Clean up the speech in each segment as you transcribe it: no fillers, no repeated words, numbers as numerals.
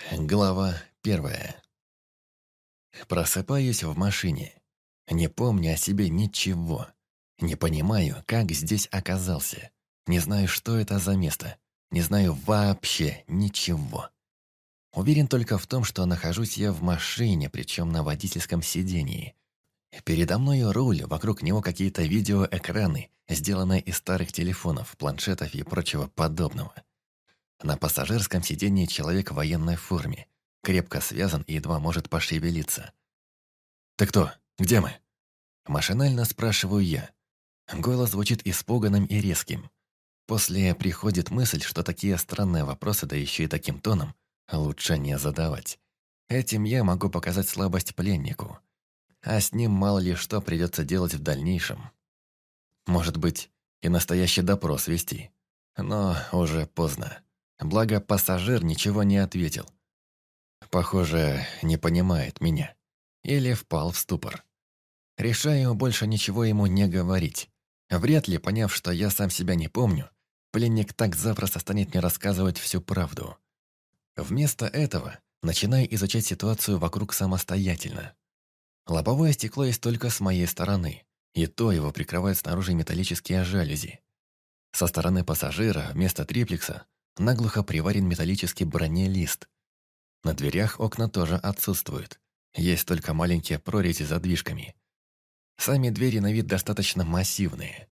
Глава первая. Просыпаюсь в машине. Не помню о себе ничего. Не понимаю, как здесь оказался. Не знаю, что это за место. Не знаю вообще ничего. Уверен только в том, что нахожусь я в машине, причем на водительском сидении. Передо мной руль, вокруг него какие-то видеоэкраны, сделанные из старых телефонов, планшетов и прочего подобного. На пассажирском сидении человек в военной форме. Крепко связан и едва может пошевелиться. «Ты кто? Где мы?» Машинально спрашиваю я. Голос звучит испуганным и резким. После приходит мысль, что такие странные вопросы, да еще и таким тоном, лучше не задавать. Этим я могу показать слабость пленнику. А с ним мало ли что придется делать в дальнейшем. Может быть, и настоящий допрос вести. Но уже поздно. Благо, пассажир ничего не ответил. Похоже, не понимает меня. Или впал в ступор. Решаю больше ничего ему не говорить. Вряд ли, поняв, что я сам себя не помню, пленник так запросто станет мне рассказывать всю правду. Вместо этого начинаю изучать ситуацию вокруг самостоятельно. Лобовое стекло есть только с моей стороны, и то его прикрывают снаружи металлические жалюзи. Со стороны пассажира вместо триплекса наглухо приварен металлический бронелист. На дверях окна тоже отсутствуют. Есть только маленькие прорези за движками. Сами двери на вид достаточно массивные.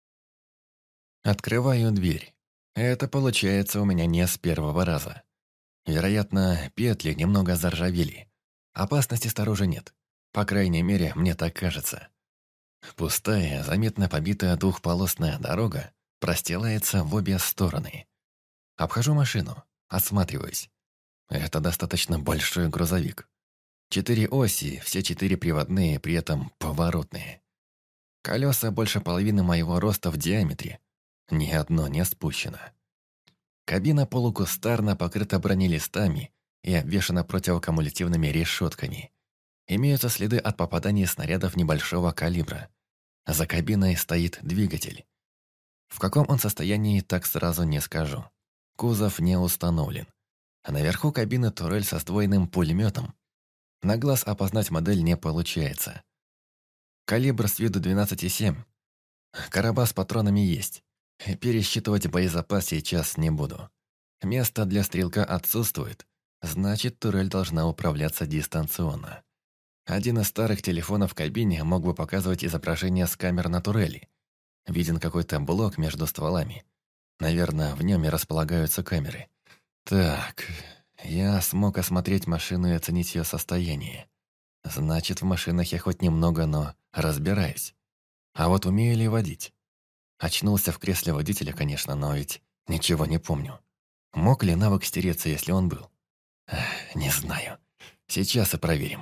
Открываю дверь. Это получается у меня не с первого раза. Вероятно, петли немного заржавели. Опасности снаружи нет. По крайней мере, мне так кажется. Пустая, заметно побитая двухполосная дорога простилается в обе стороны. Обхожу машину, осматриваюсь. Это достаточно большой грузовик. 4 оси, все 4 приводные, при этом поворотные. Колеса больше половины моего роста в диаметре. Ни одно не спущено. Кабина полукустарно покрыта бронелистами и обвешана противокумулятивными решетками. Имеются следы от попаданий снарядов небольшого калибра. За кабиной стоит двигатель. В каком он состоянии, так сразу не скажу. Кузов не установлен. А наверху кабины турель со сдвоенным пулеметом. На глаз опознать модель не получается. Калибр с виду 12,7. Короба с патронами есть. Пересчитывать боезапас сейчас не буду. Место для стрелка отсутствует. Значит, турель должна управляться дистанционно. Один из старых телефонов в кабине мог бы показывать изображение с камер на турели. Виден какой-то блок между стволами. Наверное, в нем и располагаются камеры. Так, я смог осмотреть машину и оценить ее состояние. Значит, в машинах я хоть немного, но разбираюсь. А вот умею ли водить? Очнулся в кресле водителя, конечно, но ведь ничего не помню. Мог ли навык стереться, если он был? Не знаю. Сейчас и проверим.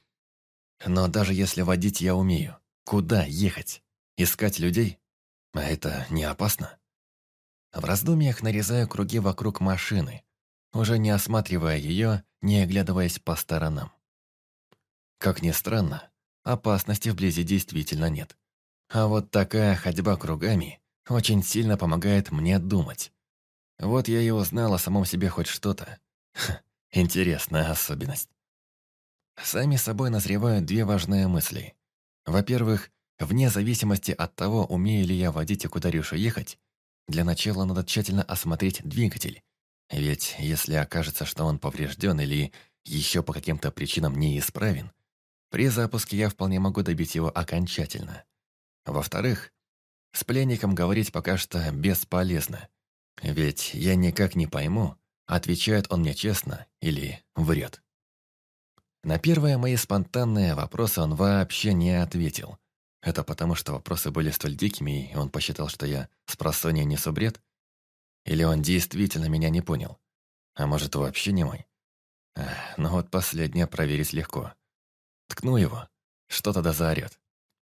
Но даже если водить я умею, куда ехать? Искать людей? А это не опасно? В раздумьях нарезаю круги вокруг машины, уже не осматривая ее, не оглядываясь по сторонам. Как ни странно, опасности вблизи действительно нет. А вот такая ходьба кругами очень сильно помогает мне думать. Вот я и узнал о самом себе хоть что-то. Интересная особенность. Сами собой назревают две важные мысли. Во-первых, вне зависимости от того, умею ли я водить и куда решу ехать, для начала надо тщательно осмотреть двигатель. Ведь если окажется, что он поврежден или еще по каким-то причинам неисправен, при запуске я вполне могу добить его окончательно. Во-вторых, с пленником говорить пока что бесполезно. Ведь я никак не пойму, отвечает он мне честно или врет. На первые мои спонтанные вопросы он вообще не ответил. Это потому, что вопросы были столь дикими, и он посчитал, что я спросонья несу бред? Или он действительно меня не понял? А может, вообще не мой? Ну вот последнее проверить легко. Ткну его. Что тогда заорет?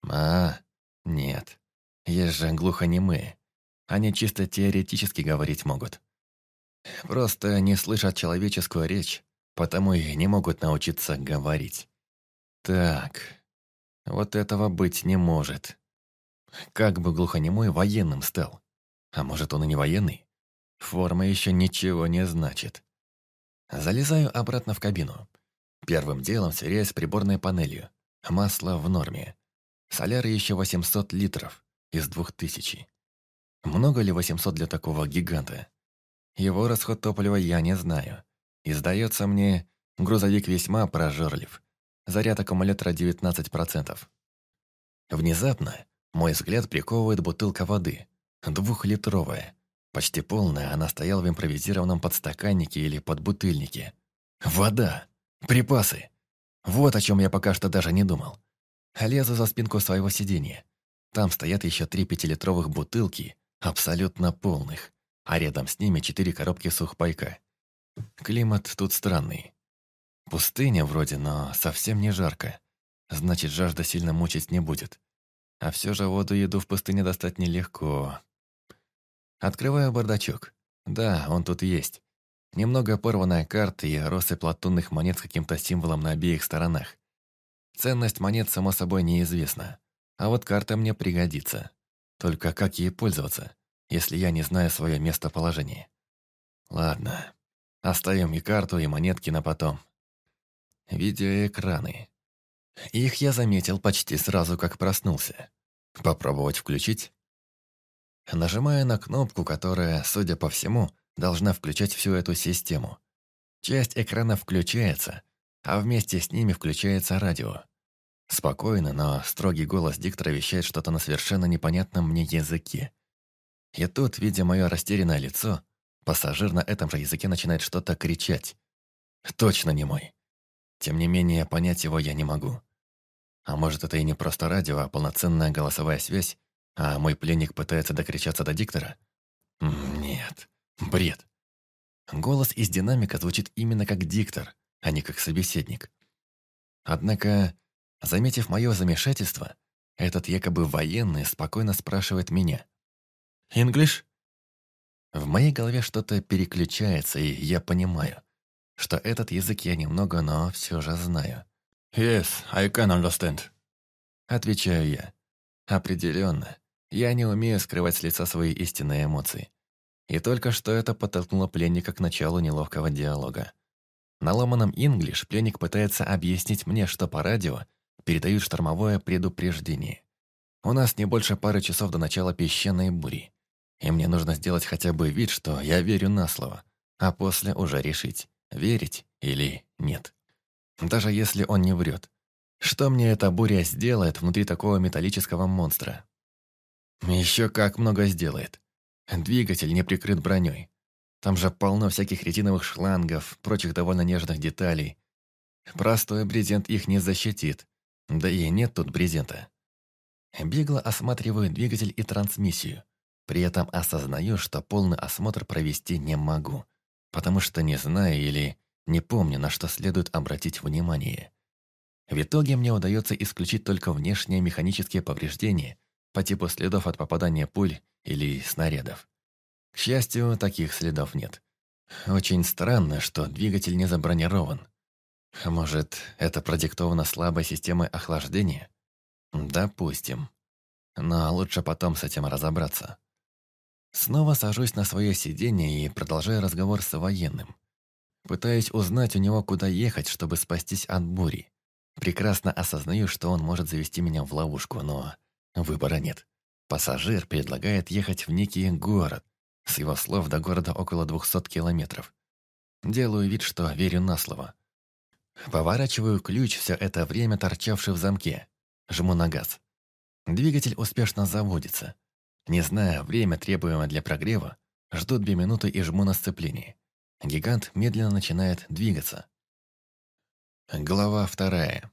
Нет. Есть же глухонемые. Они чисто теоретически говорить могут. Просто не слышат человеческую речь, потому и не могут научиться говорить. Так, вот этого быть не может. Как бы глухонемой военным стал? А может, он и не военный? Форма еще ничего не значит. Залезаю обратно в кабину. Первым делом сверяюсь с приборной панелью. Масло в норме. Соляры еще 800 литров из 2000. Много ли 800 для такого гиганта? Его расход топлива я не знаю. И сдается мне, грузовик весьма прожорлив. Заряд аккумулятора 19%. Внезапно мой взгляд приковывает бутылка воды. 2-литровая. Почти полная, она стояла в импровизированном подстаканнике или подбутыльнике. Вода! Припасы! Вот о чем я пока что даже не думал. Лезу за спинку своего сиденья. Там стоят еще 3 пятилитровых бутылки, абсолютно полных, а рядом с ними 4 коробки сухпайка. Климат тут странный. Пустыня вроде, но совсем не жарко. Значит, жажда сильно мучить не будет. А все же воду и еду в пустыне достать нелегко. Открываю бардачок. Да, он тут есть. Немного порванная карта и россыпь латунных монет с каким-то символом на обеих сторонах. Ценность монет, само собой, неизвестна. А вот карта мне пригодится. Только как ей пользоваться, если я не знаю свое местоположение? Ладно. Оставим и карту, и монетки на потом. Видеоэкраны. Их я заметил почти сразу, как проснулся. Попробовать включить? Нажимаю на кнопку, которая, судя по всему, должна включать всю эту систему. Часть экрана включается, а вместе с ними включается радио. Спокойно, но строгий голос диктора вещает что-то на совершенно непонятном мне языке. И тут, видя мое растерянное лицо, пассажир на этом же языке начинает что-то кричать. Точно не мой. Тем не менее, понять его я не могу. А может, это и не просто радио, а полноценная голосовая связь, а мой пленник пытается докричаться до диктора? Нет, бред. Голос из динамика звучит именно как диктор, а не как собеседник. Однако, заметив мое замешательство, этот якобы военный спокойно спрашивает меня. «English?» В моей голове что-то переключается, и я понимаю, что этот язык я немного, но все же знаю. «Yes, I can understand», — отвечаю я. Определенно, я не умею скрывать с лица свои истинные эмоции. И только что это подтолкнуло пленника к началу неловкого диалога. На ломаном инглиш пленник пытается объяснить мне, что по радио передают штормовое предупреждение. У нас не больше пары часов до начала песчаной бури. И мне нужно сделать хотя бы вид, что я верю на слово, а после уже решить, верить или нет. Даже если он не врет. Что мне эта буря сделает внутри такого металлического монстра? Еще как много сделает. Двигатель не прикрыт броней. Там же полно всяких ретиновых шлангов, прочих довольно нежных деталей. Простой брезент их не защитит. Да и нет тут брезента. Бегло осматриваю двигатель и трансмиссию. При этом осознаю, что полный осмотр провести не могу, потому что не знаю или не помню, на что следует обратить внимание. В итоге мне удается исключить только внешние механические повреждения по типу следов от попадания пуль или снарядов. К счастью, таких следов нет. Очень странно, что двигатель не забронирован. Может, это продиктовано слабой системой охлаждения? Допустим. Но лучше потом с этим разобраться. Снова сажусь на свое сиденье и продолжаю разговор с военным. Пытаюсь узнать у него, куда ехать, чтобы спастись от бури. Прекрасно осознаю, что он может завести меня в ловушку, но выбора нет. Пассажир предлагает ехать в некий город. С его слов до города около 200 километров. Делаю вид, что верю на слово. Поворачиваю ключ, все это время торчавший в замке. Жму на газ. Двигатель успешно заводится. Не зная время, требуемое для прогрева, жду 2 минуты и жму на сцепление. Гигант медленно начинает двигаться. Глава 2.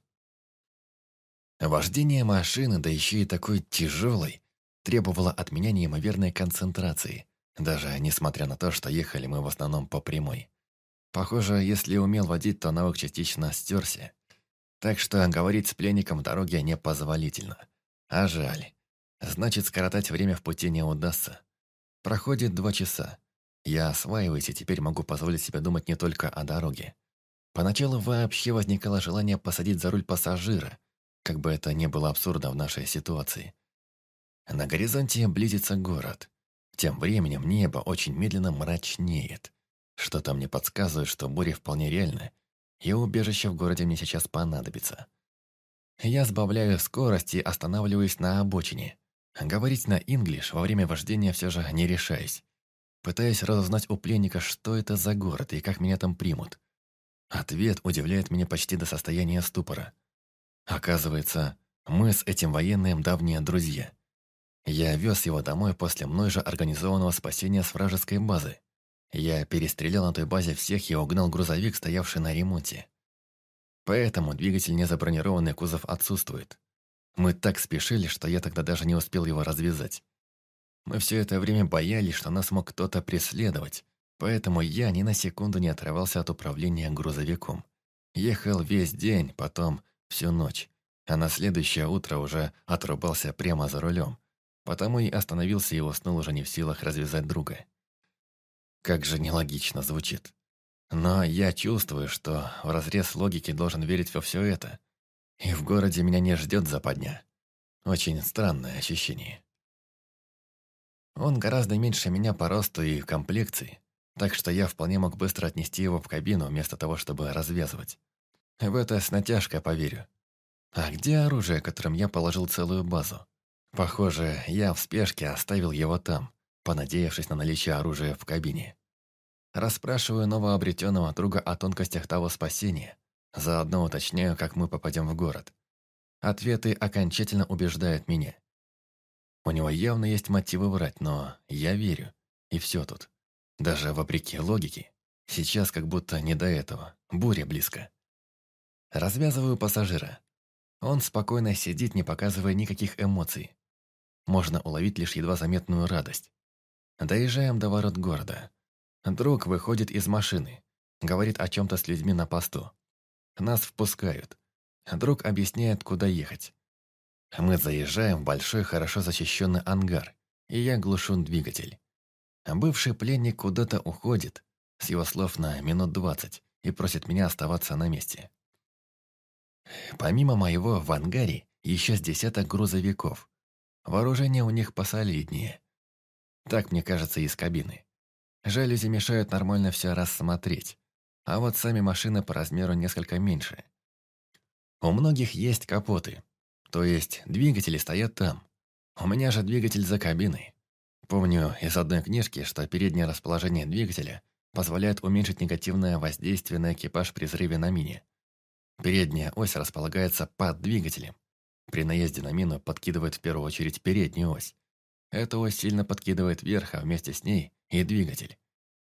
Вождение машины, да еще и такой тяжелой, требовало от меня неимоверной концентрации, даже несмотря на то, что ехали мы в основном по прямой. Похоже, если умел водить, то навык частично стерся. Так что говорить с пленником в дороге непозволительно. А жаль. Значит, скоротать время в пути не удастся. Проходит 2 часа. Я осваиваюсь и теперь могу позволить себе думать не только о дороге. Поначалу вообще возникало желание посадить за руль пассажира, как бы это ни было абсурдно в нашей ситуации. На горизонте близится город. Тем временем небо очень медленно мрачнеет. Что-то мне подсказывает, что буря вполне реальна, и убежище в городе мне сейчас понадобится. Я сбавляю скорость и останавливаюсь на обочине. Говорить на инглиш во время вождения все же не решаюсь. Пытаюсь разузнать у пленника, что это за город и как меня там примут. Ответ удивляет меня почти до состояния ступора. Оказывается, мы с этим военным давние друзья. Я вез его домой после мной же организованного спасения с вражеской базы. Я перестрелял на той базе всех и угнал грузовик, стоявший на ремонте. Поэтому двигатель не забронированный, кузов отсутствует. Мы так спешили, что я тогда даже не успел его развязать. Мы все это время боялись, что нас мог кто-то преследовать, поэтому я ни на секунду не отрывался от управления грузовиком. Ехал весь день, потом всю ночь, а на следующее утро уже отрубался прямо за рулем, потому и остановился и уснул уже не в силах развязать друга. Как же нелогично звучит. Но я чувствую, что вразрез логики должен верить во все это. И в городе меня не ждет западня. Очень странное ощущение. Он гораздо меньше меня по росту и комплекции, так что я вполне мог быстро отнести его в кабину, вместо того, чтобы развязывать. В это с натяжкой поверю. А где оружие, которым я положил целую базу? Похоже, я в спешке оставил его там, понадеявшись на наличие оружия в кабине. Расспрашиваю новообретенного друга о тонкостях того спасения, заодно уточняю, как мы попадем в город. Ответы окончательно убеждают меня. У него явно есть мотивы врать, но я верю. И все тут. Даже вопреки логике. Сейчас как будто не до этого. Буря близко. Развязываю пассажира. Он спокойно сидит, не показывая никаких эмоций. Можно уловить лишь едва заметную радость. Доезжаем до ворот города. Друг выходит из машины. Говорит о чем-то с людьми на посту. Нас впускают. Друг объясняет, куда ехать. Мы заезжаем в большой, хорошо защищенный ангар, и я глушу двигатель. Бывший пленник куда-то уходит, с его слов на минут 20, и просит меня оставаться на месте. Помимо моего в ангаре еще с десяток грузовиков. Вооружение у них посолиднее. Так мне кажется из кабины. Жалюзи мешают нормально все рассмотреть, а вот сами машины по размеру несколько меньше. У многих есть капоты, то есть двигатели стоят там. У меня же двигатель за кабиной. Помню из одной книжки, что переднее расположение двигателя позволяет уменьшить негативное воздействие на экипаж при взрыве на мине. Передняя ось располагается под двигателем. При наезде на мину подкидывает в первую очередь переднюю ось. Эта ось сильно подкидывает вверх, а вместе с ней и двигатель.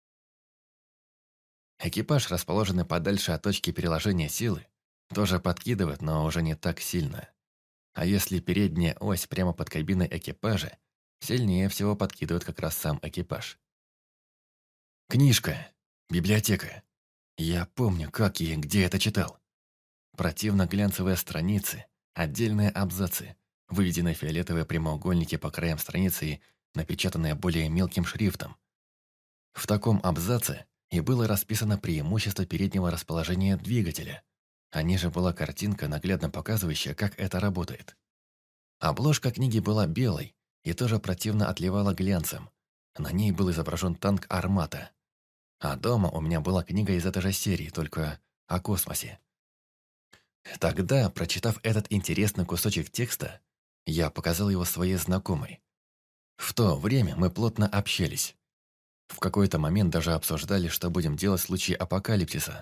Экипаж, расположенный подальше от точки переложения силы, тоже подкидывает, но уже не так сильно. А если передняя ось прямо под кабиной экипажа, сильнее всего подкидывает как раз сам экипаж. Книжка. Библиотека. Я помню, как и где это читал. Противно-глянцевые страницы, отдельные абзацы, выведенные фиолетовые прямоугольники по краям страницы и напечатанные более мелким шрифтом. В таком абзаце и было расписано преимущество переднего расположения двигателя. А ниже была картинка, наглядно показывающая, как это работает. Обложка книги была белой и тоже противно отливала глянцем. На ней был изображен танк «Армата». А дома у меня была книга из этой же серии, только о космосе. Тогда, прочитав этот интересный кусочек текста, я показал его своей знакомой. В то время мы плотно общались. В какой-то момент даже обсуждали, что будем делать в случае апокалипсиса.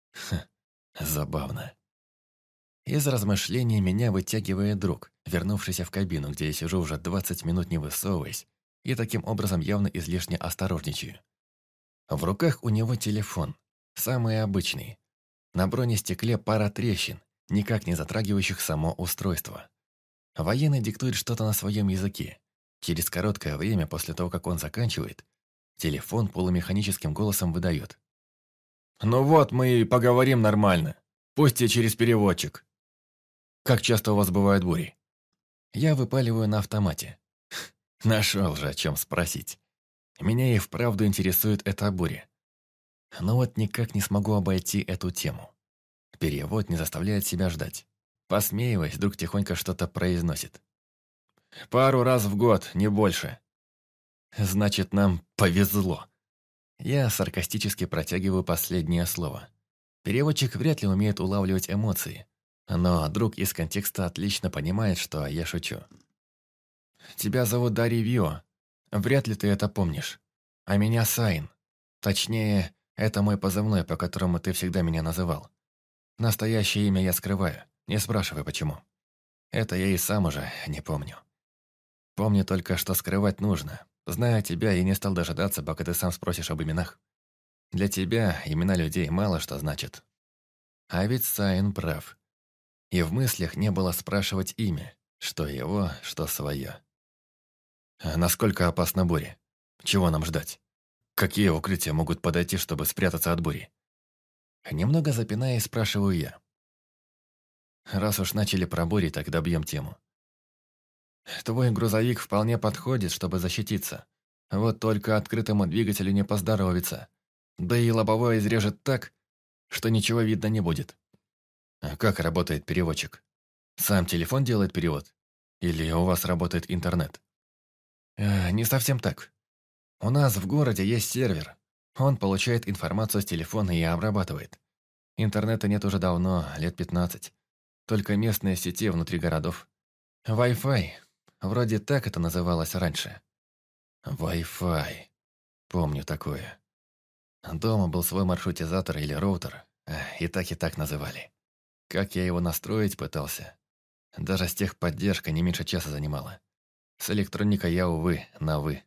Забавно. Из размышлений меня вытягивает друг, вернувшийся в кабину, где я сижу уже 20 минут не высовываясь, и таким образом явно излишне осторожничаю. В руках у него телефон, самый обычный. На бронестекле пара трещин, никак не затрагивающих само устройство. Военный диктует что-то на своем языке. Через короткое время после того, как он заканчивает, телефон полумеханическим голосом выдает. «Ну вот, мы и поговорим нормально. Пусть и через переводчик. Как часто у вас бывают бури?» Я выпаливаю на автомате. Нашел же о чем спросить. Меня и вправду интересует эта буря. Но вот никак не смогу обойти эту тему. Перевод не заставляет себя ждать. Посмеиваясь, друг тихонько что-то произносит. «Пару раз в год, не больше. Значит, нам повезло». Я саркастически протягиваю последнее слово. Переводчик вряд ли умеет улавливать эмоции, но друг из контекста отлично понимает, что я шучу. «Тебя зовут Дарья Вио. Вряд ли ты это помнишь. А меня Сайн. Точнее, это мой позывной, по которому ты всегда меня называл. Настоящее имя я скрываю, не спрашивай почему. Это я и сам уже не помню. Помню только, что скрывать нужно. Зная тебя, я не стал дожидаться, пока ты сам спросишь об именах. Для тебя имена людей мало что значат. А ведь Сайн прав. И в мыслях не было спрашивать имя, что его, что свое. А насколько опасна буря? Чего нам ждать? Какие укрытия могут подойти, чтобы спрятаться от бури? Немного запинаясь, спрашиваю я. Раз уж начали про бури, тогда бьем тему. Твой грузовик вполне подходит, чтобы защититься. Вот только открытому двигателю не поздоровится. Да и лобовое изрежет так, что ничего видно не будет. А как работает переводчик? Сам телефон делает перевод? Или у вас работает интернет? Не совсем так. У нас в городе есть сервер. Он получает информацию с телефона и обрабатывает. Интернета нет уже давно, лет 15. Только местные сети внутри городов. Wi-Fi. Вроде так это называлось раньше. Wi-Fi. Помню такое. Дома был свой маршрутизатор или роутер. И так называли. Как я его настроить пытался. Даже с техподдержкой не меньше часа занимала. С электроникой я, увы, на «вы».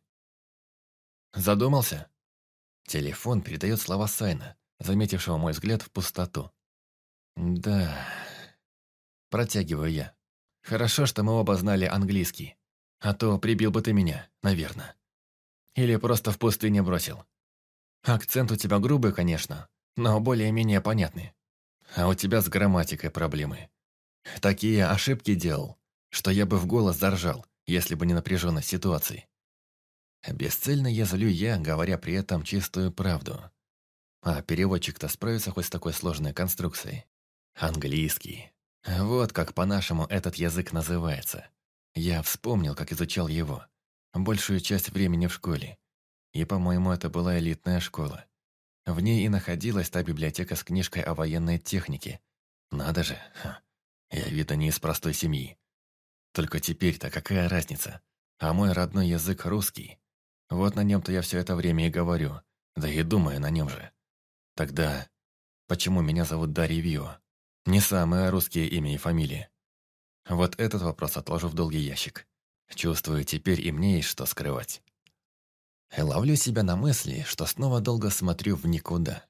Задумался? Телефон передает слова Сайна, заметившего мой взгляд в пустоту. Да. Протягиваю я. Хорошо, что мы оба знали английский. А то прибил бы ты меня, наверное. Или просто в пустыне бросил. Акцент у тебя грубый, конечно, но более-менее понятный. А у тебя с грамматикой проблемы. Такие ошибки делал, что я бы в голос заржал, если бы не напряженность ситуации. Бесцельно язвлю я, говоря при этом чистую правду. А переводчик-то справится хоть с такой сложной конструкцией. Английский. Вот как по-нашему этот язык называется. Я вспомнил, как изучал его. Большую часть времени в школе. И, по-моему, это была элитная школа. В ней и находилась та библиотека с книжкой о военной технике. Надо же, я, видно, не из простой семьи. Только теперь-то какая разница? А мой родной язык русский. Вот на нем-то я все это время и говорю. Да и думаю на нем же. Тогда почему меня зовут Дарья Вио? Не самое русские имя и фамилия. Вот этот вопрос отложу в долгий ящик. Чувствую, теперь и мне есть что скрывать. Ловлю себя на мысли, что снова долго смотрю в никуда.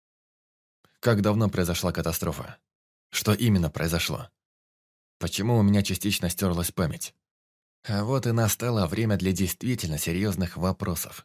Как давно произошла катастрофа? Что именно произошло? Почему у меня частично стерлась память? А вот и настало время для действительно серьезных вопросов.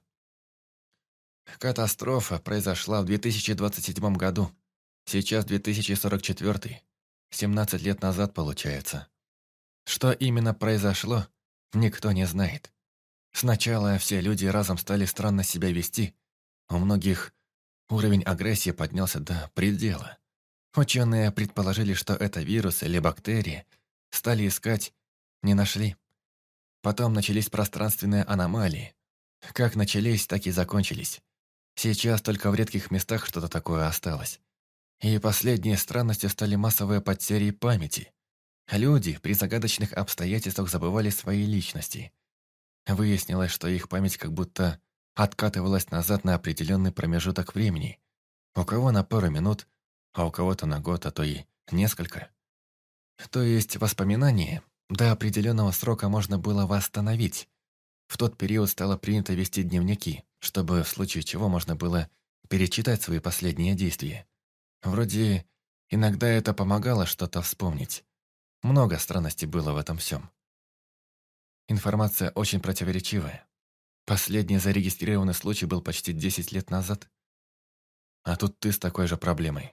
Катастрофа произошла в 2027 году. Сейчас 2044. 17 лет назад получается. Что именно произошло, никто не знает. Сначала все люди разом стали странно себя вести. У многих уровень агрессии поднялся до предела. Ученые предположили, что это вирус или бактерии. Стали искать, не нашли. Потом начались пространственные аномалии. Как начались, так и закончились. Сейчас только в редких местах что-то такое осталось. И последней странностью стали массовые потери памяти. Люди при загадочных обстоятельствах забывали свои личности. Выяснилось, что их память как будто откатывалась назад на определенный промежуток времени. У кого на пару минут, а у кого-то на год, а то и несколько. То есть воспоминания до определенного срока можно было восстановить. В тот период стало принято вести дневники, чтобы в случае чего можно было перечитать свои последние действия. Вроде иногда это помогало что-то вспомнить. Много странностей было в этом всем. Информация очень противоречивая. Последний зарегистрированный случай был почти 10 лет назад. А тут ты с такой же проблемой.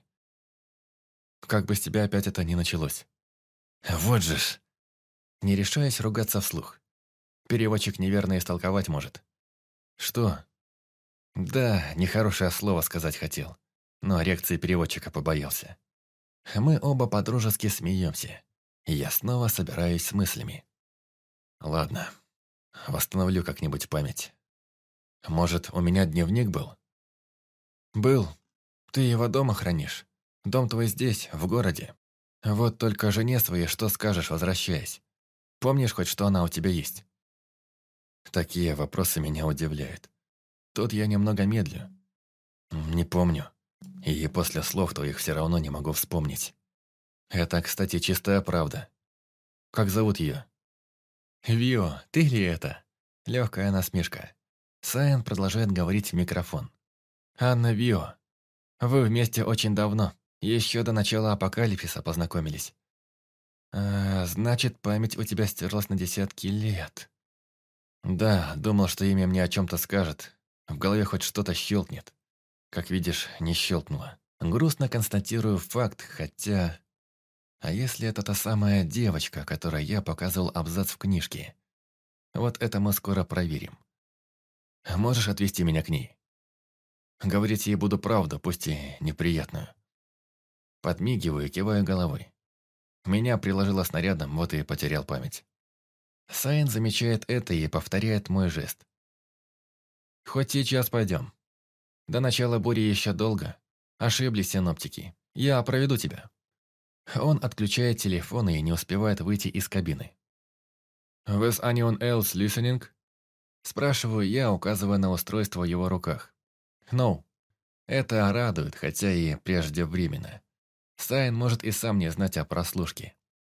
Как бы с тебя опять это ни началось. Вот же ж! Не решаясь ругаться вслух. Переводчик неверно истолковать может. Что? Да, нехорошее слово сказать хотел, но реакции переводчика побоялся. Мы оба подружески смеемся, и я снова собираюсь с мыслями. Ладно, восстановлю как-нибудь память. Может, у меня дневник был? «Был. Ты его дома хранишь. Дом твой здесь, в городе. Вот только жене своей что скажешь, возвращаясь? Помнишь хоть, что она у тебя есть?» Такие вопросы меня удивляют. Тут я немного медлю. Не помню. И после слов твоих все равно не могу вспомнить. Это, кстати, чистая правда. Как зовут ее? «Вио, ты ли это?» Легкая насмешка. Сайн продолжает говорить в микрофон. «Анна Вио, вы вместе очень давно. Еще до начала апокалипсиса познакомились. Значит, память у тебя стерлась на десятки лет». Да, думал, что имя мне о чем-то скажет. В голове хоть что-то щелкнет. Как видишь, не щелкнуло. Грустно констатирую факт, хотя... А если это та самая девочка, которой я показывал абзац в книжке? Вот это мы скоро проверим. Можешь отвезти меня к ней? Говорить ей буду правду, пусть и неприятную. Подмигиваю и киваю головой. Меня приложило снарядом, вот и потерял память. Сайн замечает это и повторяет мой жест. «Хоть сейчас пойдем. До начала бури еще долго. Ошиблись синоптики. Я проведу тебя». Он отключает телефон и не успевает выйти из кабины. «Was anyone else listening?» Спрашиваю я, указывая на устройство в его руках. «No». Это радует, хотя и преждевременно. Сайн может и сам не знать о прослушке.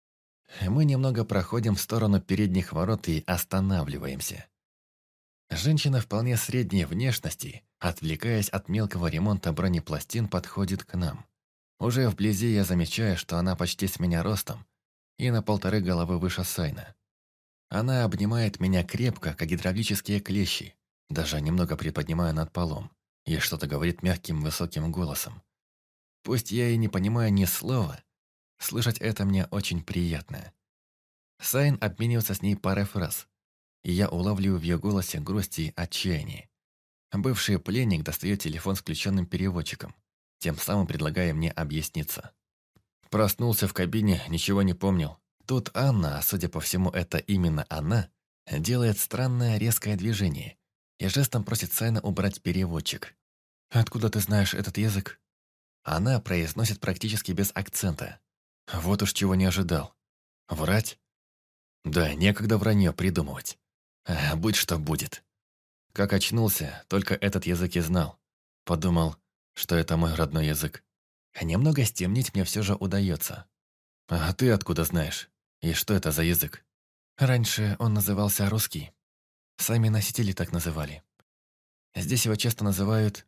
Мы немного проходим в сторону передних ворот и останавливаемся. Женщина вполне средней внешности, отвлекаясь от мелкого ремонта бронепластин, подходит к нам. Уже вблизи я замечаю, что она почти с меня ростом и на 1,5 головы выше Сайна. Она обнимает меня крепко, как гидравлические клещи, даже немного приподнимая над полом, и что-то говорит мягким высоким голосом. Пусть я и не понимаю ни слова, слышать это мне очень приятно. Сайн обменивается с ней парой фраз, и я улавливаю в ее голосе грусть и отчаяние. Бывший пленник достает телефон с включенным переводчиком, тем самым предлагая мне объясниться. Проснулся в кабине, ничего не помнил. Тут Анна, а судя по всему это именно она, делает странное резкое движение и жестом просит Сайна убрать переводчик. «Откуда ты знаешь этот язык?» Она произносит практически без акцента. Вот уж чего не ожидал. Врать? Да, некогда вранье придумывать. Будь что будет. Как очнулся, только этот язык и знал. Подумал, что это мой родной язык. Немного стемнить мне все же удается. А ты откуда знаешь? И что это за язык? Раньше он назывался русский. Сами носители так называли. Здесь его часто называют...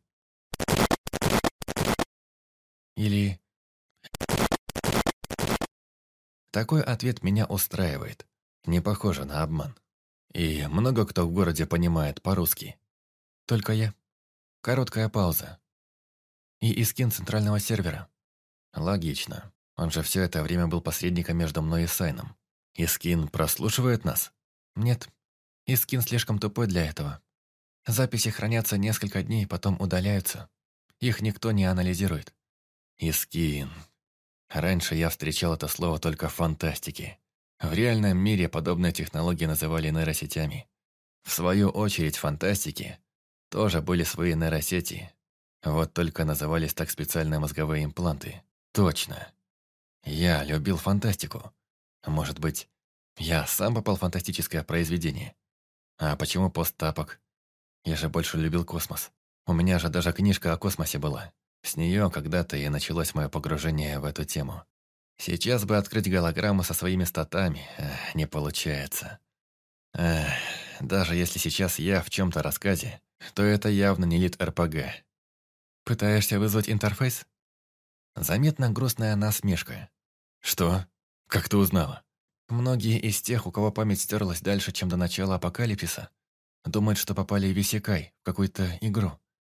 Или... Такой ответ меня устраивает. Не похоже на обман. И много кто в городе понимает по-русски. Только я. Короткая пауза. И Искин центрального сервера. Логично. Он же все это время был посредником между мной и Сайном. Искин прослушивает нас? Нет. Искин слишком тупой для этого. Записи хранятся несколько дней, потом удаляются. Их никто не анализирует. Искин. Раньше я встречал это слово только в фантастике. В реальном мире подобные технологии называли нейросетями. В свою очередь в фантастике тоже были свои нейросети. Вот только назывались так специальные мозговые импланты. Точно. Я любил фантастику. Может быть, я сам попал в фантастическое произведение. А почему посттапок? Я же больше любил космос. У меня же даже книжка о космосе была. С нее когда-то и началось мое погружение в эту тему. Сейчас бы открыть голограмму со своими статами, не получается. Даже если сейчас я в чем-то рассказе, то это явно не лид РПГ. Пытаешься вызвать интерфейс? Заметно грустная насмешка. Что? Как ты узнала? Многие из тех, у кого память стерлась дальше, чем до начала апокалипсиса, думают, что попали в Исекай, в какую-то игру.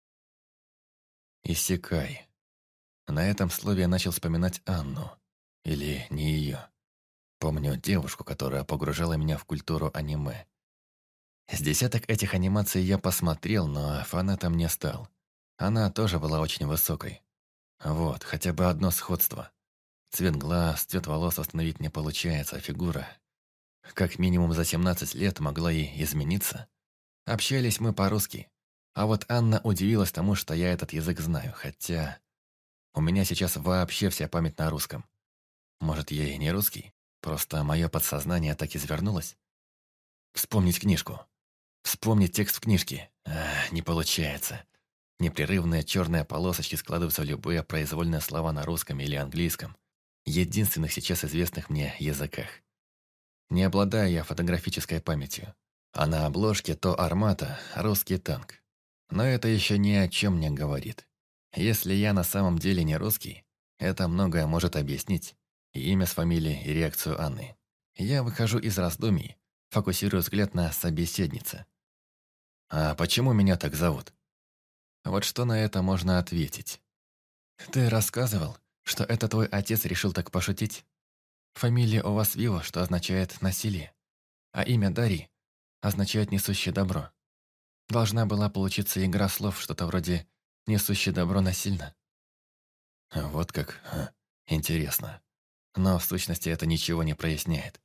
Исекай. На этом слове я начал вспоминать Анну. Или не ее. Помню девушку, которая погружала меня в культуру аниме. С десяток этих анимаций я посмотрел, но фанатом не стал. Она тоже была очень высокой. Вот, хотя бы одно сходство. Цвет глаз, цвет волос восстановить не получается, а фигура... Как минимум за 17 лет могла и измениться. Общались мы по-русски. А вот Анна удивилась тому, что я этот язык знаю, хотя у меня сейчас вообще вся память на русском. Может, я и не русский? Просто мое подсознание так извернулось. Вспомнить книжку. Вспомнить текст в книжке. Не получается. Непрерывные черные полосочки складываются в любые произвольные слова на русском или английском. Единственных сейчас известных мне языках. Не обладаю я фотографической памятью. А на обложке то армата, русский танк. Но это еще ни о чем не говорит. Если я на самом деле не русский, это многое может объяснить. И имя с фамилией, и реакцию Анны. Я выхожу из раздумий, фокусирую взгляд на собеседнице. «А почему меня так зовут?» Вот что на это можно ответить. «Ты рассказывал, что это твой отец решил так пошутить? Фамилия у вас Вива, что означает «насилие», а имя Дарьи означает «несущее добро». Должна была получиться игра слов, что-то вроде «несущее добро насильно». Вот как? Интересно. Но в сущности это ничего не проясняет.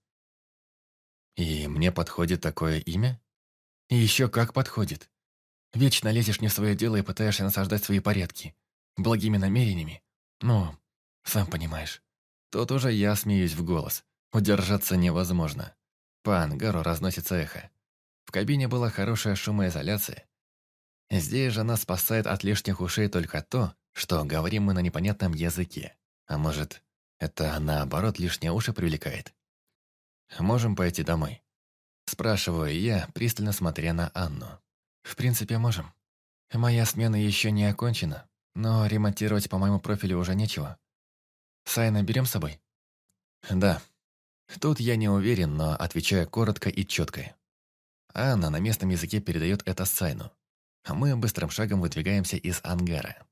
И мне подходит такое имя? И еще как подходит. Вечно лезешь не в свое дело и пытаешься насаждать свои порядки. Благими намерениями. Ну, сам понимаешь. Тут уже я смеюсь в голос. Удержаться невозможно. По ангару разносится эхо. В кабине была хорошая шумоизоляция. Здесь же нас спасает от лишних ушей только то, что говорим мы на непонятном языке. А может, это наоборот лишние уши привлекает? Можем пойти домой? Спрашиваю я, пристально смотря на Анну. В принципе, можем. Моя смена еще не окончена, но ремонтировать по моему профилю уже нечего. Сайна берем с собой? Да. Тут я не уверен, но отвечаю коротко и четко. Анна на местном языке передает это Сайну. А мы быстрым шагом выдвигаемся из ангара.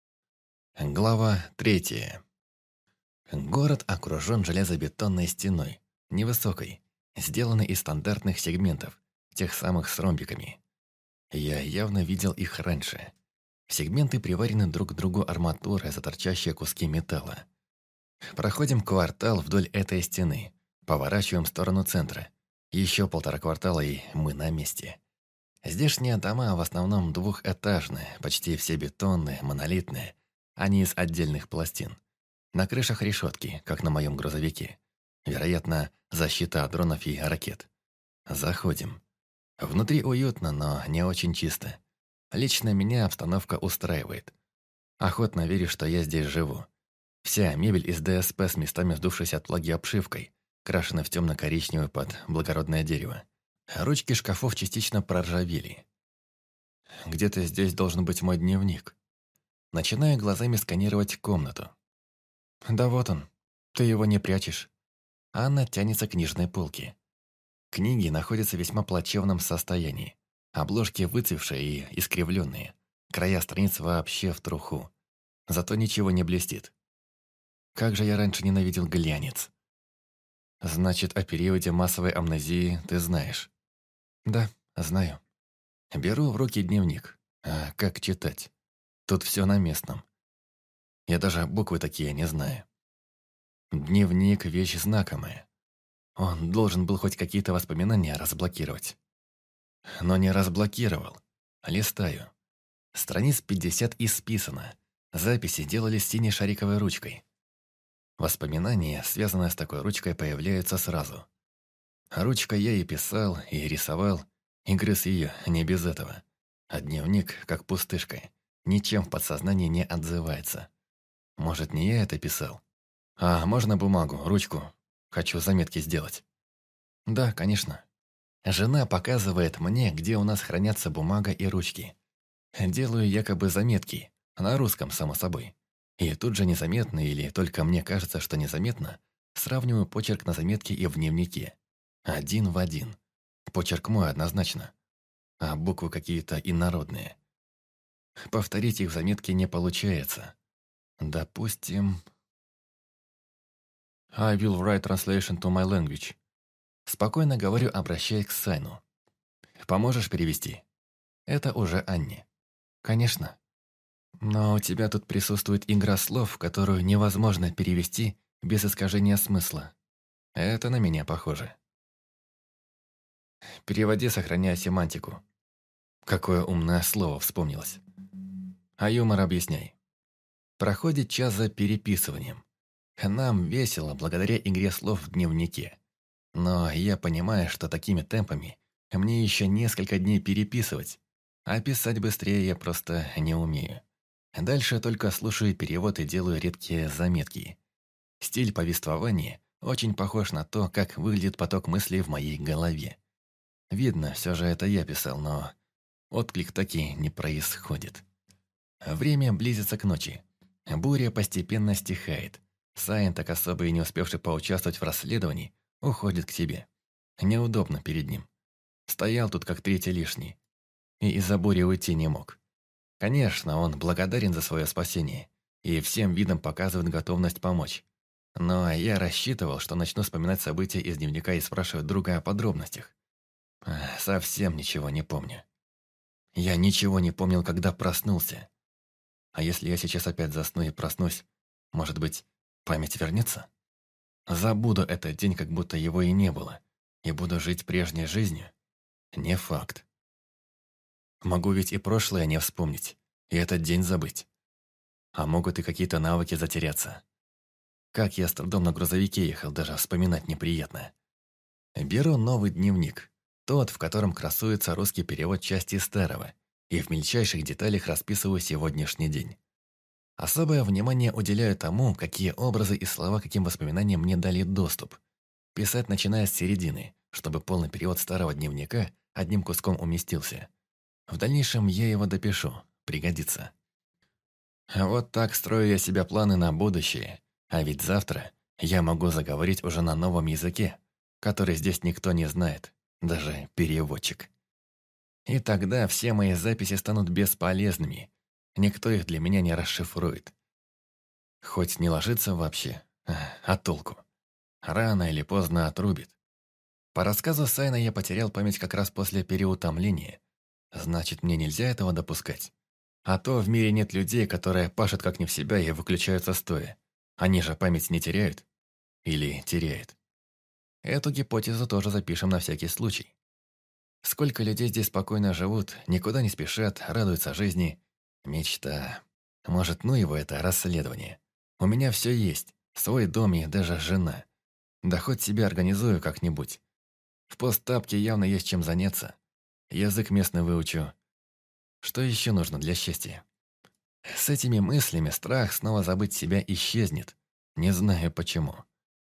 Глава 3. Город окружен железобетонной стеной, невысокой, сделанной из стандартных сегментов, тех самых с ромбиками. Я явно видел их раньше. Сегменты приварены друг к другу арматурой за торчащие куски металла. Проходим квартал вдоль этой стены, поворачиваем в сторону центра. Еще 1,5 квартала, и мы на месте. Здешние дома в основном двухэтажные, почти все бетонные, монолитные, а не из отдельных пластин. На крышах решетки, как на моем грузовике. Вероятно, защита от дронов и ракет. Заходим. Внутри уютно, но не очень чисто. Лично меня обстановка устраивает. Охотно верю, что я здесь живу. Вся мебель из ДСП с местами сдувшейся от влаги обшивкой, крашена в темно-коричневый под благородное дерево. Ручки шкафов частично проржавели. Где-то здесь должен быть мой дневник. Начинаю глазами сканировать комнату. Да вот он. Ты его не прячешь. Анна тянется к книжной полке. Книги находятся в весьма плачевном состоянии. Обложки выцвевшие и искривленные. Края страниц вообще в труху. Зато ничего не блестит. Как же я раньше ненавидел глянец. Значит, о периоде массовой амнезии ты знаешь. Да, знаю. Беру в руки дневник. А как читать? Тут все на местном. Я даже буквы такие не знаю. Дневник – вещь знакомая. Он должен был хоть какие-то воспоминания разблокировать. Но не разблокировал. Листаю. Страниц 50 исписано. Записи делались синей шариковой ручкой. Воспоминания, связанные с такой ручкой, появляются сразу. Ручкой я и писал, и рисовал, и грыз ее не без этого. А дневник, как пустышка, ничем в подсознании не отзывается. Может, не я это писал? А можно бумагу, ручку? Хочу заметки сделать. Да, конечно. Жена показывает мне, где у нас хранятся бумага и ручки. Делаю якобы заметки, на русском, само собой. И тут же незаметно, или только мне кажется, что незаметно, сравниваю почерк на заметке и в дневнике. Один в один. Почерк мой однозначно. А буквы какие-то инородные. Повторить их в заметке не получается. Допустим... I will write translation to my language. Спокойно говорю, обращаясь к Сайну. Поможешь перевести? Это уже Анне. Конечно. Но у тебя тут присутствует игра слов, которую невозможно перевести без искажения смысла. Это на меня похоже. Переводи, сохраняя семантику. Какое умное слово вспомнилось. А юмор объясняй. Проходит час за переписыванием. Нам весело благодаря игре слов в дневнике. Но я понимаю, что такими темпами мне еще несколько дней переписывать, а писать быстрее я просто не умею. Дальше только слушаю перевод и делаю редкие заметки. Стиль повествования очень похож на то, как выглядит поток мыслей в моей голове. Видно, все же это я писал, но отклик таки не происходит. Время близится к ночи. Буря постепенно стихает. Сайн, так особо и не успевший поучаствовать в расследовании, уходит к себе. Неудобно перед ним. Стоял тут как третий лишний. И из-за бури уйти не мог. Конечно, он благодарен за свое спасение и всем видом показывает готовность помочь. Но я рассчитывал, что начну вспоминать события из дневника и спрашивать друга о подробностях. Совсем ничего не помню. Я ничего не помнил, когда проснулся. А если я сейчас опять засну и проснусь, может быть, память вернется? Забуду этот день, как будто его и не было, и буду жить прежней жизнью? Не факт. Могу ведь и прошлое не вспомнить, и этот день забыть. А могут и какие-то навыки затеряться. Как я с трудом на грузовике ехал, даже вспоминать неприятно. Беру новый дневник, тот, в котором красуется русский перевод части старого, и в мельчайших деталях расписываю сегодняшний день. Особое внимание уделяю тому, какие образы и слова каким воспоминаниям мне дали доступ. Писать начиная с середины, чтобы полный перевод старого дневника одним куском уместился. В дальнейшем я его допишу, пригодится. Вот так строю я себе планы на будущее, а ведь завтра я могу заговорить уже на новом языке, который здесь никто не знает, даже переводчик. И тогда все мои записи станут бесполезными, никто их для меня не расшифрует. Хоть не ложится вообще, а толку? Рано или поздно отрубит. По рассказу Сайна я потерял память как раз после переутомления. Значит, мне нельзя этого допускать. А то в мире нет людей, которые пашут как не в себя и выключаются стоя. Они же память не теряют. Или теряют. Эту гипотезу тоже запишем на всякий случай. Сколько людей здесь спокойно живут, никуда не спешат, радуются жизни. Мечта. Может, ну его это расследование. У меня все есть. Свой дом и даже жена. Да хоть себя организую как-нибудь. В посттапке явно есть чем заняться. Язык местный выучу. Что еще нужно для счастья? С этими мыслями страх снова забыть себя исчезнет. Не знаю почему.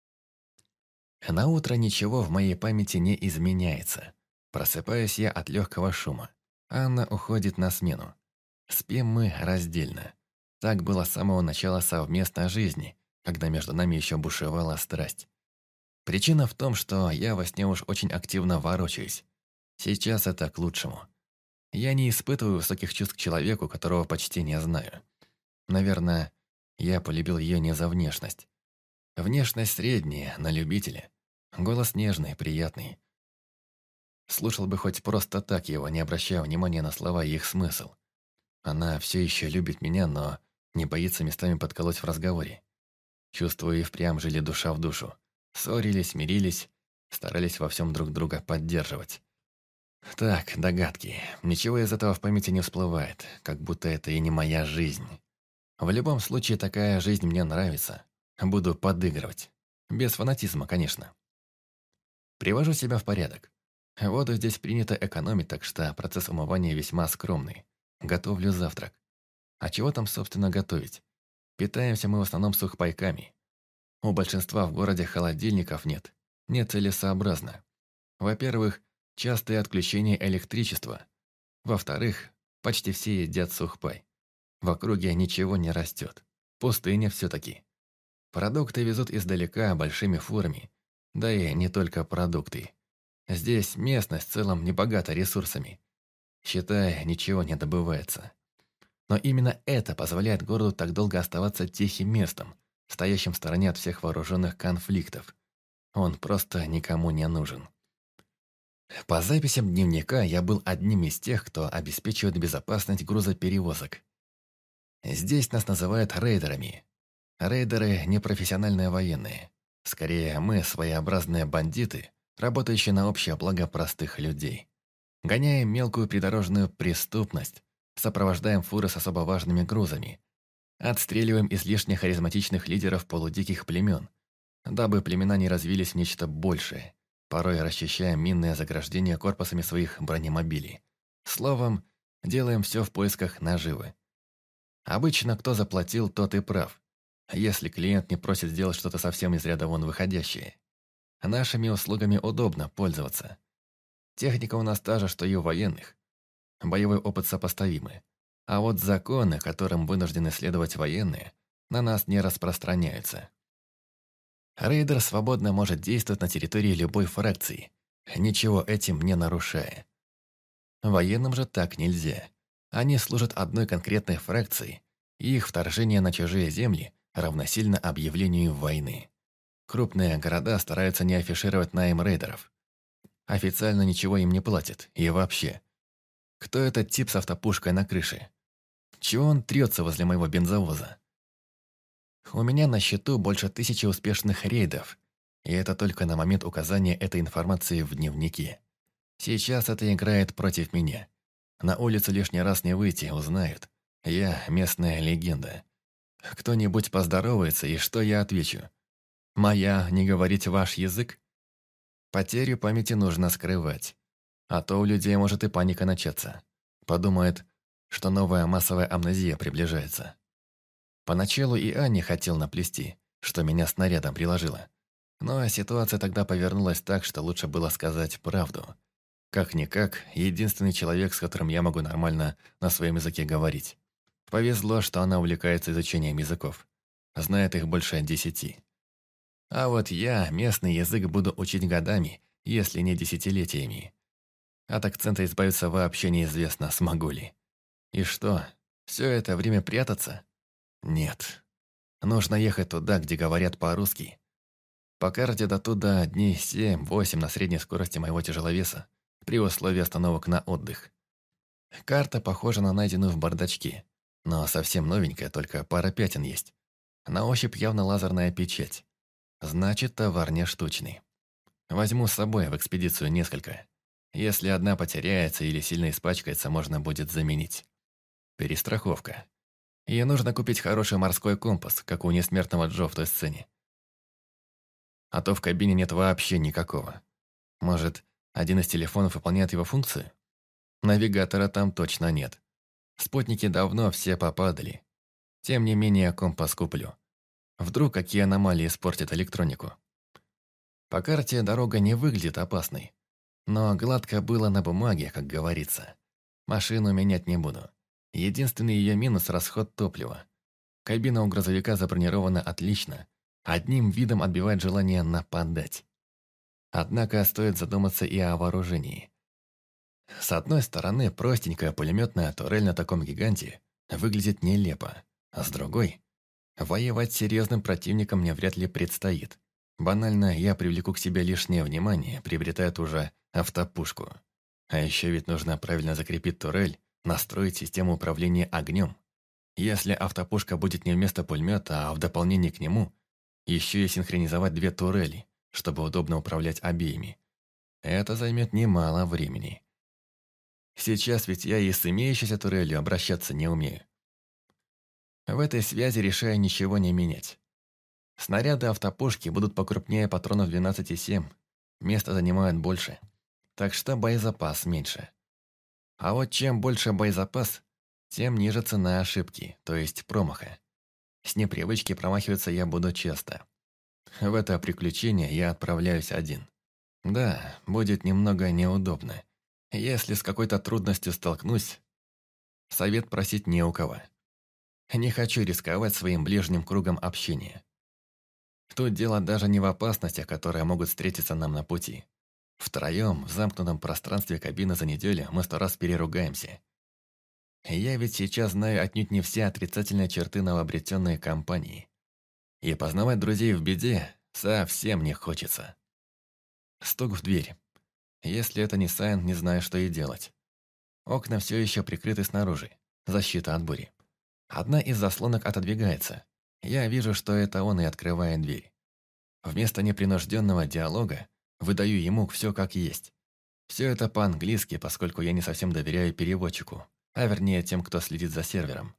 На утро ничего в моей памяти не изменяется. Просыпаюсь я от легкого шума. Анна уходит на смену. Спим мы раздельно. Так было с самого начала совместной жизни, когда между нами еще бушевала страсть. Причина в том, что я во сне уж очень активно ворочаюсь. Сейчас это к лучшему. Я не испытываю высоких чувств к человеку, которого почти не знаю. Наверное, я полюбил ее не за внешность. Внешность средняя, на любителя. Голос нежный, приятный. Слушал бы хоть просто так его, не обращая внимания на слова и их смысл. Она все еще любит меня, но не боится местами подколоть в разговоре. Чувствую, и впрямь жили душа в душу. Ссорились, мирились, старались во всем друг друга поддерживать. Так, догадки. Ничего из этого в памяти не всплывает, как будто это и не моя жизнь. В любом случае, такая жизнь мне нравится. Буду подыгрывать. Без фанатизма, конечно. Привожу себя в порядок. Воду здесь принято экономить, так что процесс умывания весьма скромный. Готовлю завтрак. А чего там, собственно, готовить? Питаемся мы в основном сухпайками. У большинства в городе холодильников нет. Нецелесообразно. Во-первых, частые отключения электричества. Во-вторых, почти все едят сухпай. В округе ничего не растет. Пустыня все-таки. Продукты везут издалека большими фурами. Да и не только продукты. Здесь местность в целом не богата ресурсами. Считай, ничего не добывается. Но именно это позволяет городу так долго оставаться тихим местом, стоящим в стороне от всех вооруженных конфликтов. Он просто никому не нужен. По записям дневника я был одним из тех, кто обеспечивает безопасность грузоперевозок. Здесь нас называют рейдерами. Рейдеры – не профессиональные военные. Скорее, мы своеобразные бандиты, работающие на общее благо простых людей. Гоняем мелкую придорожную преступность, сопровождаем фуры с особо важными грузами, отстреливаем излишне харизматичных лидеров полудиких племен, дабы племена не развились в нечто большее, порой расчищаем минные заграждения корпусами своих бронемобилей. Словом, делаем все в поисках наживы. Обычно кто заплатил, тот и прав, если клиент не просит сделать что-то совсем из ряда вон выходящее. Нашими услугами удобно пользоваться. Техника у нас та же, что и у военных. Боевой опыт сопоставимый. А вот законы, которым вынуждены следовать военные, на нас не распространяются. Рейдер свободно может действовать на территории любой фракции, ничего этим не нарушая. Военным же так нельзя. Они служат одной конкретной фракции, и их вторжение на чужие земли равносильно объявлению войны. Крупные города стараются не афишировать найм рейдеров. Официально ничего им не платят, и вообще. Кто этот тип с автопушкой на крыше? Чего он трется возле моего бензовоза? У меня на счету больше 1000 успешных рейдов, и это только на момент указания этой информации в дневнике. Сейчас это играет против меня. На улицу лишний раз не выйти, узнают. Я местная легенда. Кто-нибудь поздоровается, и что я отвечу? Моя не говорить ваш язык? Потерю памяти нужно скрывать. А то у людей может и паника начаться. Подумает, что новая массовая амнезия приближается. Поначалу и Аня хотел наплести, что меня снарядом приложило. Но ситуация тогда повернулась так, что лучше было сказать правду. Как-никак, единственный человек, с которым я могу нормально на своем языке говорить. Повезло, что она увлекается изучением языков. Знает их больше 10. А вот я местный язык буду учить годами, если не десятилетиями. От акцента избавиться вообще неизвестно, смогу ли. И что, все это время прятаться? Нет. Нужно ехать туда, где говорят по-русски. По карте до туда дней 7-8 на средней скорости моего тяжеловеса, при условии остановок на отдых. Карта похожа на найденную в бардачке, но совсем новенькая, только пара пятен есть. На ощупь явно лазерная печать. Значит, товар не штучный. Возьму с собой в экспедицию несколько. Если одна потеряется или сильно испачкается, можно будет заменить. Перестраховка. И нужно купить хороший морской компас, как у несмертного Джо в той сцене. А то в кабине нет вообще никакого. Может, один из телефонов выполняет его функцию? Навигатора там точно нет. Спутники давно все попадали. Тем не менее, компас куплю. Вдруг какие аномалии испортят электронику. По карте дорога не выглядит опасной. Но гладко было на бумаге, как говорится. Машину менять не буду. Единственный ее минус – расход топлива. Кабина у грузовика забронирована отлично. Одним видом отбивает желание нападать. Однако стоит задуматься и о вооружении. С одной стороны, простенькая пулеметная турель на таком гиганте выглядит нелепо, а с другой – воевать с серьезным противником мне вряд ли предстоит. Банально, я привлеку к себе лишнее внимание, приобретая ту же автопушку. А еще ведь нужно правильно закрепить турель, настроить систему управления огнем. Если автопушка будет не вместо пулемета, а в дополнение к нему, еще и синхронизовать 2 турели, чтобы удобно управлять обеими. Это займет немало времени. Сейчас ведь я и с имеющейся турелью обращаться не умею. В этой связи решаю ничего не менять. Снаряды автопушки будут покрупнее патронов 12,7. Места занимают больше. Так что боезапас меньше. А вот чем больше боезапас, тем ниже цена ошибки, то есть промаха. С непривычки промахиваться я буду часто. В это приключение я отправляюсь один. Да, будет немного неудобно. Если с какой-то трудностью столкнусь, совет просить не у кого. Не хочу рисковать своим ближним кругом общения. Тут дело даже не в опасностях, которые могут встретиться нам на пути. Втроем, в замкнутом пространстве кабины за неделю, мы 100 раз переругаемся. Я ведь сейчас знаю отнюдь не все отрицательные черты новообретенной компании. И познавать друзей в беде совсем не хочется. Стук в дверь. Если это не Сайн, не знаю, что и делать. Окна все еще прикрыты снаружи. Защита от бури. Одна из заслонок отодвигается. Я вижу, что это он и открывает дверь. Вместо непринужденного диалога выдаю ему все как есть. Все это по-английски, поскольку я не совсем доверяю переводчику, а вернее тем, кто следит за сервером.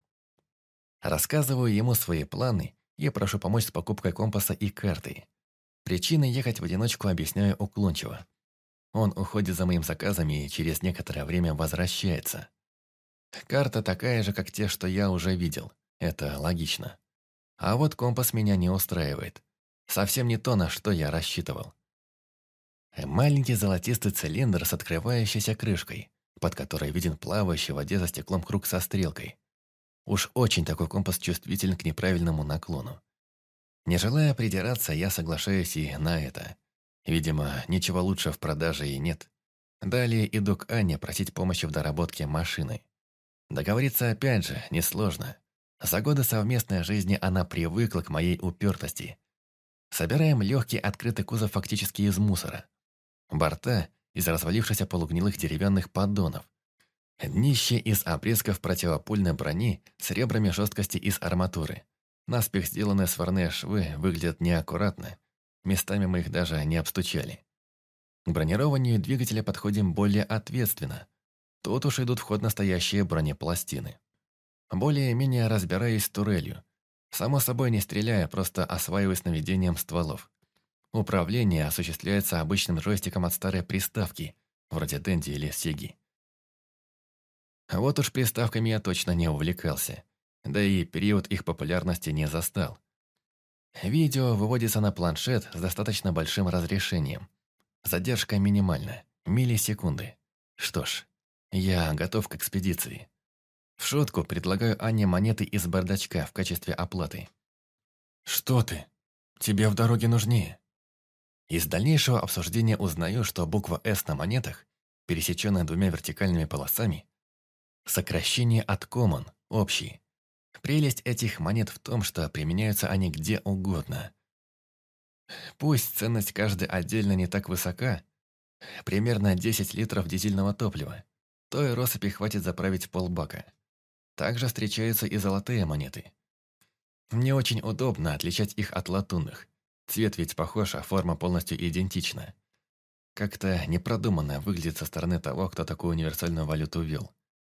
Рассказываю ему свои планы и прошу помочь с покупкой компаса и карты. Причины ехать в одиночку объясняю уклончиво. Он уходит за моим заказами и через некоторое время возвращается. Карта такая же, как те, что я уже видел. Это логично. А вот компас меня не устраивает. Совсем не то, на что я рассчитывал. Маленький золотистый цилиндр с открывающейся крышкой, под которой виден плавающий в воде за стеклом круг со стрелкой. Уж очень такой компас чувствителен к неправильному наклону. Не желая придираться, я соглашаюсь и на это. Видимо, ничего лучше в продаже и нет. Далее иду к Анне просить помощи в доработке машины. Договориться опять же несложно. За годы совместной жизни она привыкла к моей упертости. Собираем легкий открытый кузов фактически из мусора. Борта из развалившихся полугнилых деревянных поддонов. Днище из обрезков противопульной брони с ребрами жесткости из арматуры. Наспех сделанные сварные швы выглядят неаккуратно. Местами мы их даже не обстучали. К бронированию двигателя подходим более ответственно. Тут уж идут в ход настоящие бронепластины. Более-менее разбираюсь с турелью. Само собой не стреляя, просто осваиваюсь наведением стволов. Управление осуществляется обычным джойстиком от старой приставки, вроде Денди или Сеги. Вот уж приставками я точно не увлекался. Да и период их популярности не застал. Видео выводится на планшет с достаточно большим разрешением. Задержка минимальна, миллисекунды. Что ж, я готов к экспедиции. В шутку предлагаю Анне монеты из бардачка в качестве оплаты. «Что ты? Тебе в дороге нужнее». Из дальнейшего обсуждения узнаю, что буква «С» на монетах, пересеченная двумя вертикальными полосами, сокращение от Common, общий. Прелесть этих монет в том, что применяются они где угодно. Пусть ценность каждой отдельно не так высока, примерно 10 литров дизельного топлива, той россыпи хватит заправить полбака. Также встречаются и золотые монеты. Мне очень удобно отличать их от латунных. Цвет ведь похож, а форма полностью идентична. Как-то непродуманно выглядит со стороны того, кто такую универсальную валюту ввел.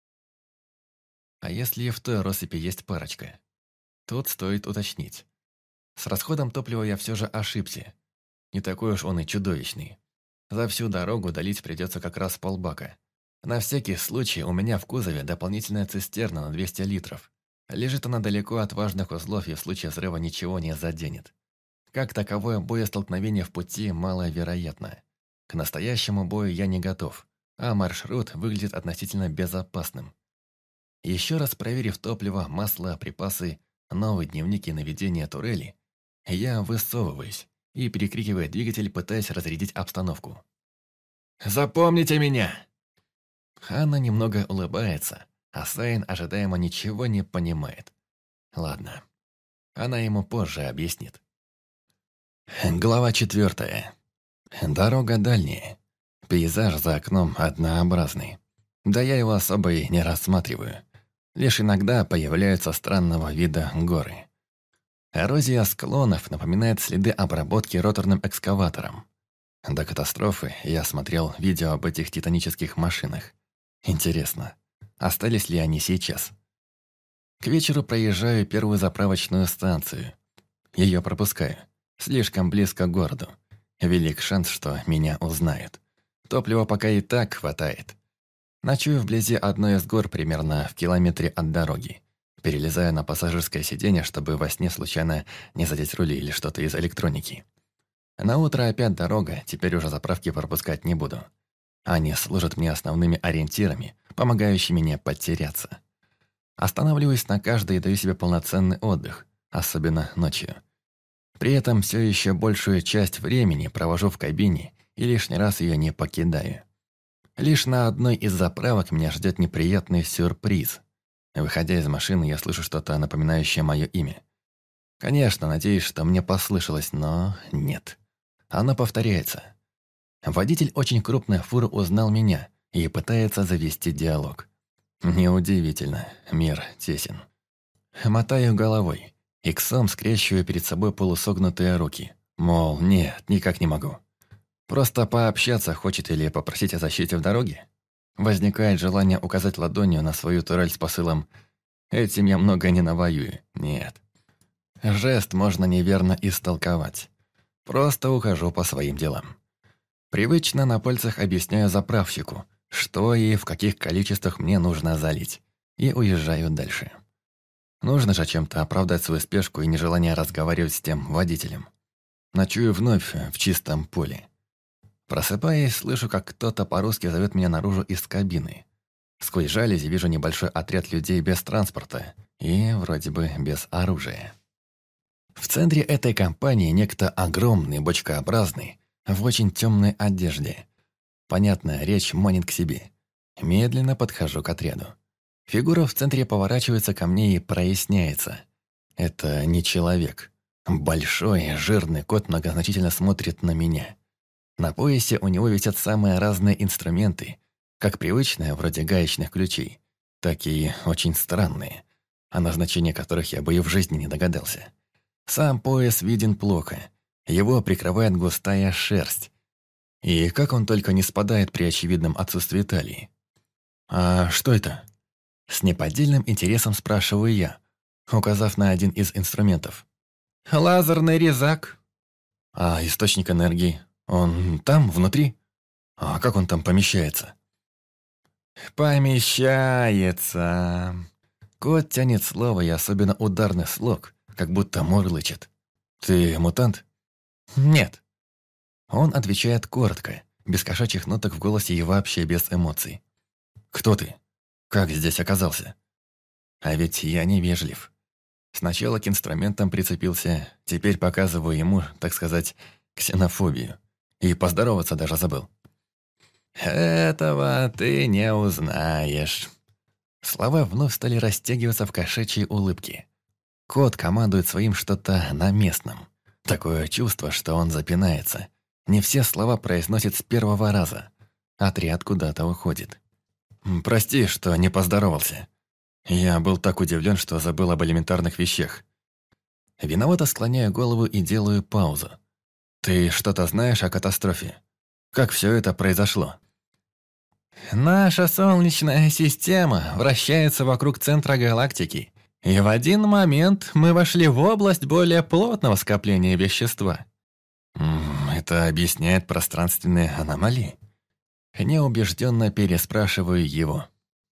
А если в той россыпи есть парочка? Тут стоит уточнить. С расходом топлива я все же ошибся. Не такой уж он и чудовищный. За всю дорогу долить придется как раз полбака. На всякий случай у меня в кузове дополнительная цистерна на 200 литров. Лежит она далеко от важных узлов и в случае взрыва ничего не заденет. Как таковое боестолкновение в пути маловероятно. К настоящему бою я не готов, а маршрут выглядит относительно безопасным. Еще раз проверив топливо, масло, припасы, новый дневник и наведение турели, я высовываюсь и, перекрикивая двигатель, пытаясь разрядить обстановку. «Запомните меня!» Анна немного улыбается, а Сайн ожидаемо ничего не понимает. Ладно, она ему позже объяснит. Глава 4. Дорога дальняя. Пейзаж за окном однообразный. Да я его особо и не рассматриваю. Лишь иногда появляются странного вида горы. Эрозия склонов напоминает следы обработки роторным экскаватором. До катастрофы я смотрел видео об этих титанических машинах. Интересно, остались ли они сейчас? К вечеру проезжаю первую заправочную станцию. Ее пропускаю. Слишком близко к городу. Велик шанс, что меня узнают. Топлива пока и так хватает. Ночую вблизи одной из гор примерно в километре от дороги. Перелезаю на пассажирское сиденье, чтобы во сне случайно не задеть рули или что-то из электроники. На утро опять дорога, теперь уже заправки пропускать не буду. Они служат мне основными ориентирами, помогающими не потеряться. Останавливаюсь на каждой и даю себе полноценный отдых, особенно ночью. При этом все еще большую часть времени провожу в кабине и лишний раз ее не покидаю. Лишь на одной из заправок меня ждет неприятный сюрприз. Выходя из машины, я слышу что-то напоминающее мое имя. Конечно, надеюсь, что мне послышалось, но нет. Оно повторяется. Водитель очень крупной фуры узнал меня и пытается завести диалог. Неудивительно, мир тесен. Мотаю головой. Иксом скрещиваю перед собой полусогнутые руки. Мол, нет, никак не могу. Просто пообщаться хочет или попросить о защите в дороге? Возникает желание указать ладонью на свою турель с посылом «Этим я много не навоюю». Нет. Жест можно неверно истолковать. Просто ухожу по своим делам. Привычно на пальцах объясняю заправщику, что и в каких количествах мне нужно залить, и уезжаю дальше. Нужно же чем-то оправдать свою спешку и нежелание разговаривать с тем водителем. Ночую вновь в чистом поле. Просыпаясь, слышу, как кто-то по-русски зовет меня наружу из кабины. Сквозь жалюзи вижу небольшой отряд людей без транспорта и вроде бы без оружия. В центре этой компании некто огромный, бочкообразный, в очень темной одежде. Понятная речь манит к себе. Медленно подхожу к отряду. Фигура в центре поворачивается ко мне и проясняется. Это не человек. Большой, жирный кот многозначительно смотрит на меня. На поясе у него висят самые разные инструменты, как привычные, вроде гаечных ключей, так и очень странные, о назначении которых я бы и в жизни не догадался. Сам пояс виден плохо, его прикрывает густая шерсть. И как он только не спадает при очевидном отсутствии талии. «А что это?» С неподдельным интересом спрашиваю я, указав на один из инструментов. «Лазерный резак». «А источник энергии? Он там, внутри? А как он там помещается?» «Помещается». Кот тянет слово и особенно ударный слог, как будто мурлычет. «Ты мутант?» «Нет». Он отвечает коротко, без кошачьих ноток в голосе и вообще без эмоций. «Кто ты? Как здесь оказался?» А ведь я невежлив. Сначала к инструментам прицепился, теперь показываю ему, так сказать, ксенофобию. И поздороваться даже забыл. «Этого ты не узнаешь». Слова вновь стали растягиваться в кошачьей улыбке. Кот командует своим что-то на местном. Такое чувство, что он запинается. Не все слова произносит с первого раза. Отряд куда-то уходит. «Прости, что не поздоровался. Я был так удивлен, что забыл об элементарных вещах». Виновато склоняю голову и делаю паузу. «Ты что-то знаешь о катастрофе? Как все это произошло?» «Наша Солнечная система вращается вокруг центра галактики, и в один момент мы вошли в область более плотного скопления вещества». «Это объясняет пространственные аномалии?» Неубежденно переспрашиваю его.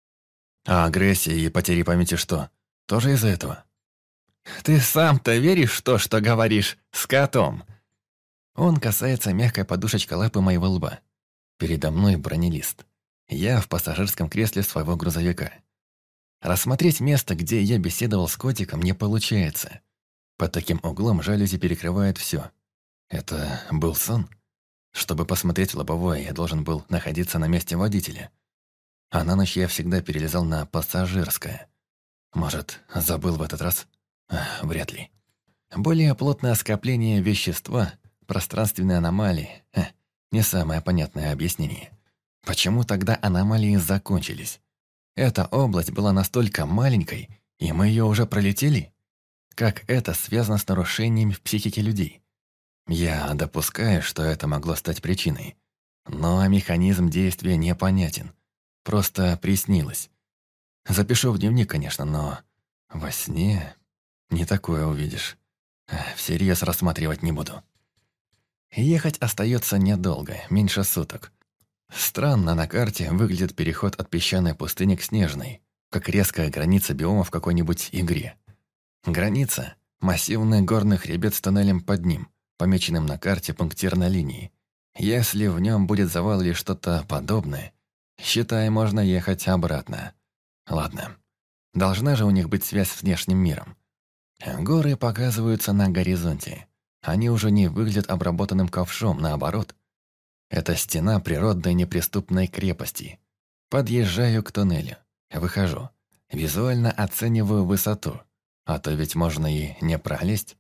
«А агрессия и потери памяти что? Тоже из-за этого?» «Ты сам-то веришь в то, что говоришь с котом?» Он касается мягкой подушечкой лапы моего лба. Передо мной бронелист. Я в пассажирском кресле своего грузовика. Рассмотреть место, где я беседовал с котиком, не получается. Под таким углом жалюзи перекрывает все. Это был сон? Чтобы посмотреть в лобовое, я должен был находиться на месте водителя. А на ночь я всегда перелезал на пассажирское. Может, забыл в этот раз? Вряд ли. Более плотное скопление вещества, пространственные аномалии. Не самое понятное объяснение. Почему тогда аномалии закончились? Эта область была настолько маленькой, и мы ее уже пролетели? Как это связано с нарушениями в психике людей? Я допускаю, что это могло стать причиной. Но механизм действия непонятен. Просто приснилось. Запишу в дневник, конечно, но во сне не такое увидишь. Всерьез рассматривать не буду. Ехать остается недолго, меньше суток. Странно на карте выглядит переход от песчаной пустыни к снежной, как резкая граница биома в какой-нибудь игре. Граница – массивный горный хребет с тоннелем под ним, помеченным на карте пунктирной линией. Если в нем будет завал или что-то подобное, считай, можно ехать обратно. Ладно, должна же у них быть связь с внешним миром. Горы показываются на горизонте. Они уже не выглядят обработанным ковшом, наоборот. Это стена природной неприступной крепости. Подъезжаю к туннелю, выхожу. Визуально оцениваю высоту, а то ведь можно и не пролезть.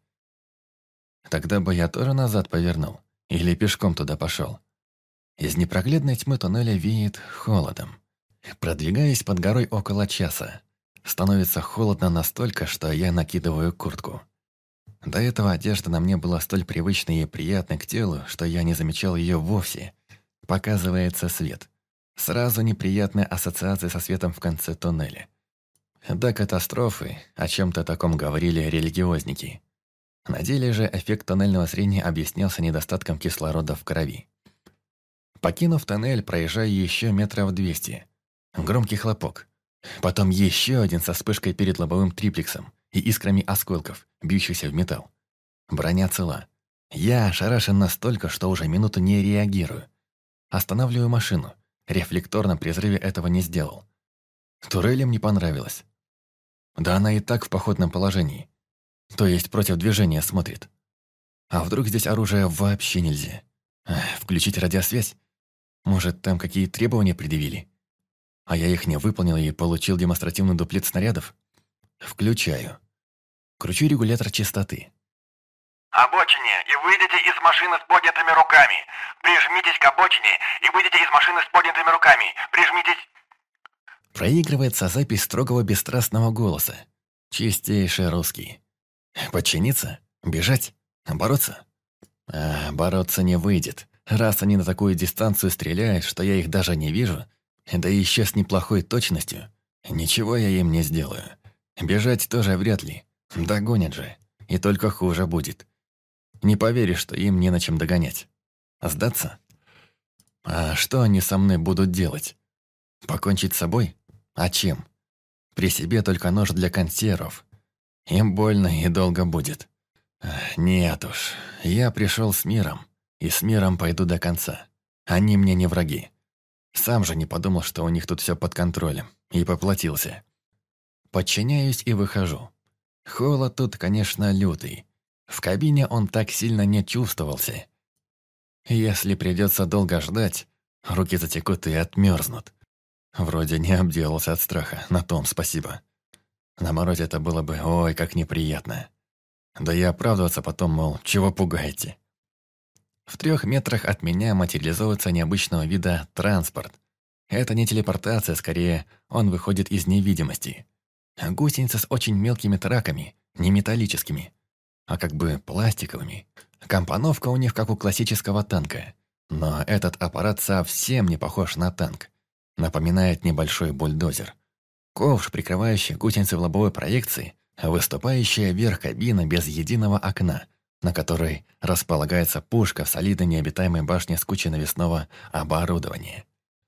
Тогда бы я тоже назад повернул или пешком туда пошел. Из непроглядной тьмы туннеля веет холодом. Продвигаюсь под горой около часа. Становится холодно настолько, что я накидываю куртку. До этого одежда на мне была столь привычной и приятной к телу, что я не замечал ее вовсе. Показывается свет. Сразу неприятная ассоциация со светом в конце туннеля. До катастрофы о чем-то таком говорили религиозники. На деле же эффект тоннельного зрения объяснялся недостатком кислорода в крови. Покинув тоннель, проезжаю еще метров 200. Громкий хлопок. Потом еще один со вспышкой перед лобовым триплексом и искрами осколков, бьющихся в металл. Броня цела. Я ошарашен настолько, что уже минуту не реагирую. Останавливаю машину. Рефлекторно при взрыве этого не сделал. Турелям не понравилось. Да она и так в походном положении. То есть против движения смотрит. А вдруг здесь оружие вообще нельзя? Включить радиосвязь? Может, там какие требования предъявили? А я их не выполнил и получил демонстративный дуплет снарядов? Включаю. Кручу регулятор частоты. Обочине и выйдите из машины с поднятыми руками. Прижмитесь к обочине и выйдите из машины с поднятыми руками. Прижмитесь... Проигрывается запись строгого бесстрастного голоса. Чистейший русский. Подчиниться? Бежать? Бороться? Бороться не выйдет. Раз они на такую дистанцию стреляют, что я их даже не вижу, да еще с неплохой точностью, ничего я им не сделаю. Бежать тоже вряд ли. Догонят же. И только хуже будет. Не поверишь, что им не на чем догонять. Сдаться? А что они со мной будут делать? Покончить с собой? А чем? При себе только нож для консервов. Им больно и долго будет. Нет уж, я пришел с миром, и с миром пойду до конца. Они мне не враги. Сам же не подумал, что у них тут все под контролем, и поплатился. Подчиняюсь и выхожу. Холод тут, конечно, лютый. В кабине он так сильно не чувствовался. Если придется долго ждать, руки затекут и отмерзнут. Вроде не обделался от страха, на том спасибо. На морозе это было бы, ой, как неприятно. Да и оправдываться потом, мол, чего пугаете. В 3 метрах от меня материализуется необычного вида транспорт. Это не телепортация, скорее, он выходит из невидимости. Гусеница с очень мелкими траками, не металлическими, а как бы пластиковыми. Компоновка у них как у классического танка. Но этот аппарат совсем не похож на танк. Напоминает небольшой бульдозер. Ковш, прикрывающий гусеницы в лобовой проекции, выступающая вверх кабина без единого окна, на которой располагается пушка в солидной необитаемой башне с кучей навесного оборудования.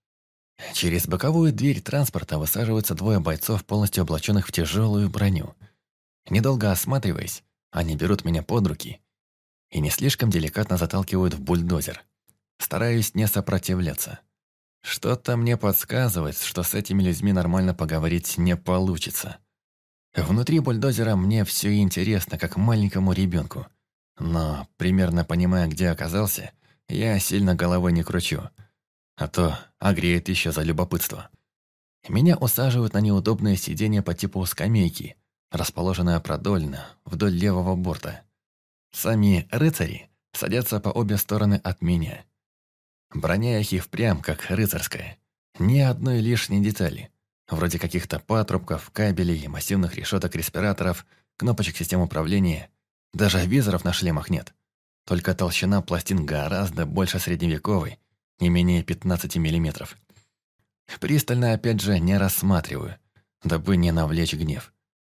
Через боковую дверь транспорта высаживаются 2 бойцов, полностью облаченных в тяжелую броню. Недолго осматриваясь, они берут меня под руки и не слишком деликатно заталкивают в бульдозер. Стараюсь не сопротивляться. Что-то мне подсказывает, что с этими людьми нормально поговорить не получится. Внутри бульдозера мне все интересно, как маленькому ребенку. Но, примерно понимая, где оказался, я сильно головой не кручу. А то огреет еще за любопытство. Меня усаживают на неудобное сиденье по типу скамейки, расположенное продольно, вдоль левого борта. Сами рыцари садятся по обе стороны от меня. Броня их и впрямь как рыцарская. Ни одной лишней детали. Вроде каких-то патрубков, кабелей и массивных решеток респираторов, кнопочек систем управления. Даже визоров на шлемах нет. Только толщина пластин гораздо больше средневековой, не менее 15 миллиметров. Пристально опять же не рассматриваю, дабы не навлечь гнев.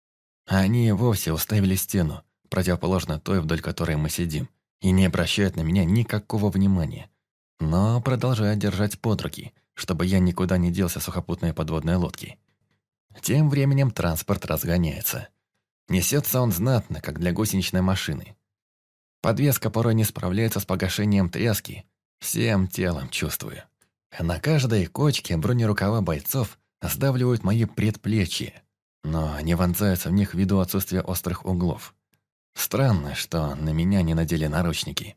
Они вовсе уставили стену, противоположно той, вдоль которой мы сидим, и не обращают на меня никакого внимания. Но продолжают держать под руки, чтобы я никуда не делся сухопутной подводной лодки. Тем временем транспорт разгоняется. Несется он знатно, как для гусеничной машины. Подвеска порой не справляется с погашением тряски. Всем телом чувствую. На каждой кочке бронерукава бойцов сдавливают мои предплечья, но не вонзаются в них ввиду отсутствия острых углов. Странно, что на меня не надели наручники.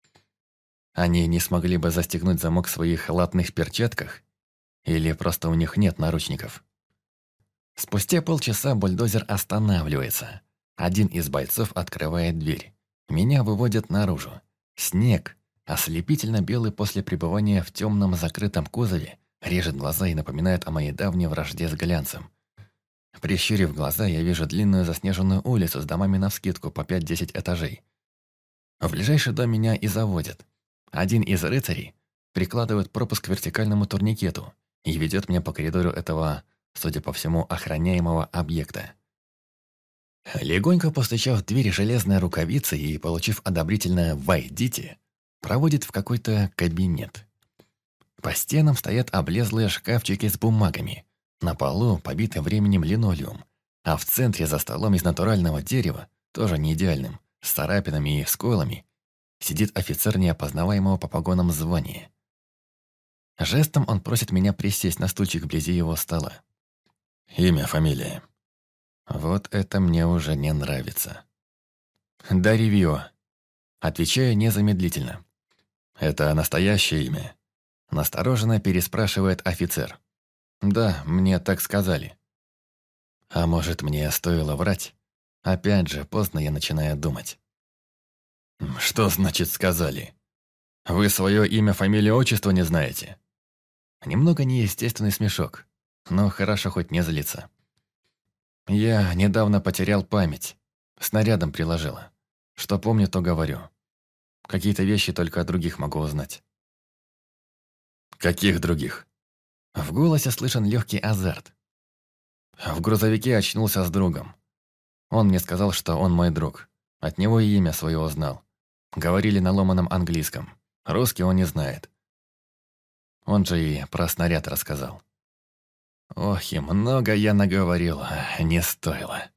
Они не смогли бы застегнуть замок в своих латных перчатках? Или просто у них нет наручников? Спустя полчаса бульдозер останавливается. Один из бойцов открывает дверь. Меня выводят наружу. Снег, ослепительно белый после пребывания в темном закрытом кузове, режет глаза и напоминает о моей давней вражде с глянцем. Прищурив глаза, я вижу длинную заснеженную улицу с домами навскидку по 5-10 этажей. В ближайший дом меня и заводят. Один из рыцарей прикладывает пропуск к вертикальному турникету и ведет меня по коридору этого, судя по всему, охраняемого объекта. Легонько постучав в дверь железной рукавицей и получив одобрительное «Войдите», проводит в какой-то кабинет. По стенам стоят облезлые шкафчики с бумагами. На полу побитый временем линолеум, а в центре за столом из натурального дерева, тоже не идеальным, с царапинами и сколами, сидит офицер неопознаваемого по погонам звания. Жестом он просит меня присесть на стульчик вблизи его стола. Имя, фамилия. Вот это мне уже не нравится. Даривио. Отвечаю незамедлительно. Это настоящее имя? Настороженно переспрашивает офицер. Да, мне так сказали. А может, мне стоило врать? Опять же, поздно я начинаю думать. Что значит «сказали»? Вы свое имя, фамилию, отчество не знаете? Немного неестественный смешок, но хорошо хоть не злиться. Я недавно потерял память. Снарядом приложила. Что помню, то говорю. Какие-то вещи только от других могу узнать. Каких других? В голосе слышен легкий азарт. В грузовике очнулся с другом. Он мне сказал, что он мой друг. От него и имя свое узнал. Говорили на ломаном английском. Русский он не знает. Он же и про снаряд рассказал. Ох, и много я наговорил, не стоило.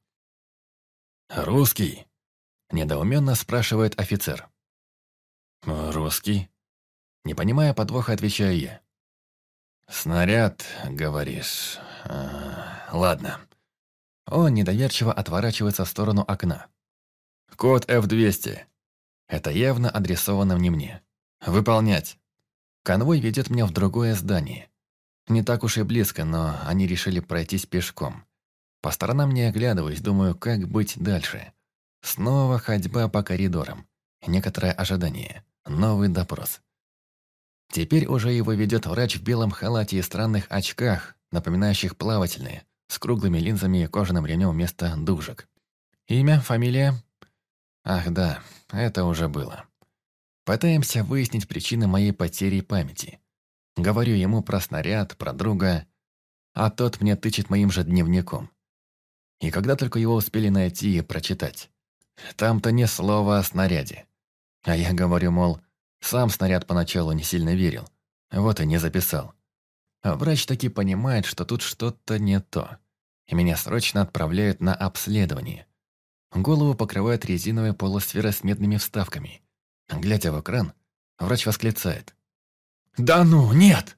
«Русский?» – недоуменно спрашивает офицер. «Русский?» Не понимая подвоха, отвечаю я. «Снаряд, говоришь? Ладно». Он недоверчиво отворачивается в сторону окна. «Код F200. Это явно адресовано не мне. Выполнять». Конвой ведет меня в другое здание. Не так уж и близко, но они решили пройтись пешком. По сторонам не оглядываясь, думаю, как быть дальше. Снова ходьба по коридорам. Некоторое ожидание. Новый допрос. Теперь уже его ведет врач в белом халате и странных очках, напоминающих плавательные, с круглыми линзами и кожаным ремнем вместо дужек. Имя, фамилия? Ах да, это уже было. Пытаемся выяснить причины моей потери памяти. Говорю ему про снаряд, про друга, а тот мне тычет моим же дневником. И когда только его успели найти и прочитать. Там-то ни слова о снаряде. А я говорю, мол, сам снаряд поначалу не сильно верил. Вот и не записал. А врач таки понимает, что тут что-то не то. И меня срочно отправляют на обследование. Голову покрывает резиновая полусфера с медными вставками. Глядя в экран, врач восклицает. «Да ну, нет!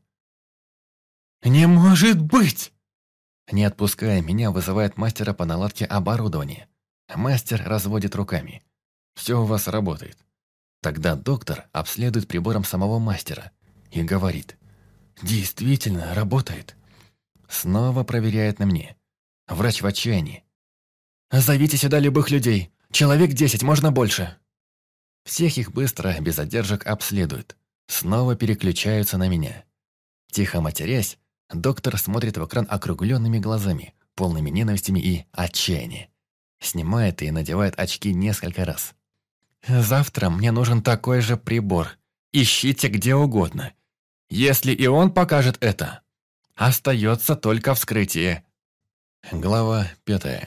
Не может быть!» Не отпуская меня, вызывает мастера по наладке оборудования. Мастер разводит руками. «Все у вас работает». Тогда доктор обследует прибором самого мастера и говорит. «Действительно, работает». Снова проверяет на мне. Врач в отчаянии. «Зовите сюда любых людей. Человек 10, можно больше». Всех их быстро, без задержек, обследуют. Снова переключаются на меня. Тихо матерясь, доктор смотрит в экран округленными глазами, полными ненавистями и отчаяния. Снимает и надевает очки несколько раз. «Завтра мне нужен такой же прибор. Ищите где угодно. Если и он покажет это, остается только вскрытие». Глава 5.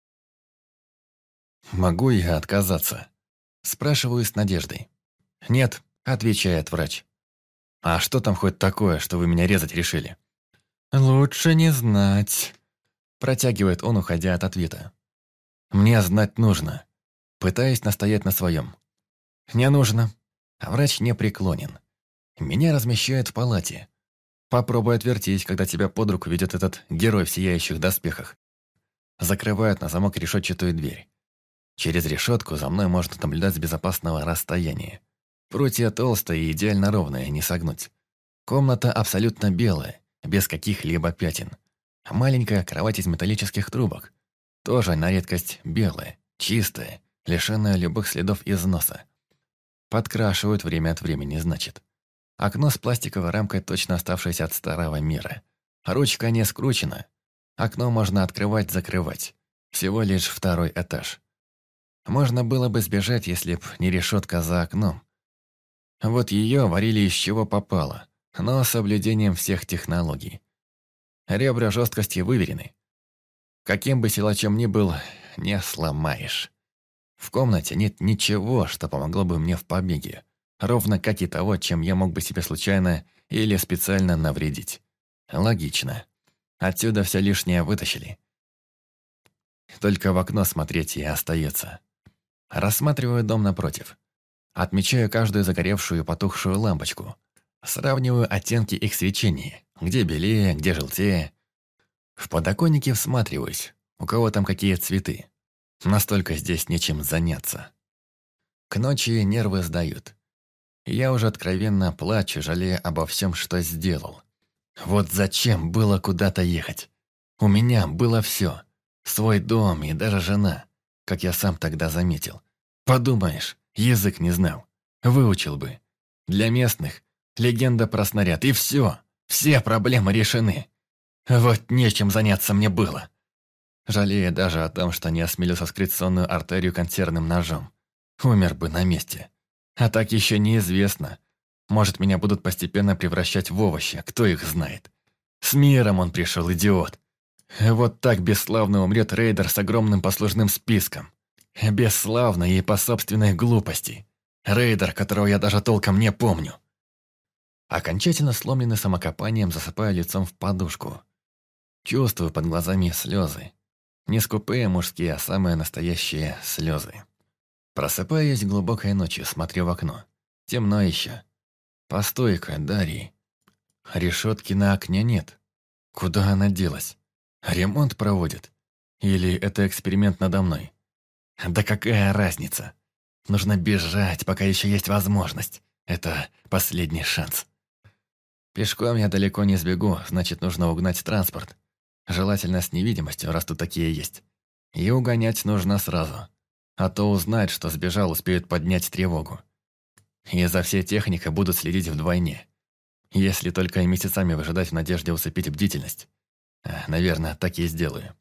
«Могу я отказаться?» Спрашиваю с надеждой. «Нет», — отвечает врач. «А что там хоть такое, что вы меня резать решили?» «Лучше не знать», — протягивает он, уходя от ответа. «Мне знать нужно». Пытаюсь настоять на своем. «Не нужно». А врач не преклонен. Меня размещают в палате. Попробуй отвертись, когда тебя под руку ведет этот герой в сияющих доспехах. Закрывают на замок решетчатую дверь. Через решетку за мной можно наблюдать с безопасного расстояния. Прутья толстые и идеально ровные, не согнуть. Комната абсолютно белая, без каких-либо пятен. Маленькая кровать из металлических трубок. Тоже на редкость белая, чистая, лишенная любых следов износа. Подкрашивают время от времени, значит. Окно с пластиковой рамкой, точно оставшееся от старого мира. Ручка не скручена. Окно можно открывать-закрывать. Всего лишь 2-й этаж. Можно было бы сбежать, если б не решетка за окном. Вот ее варили из чего попало, но с соблюдением всех технологий. Ребра жесткости выверены. Каким бы силачом ни был, не сломаешь. В комнате нет ничего, что помогло бы мне в побеге. Ровно как и того, чем я мог бы себе случайно или специально навредить. Логично. Отсюда все лишнее вытащили. Только в окно смотреть и остается. Рассматриваю дом напротив. Отмечаю каждую загоревшую потухшую лампочку. Сравниваю оттенки их свечения. Где белее, где желтее. В подоконнике всматриваюсь. У кого там какие цветы. Настолько здесь нечем заняться. К ночи нервы сдают. Я уже откровенно плачу, жалея обо всем, что сделал. Вот зачем было куда-то ехать? У меня было все. Свой дом и даже жена, как я сам тогда заметил. Подумаешь, язык не знал. Выучил бы. Для местных легенда про снаряд, и все. Все проблемы решены. Вот нечем заняться мне было. Жалея даже о том, что не осмелился вскрыть сонную артерию консервным ножом. Умер бы на месте. А так еще неизвестно. Может, меня будут постепенно превращать в овощи, кто их знает. С миром он пришел, идиот. Вот так бесславно умрет рейдер с огромным послужным списком. Бесславно и по собственной глупости. Рейдер, которого я даже толком не помню. Окончательно сломленный самокопанием, засыпаю лицом в подушку. Чувствую под глазами слезы. Не скупые мужские, а самые настоящие слезы. Просыпаюсь глубокой ночью, смотрю в окно. Темно еще. Постой-ка, Дарья. Решетки на окне нет. Куда она делась? Ремонт проводит? Или это эксперимент надо мной? Да какая разница? Нужно бежать, пока еще есть возможность. Это последний шанс. Пешком я далеко не сбегу, значит, нужно угнать транспорт. Желательно с невидимостью, раз тут такие есть. И угонять нужно сразу. А то узнать, что сбежал, успеют поднять тревогу. И за всей техникой будут следить вдвойне. Если только и месяцами выжидать в надежде усыпить бдительность. Наверное, так и сделаю.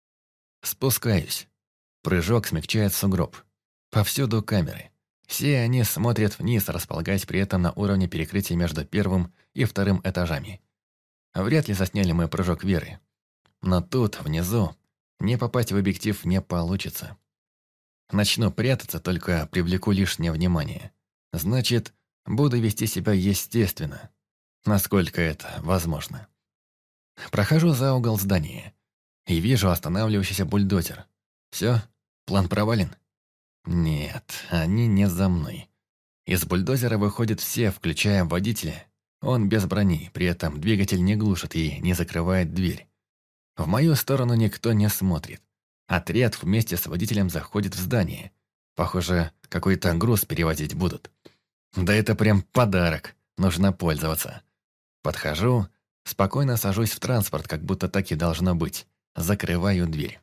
Спускаюсь. Прыжок смягчает сугроб. Повсюду камеры. Все они смотрят вниз, располагаясь при этом на уровне перекрытия между 1-м и 2-м этажами. Вряд ли засняли мой прыжок Веры. Но тут, внизу, не попасть в объектив не получится. Начну прятаться, только привлеку лишнее внимание. Значит, буду вести себя естественно. Насколько это возможно. Прохожу за угол здания. И вижу останавливающийся бульдозер. Все, план провален? Нет, они не за мной. Из бульдозера выходят все, включая водителя. Он без брони, при этом двигатель не глушит и не закрывает дверь. В мою сторону никто не смотрит. Отряд вместе с водителем заходит в здание. Похоже, какой-то груз перевозить будут. Да это прям подарок, нужно пользоваться. Подхожу, спокойно сажусь в транспорт, как будто так и должно быть. Закрываю дверь.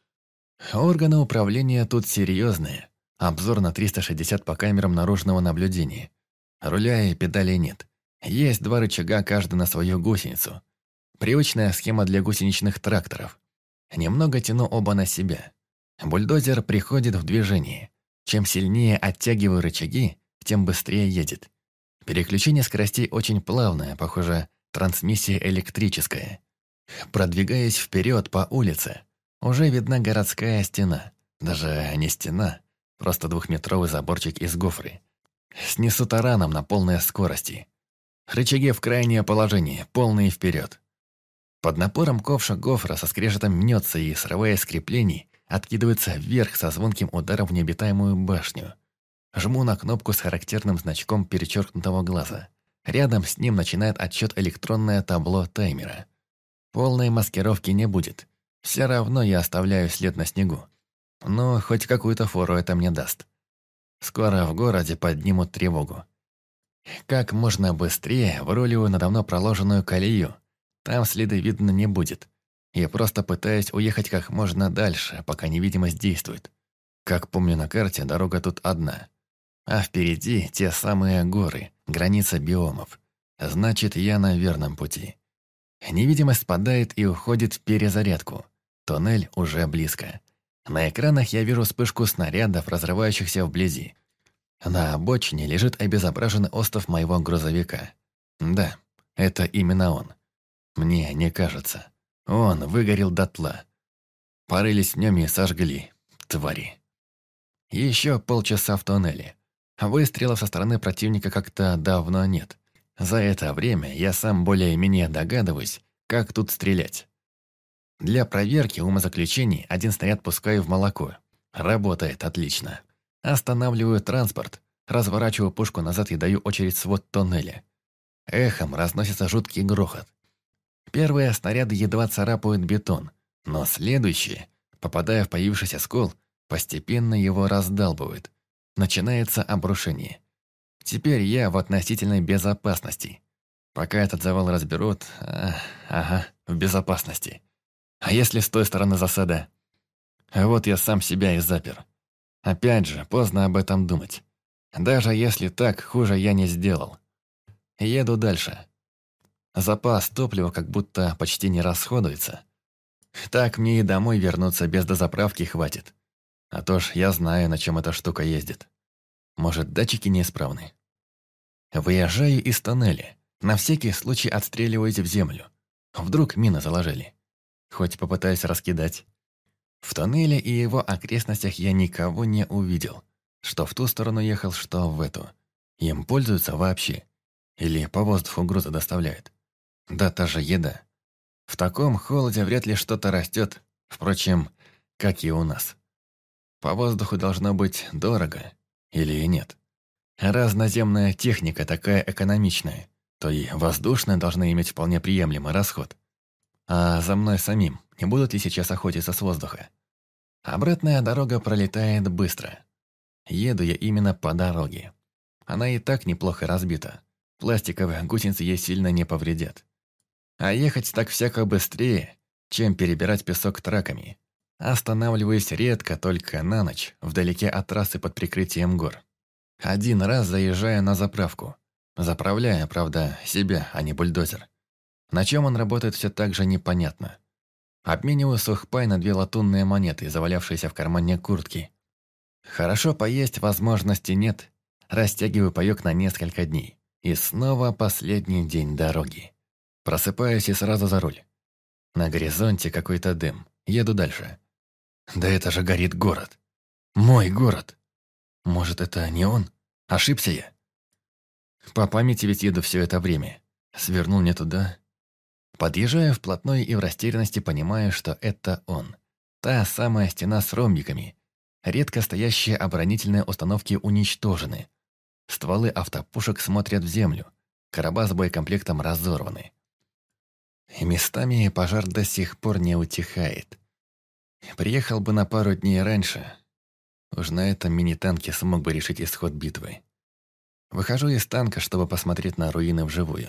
Органы управления тут серьезные. Обзор на 360 по камерам наружного наблюдения. Руля и педалей нет. Есть 2 рычага, каждый на свою гусеницу. Привычная схема для гусеничных тракторов. Немного тяну оба на себя. Бульдозер приходит в движение. Чем сильнее оттягиваю рычаги, тем быстрее едет. Переключение скоростей очень плавное, похоже, трансмиссия электрическая. Продвигаясь вперед по улице, уже видна городская стена. Даже не стена, просто 2-метровый заборчик из гофры. Снесу тараном на полной скорости. Рычаги в крайнее положение, полные вперед. Под напором ковша гофра со скрежетом мнется и, срывая с креплений, откидывается вверх со звонким ударом в необитаемую башню. Жму на кнопку с характерным значком перечеркнутого глаза. Рядом с ним начинает отсчет электронное табло таймера. Полной маскировки не будет. Все равно я оставляю след на снегу. Но хоть какую-то фору это мне даст. Скоро в городе поднимут тревогу. Как можно быстрее выруливаю на давно проложенную колею. Там следы видно не будет. Я просто пытаюсь уехать как можно дальше, пока невидимость действует. Как помню на карте, дорога тут одна. А впереди те самые горы, граница биомов. Значит, я на верном пути. Невидимость спадает и уходит в перезарядку. Туннель уже близко. На экранах я вижу вспышку снарядов, разрывающихся вблизи. На обочине лежит обезображенный остов моего грузовика. Да, это именно он. Мне не кажется. Он выгорел дотла. Порылись в нем и сожгли. Твари. Еще полчаса в туннеле. Выстрелов со стороны противника как-то давно нет. За это время я сам более-менее догадываюсь, как тут стрелять. Для проверки умозаключений один снаряд пускаю в молоко. Работает отлично. Останавливаю транспорт, разворачиваю пушку назад и даю очередь в свод тоннеля. Эхом разносится жуткий грохот. Первые снаряды едва царапают бетон, но следующие, попадая в появившийся скол, постепенно его раздалбывают. Начинается обрушение. Теперь я в относительной безопасности. Пока этот завал разберут, ага, в безопасности. А если с той стороны засада? Вот я сам себя и запер. Опять же, поздно об этом думать. Даже если так, хуже я не сделал. Еду дальше. Запас топлива как будто почти не расходуется. Так мне и домой вернуться без дозаправки хватит. А то ж я знаю, на чем эта штука ездит. Может, датчики неисправны? Выезжаю из тоннеля. На всякий случай отстреливаюсь в землю. Вдруг мины заложили. Хоть попытаюсь раскидать. В тоннеле и его окрестностях я никого не увидел. Что в ту сторону ехал, что в эту. Им пользуются вообще? Или по воздуху грузы доставляют? Да та же еда. В таком холоде вряд ли что-то растет. Впрочем, как и у нас. По воздуху должно быть дорого. Или нет? Раз наземная техника такая экономичная, то и воздушная должна иметь вполне приемлемый расход. А за мной самим не будут ли сейчас охотиться с воздуха? Обратная дорога пролетает быстро. Еду я именно по дороге. Она и так неплохо разбита. Пластиковые гусеницы ей сильно не повредят. А ехать так всяко быстрее, чем перебирать песок траками. Останавливаюсь редко, только на ночь, вдалеке от трассы под прикрытием гор. Один раз заезжаю на заправку. Заправляю, правда, себя, а не бульдозер. На чем он работает, все так же непонятно. Обмениваю сухпай на 2 латунные монеты, завалявшиеся в кармане куртки. Хорошо поесть возможности нет. Растягиваю паёк на несколько дней. И снова последний день дороги. Просыпаюсь и сразу за руль. На горизонте какой-то дым. Еду дальше. Да это же горит город. Мой город. Может, это не он? Ошибся я? По памяти ведь еду все это время. Свернул не туда. Подъезжаю вплотную и в растерянности понимаю, что это он. Та самая стена с ромбиками. Редко стоящие оборонительные установки уничтожены. Стволы автопушек смотрят в землю. Короба с боекомплектом разорваны. И местами пожар до сих пор не утихает. Приехал бы на пару дней раньше. Уж на этом мини-танке смог бы решить исход битвы. Выхожу из танка, чтобы посмотреть на руины вживую.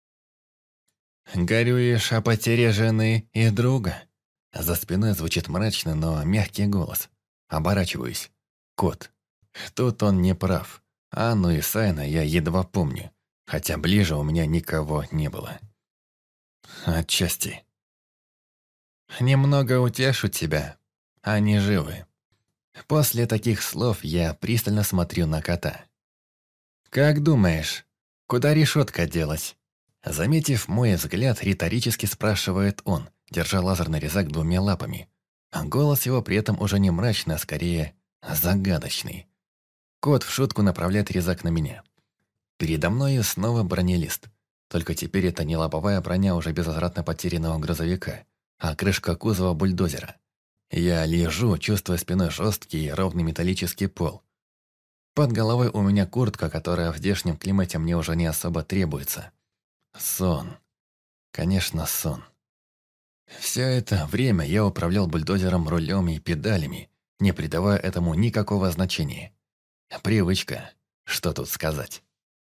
«Горюешь о потере жены и друга?» За спиной звучит мрачный, но мягкий голос. Оборачиваюсь. Кот. Тут он не прав. Анну и Сайна я едва помню, хотя ближе у меня никого не было. Отчасти. «Немного утешу тебя. Они живы». После таких слов я пристально смотрю на кота. «Как думаешь, куда решетка делась?» Заметив мой взгляд, риторически спрашивает он, держа лазерный резак 2 лапами. А голос его при этом уже не мрачный, а скорее загадочный. Кот в шутку направляет резак на меня. Передо мною снова бронелист. Только теперь это не лобовая броня уже безвозвратно потерянного грузовика, а крышка кузова бульдозера. Я лежу, чувствуя спиной жесткий и ровный металлический пол. Под головой у меня куртка, которая в здешнем климате мне уже не особо требуется. Сон. Конечно, сон. Все это время я управлял бульдозером рулем и педалями, не придавая этому никакого значения. Привычка. Что тут сказать?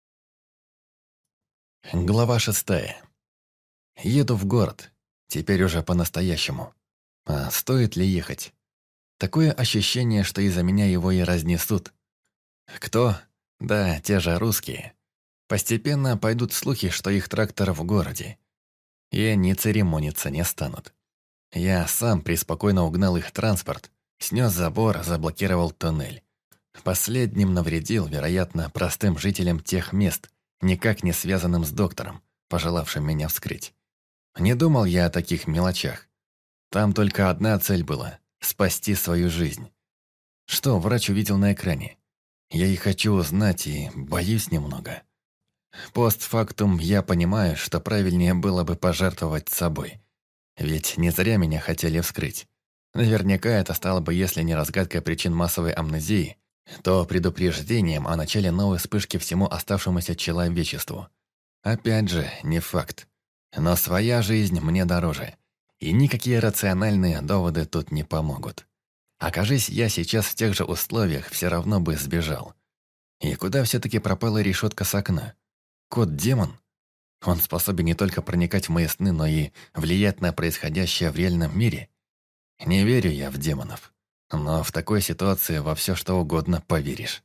Глава 6. Еду в город. Теперь уже по-настоящему. А стоит ли ехать? Такое ощущение, что из-за меня его и разнесут. Кто? Да, те же русские. Постепенно пойдут слухи, что их трактор в городе. И они церемониться не станут. Я сам преспокойно угнал их транспорт, снес забор, заблокировал туннель. Последним навредил, вероятно, простым жителям тех мест, никак не связанным с доктором, пожелавшим меня вскрыть. Не думал я о таких мелочах. Там только одна цель была – спасти свою жизнь. Что врач увидел на экране? Я и хочу узнать, и боюсь немного. Постфактум я понимаю, что правильнее было бы пожертвовать собой. Ведь не зря меня хотели вскрыть. Наверняка это стало бы, если не разгадкой причин массовой амнезии, то предупреждением о начале новой вспышки всему оставшемуся человечеству. Опять же, не факт. Но своя жизнь мне дороже. И никакие рациональные доводы тут не помогут. Окажись я сейчас в тех же условиях, все равно бы сбежал. И куда все-таки пропала решетка с окна? Кот-демон? Он способен не только проникать в мои сны, но и влиять на происходящее в реальном мире. Не верю я в демонов. Но в такой ситуации во все что угодно поверишь.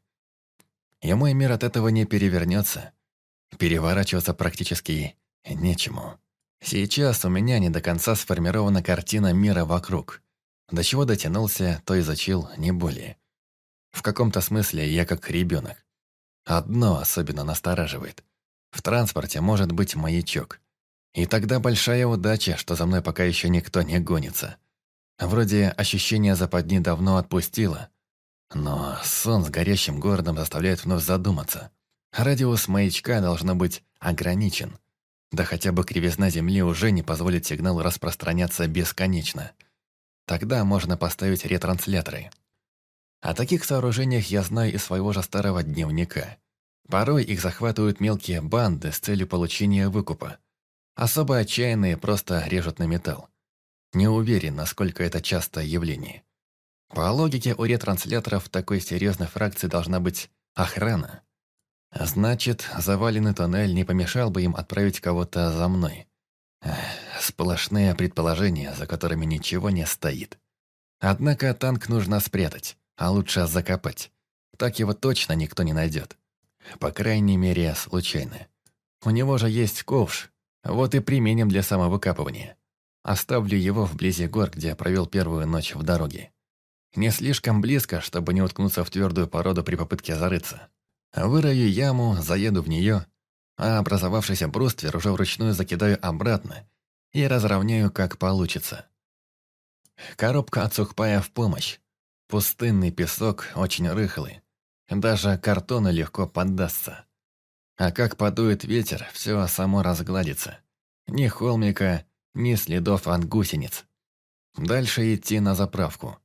И мой мир от этого не перевернется. Переворачиваться практически нечему. Сейчас у меня не до конца сформирована картина мира вокруг. До чего дотянулся, то изучил, не более. В каком-то смысле я как ребенок. Одно особенно настораживает. В транспорте может быть маячок. И тогда большая удача, что за мной пока еще никто не гонится. Вроде ощущение западни давно отпустило. Но сон с горящим городом заставляет вновь задуматься. Радиус маячка должно быть ограничен. Да хотя бы кривизна Земли уже не позволит сигналу распространяться бесконечно. Тогда можно поставить ретрансляторы. О таких сооружениях я знаю из своего же старого дневника. Порой их захватывают мелкие банды с целью получения выкупа. Особо отчаянные просто режут на металл. Не уверен, насколько это частое явление. По логике, у ретрансляторов такой серьезной фракции должна быть охрана. Значит, заваленный тоннель не помешал бы им отправить кого-то за мной. Сплошные предположения, за которыми ничего не стоит. Однако танк нужно спрятать, а лучше закопать. Так его точно никто не найдет. По крайней мере, случайно. У него же есть ковш, вот и применим для самовыкапывания. Оставлю его вблизи гор, где я провел первую ночь в дороге. Не слишком близко, чтобы не уткнуться в твердую породу при попытке зарыться. Вырою яму, заеду в нее, а образовавшийся бруствер уже вручную закидаю обратно и разровняю, как получится. Коробка от сухпая в помощь. Пустынный песок очень рыхлый. Даже картону легко поддастся. А как подует ветер, все само разгладится. Ни холмика, ни следов от гусениц. Дальше идти на заправку.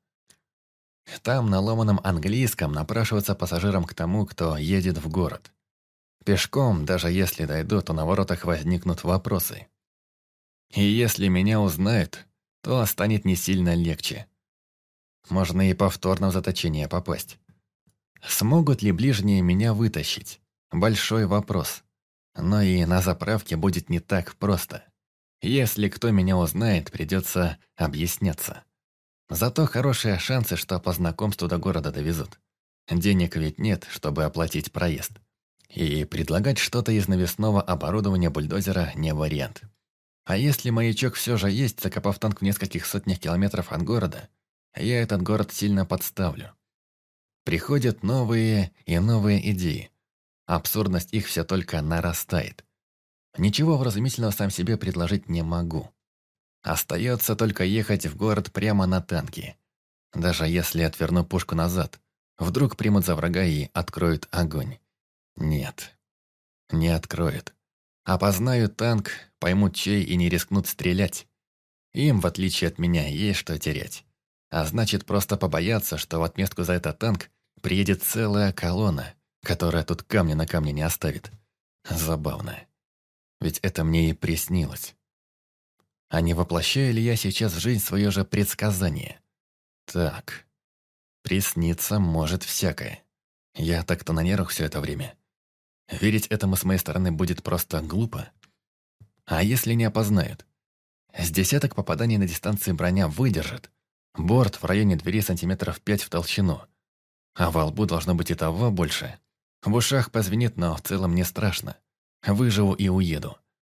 Там на ломаном английском напрашиваться пассажирам к тому, кто едет в город. Пешком, даже если дойду, то на воротах возникнут вопросы. И если меня узнают, то станет не сильно легче. Можно и повторно в заточение попасть. Смогут ли ближние меня вытащить? Большой вопрос. Но и на заправке будет не так просто. Если кто меня узнает, придется объясняться. Зато хорошие шансы, что по знакомству до города довезут. Денег ведь нет, чтобы оплатить проезд. И предлагать что-то из навесного оборудования бульдозера не вариант. А если маячок все же есть, закопав танк в нескольких сотнях километров от города, я этот город сильно подставлю. Приходят новые и новые идеи. Абсурдность их все только нарастает. Ничего вразумительного сам себе предложить не могу. Остается только ехать в город прямо на танке. Даже если отверну пушку назад, вдруг примут за врага и откроют огонь. Нет, не откроют. Опознают танк, поймут чей и не рискнут стрелять. Им, в отличие от меня, есть что терять. А значит, просто побояться, что в отместку за этот танк приедет целая колонна, которая тут камня на камне не оставит. Забавно. Ведь это мне и приснилось. А не воплощаю ли я сейчас в жизнь свое же предсказание? Так, присниться может всякое. Я так-то на нервах все это время. Верить этому с моей стороны будет просто глупо. А если не опознают? С десяток попаданий на дистанции броня выдержит. Борт в районе двери сантиметров 5 в толщину. А во лбу должно быть и того больше. В ушах позвенит, но в целом не страшно. Выживу и уеду.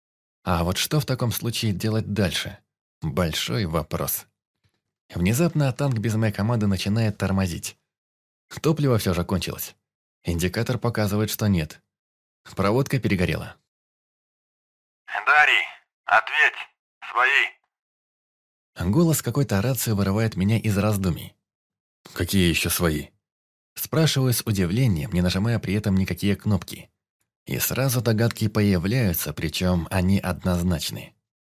А вот что в таком случае делать дальше? Большой вопрос. Внезапно танк без моей команды начинает тормозить. Топливо все же кончилось. Индикатор показывает, что нет. Проводка перегорела. Дарий, ответь! Свои! Голос какой-то рации вырывает меня из раздумий. Какие еще свои? Спрашиваю с удивлением, не нажимая при этом никакие кнопки. И сразу догадки появляются, причем они однозначны.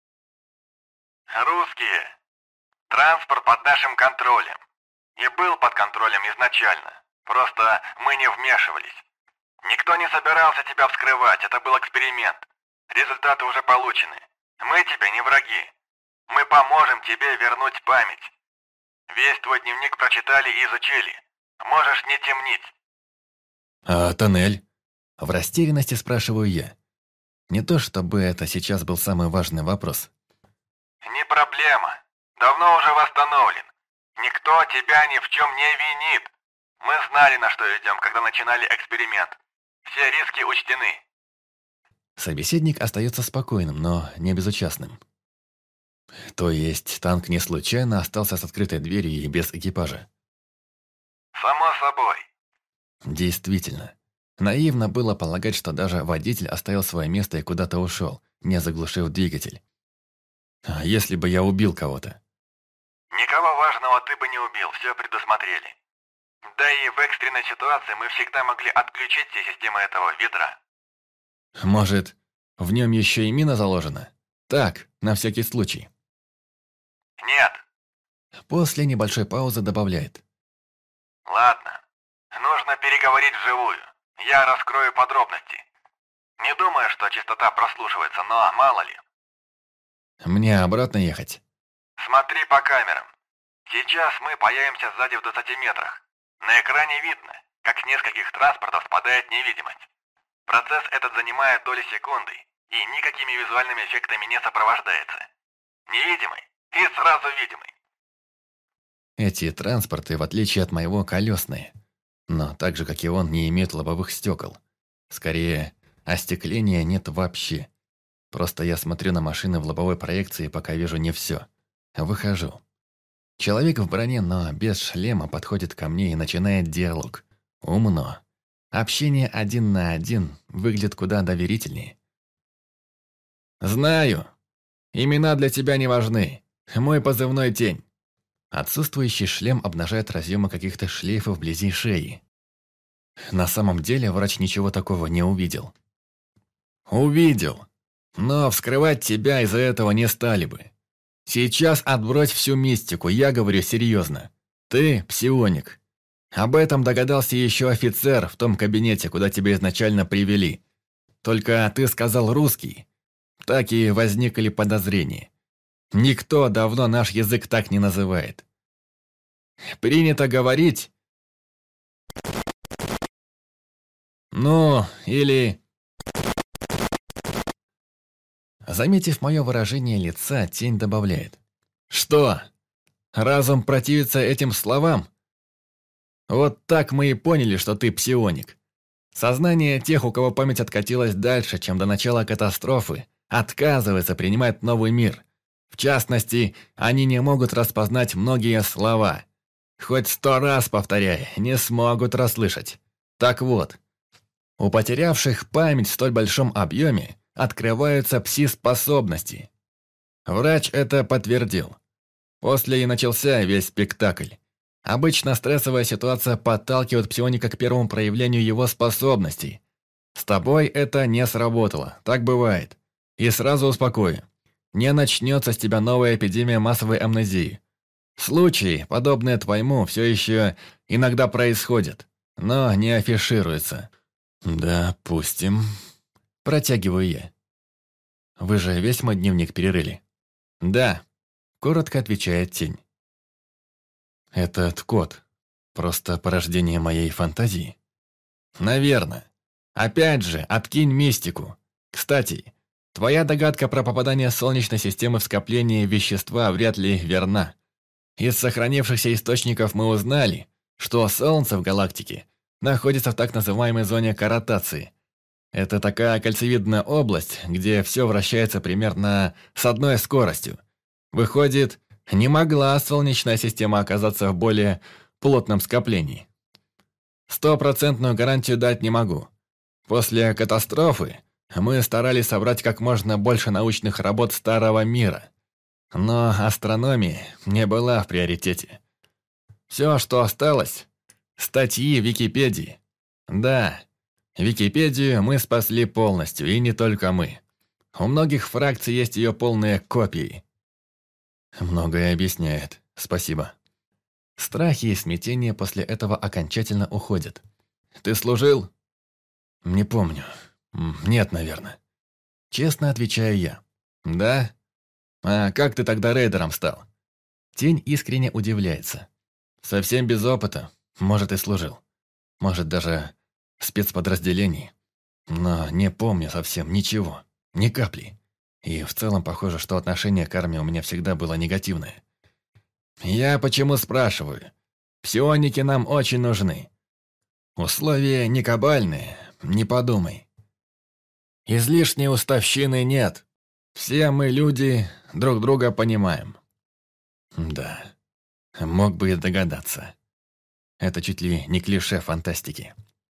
Русские. Транспорт под нашим контролем. И был под контролем изначально. Просто мы не вмешивались. Никто не собирался тебя вскрывать, это был эксперимент. Результаты уже получены. Мы тебе не враги. Мы поможем тебе вернуть память. Весь твой дневник прочитали и изучили. Можешь не темнить. А тоннель? В растерянности спрашиваю я. Не то чтобы это сейчас был самый важный вопрос. Не проблема. Давно уже восстановлен. Никто тебя ни в чем не винит. Мы знали, на что идем, когда начинали эксперимент. Все риски учтены. Собеседник остается спокойным, но не безучастным. То есть танк не случайно остался с открытой дверью и без экипажа? Само собой. Действительно. Наивно было полагать, что даже водитель оставил свое место и куда-то ушел, не заглушив двигатель. А если бы я убил кого-то? Никого важного ты бы не убил, все предусмотрели. Да и в экстренной ситуации мы всегда могли отключить все системы этого ведра. Может, в нем еще и мина заложена? Так, на всякий случай. Нет. После небольшой паузы добавляет. Ладно. Нужно переговорить вживую. Я раскрою подробности. Не думаю, что частота прослушивается, но мало ли. Мне обратно ехать? Смотри по камерам. Сейчас мы появимся сзади в 20 метрах. На экране видно, как с нескольких транспортов спадает невидимость. Процесс этот занимает доли секунды и никакими визуальными эффектами не сопровождается. Невидимый и сразу видимый. Эти транспорты, в отличие от моего, колесные. Но так же, как и он, не имеют лобовых стекол. Скорее, остекления нет вообще. Просто я смотрю на машины в лобовой проекции, пока вижу не все. Выхожу. Человек в броне, но без шлема, подходит ко мне и начинает диалог. Умно. Общение 1 на 1 выглядит куда доверительнее. «Знаю. Имена для тебя не важны. Мой позывной Тень». Отсутствующий шлем обнажает разъемы каких-то шлейфов вблизи шеи. На самом деле врач ничего такого не увидел. «Увидел. Но вскрывать тебя из-за этого не стали бы. Сейчас отбрось всю мистику, я говорю серьезно. Ты псионик. Об этом догадался еще офицер в том кабинете, куда тебя изначально привели. Только ты сказал русский. Так и возникли подозрения. Никто давно наш язык так не называет. Принято говорить... Ну, или... Заметив мое выражение лица, Тень добавляет. «Что? Разум противится этим словам? Вот так мы и поняли, что ты псионик. Сознание тех, у кого память откатилась дальше, чем до начала катастрофы, отказывается принимать новый мир. В частности, они не могут распознать многие слова. Хоть 100 раз повторяй, не смогут расслышать. Так вот, у потерявших память в столь большом объеме открываются пси-способности. Врач это подтвердил. После и начался весь спектакль. Обычно стрессовая ситуация подталкивает псионика к первому проявлению его способностей. С тобой это не сработало, так бывает. И сразу успокою. Не начнется с тебя новая эпидемия массовой амнезии. Случаи, подобные твоему, все еще иногда происходят, но не афишируются. Допустим. Протягиваю я. Вы же весь мой дневник перерыли? Да, коротко отвечает Тень. Этот код просто порождение моей фантазии? Наверно. Опять же, откинь мистику. Кстати, твоя догадка про попадание Солнечной системы в скопление вещества вряд ли верна. Из сохранившихся источников мы узнали, что Солнце в галактике находится в так называемой зоне корротации. Это такая кольцевидная область, где все вращается примерно с одной скоростью. Выходит, не могла Солнечная система оказаться в более плотном скоплении. 100% гарантию дать не могу. После катастрофы мы старались собрать как можно больше научных работ старого мира. Но астрономия не была в приоритете. Все, что осталось – статьи в Википедии. Да, Википедию мы спасли полностью, и не только мы. У многих фракций есть ее полные копии. Многое объясняет, спасибо. Страхи и смятение после этого окончательно уходят. Ты служил? Не помню. Нет, наверное. Честно отвечаю я. Да? А как ты тогда рейдером стал? Тень искренне удивляется. Совсем без опыта. Может, и служил. Может, даже в спецподразделении. Но не помню совсем ничего. Ни капли. И в целом похоже, что отношение к армии у меня всегда было негативное. Я почему спрашиваю? Псионики нам очень нужны. Условия не кабальные, не подумай. Излишней уставщины нет. Все мы, люди, друг друга понимаем. Да, мог бы и догадаться. Это чуть ли не клише фантастики.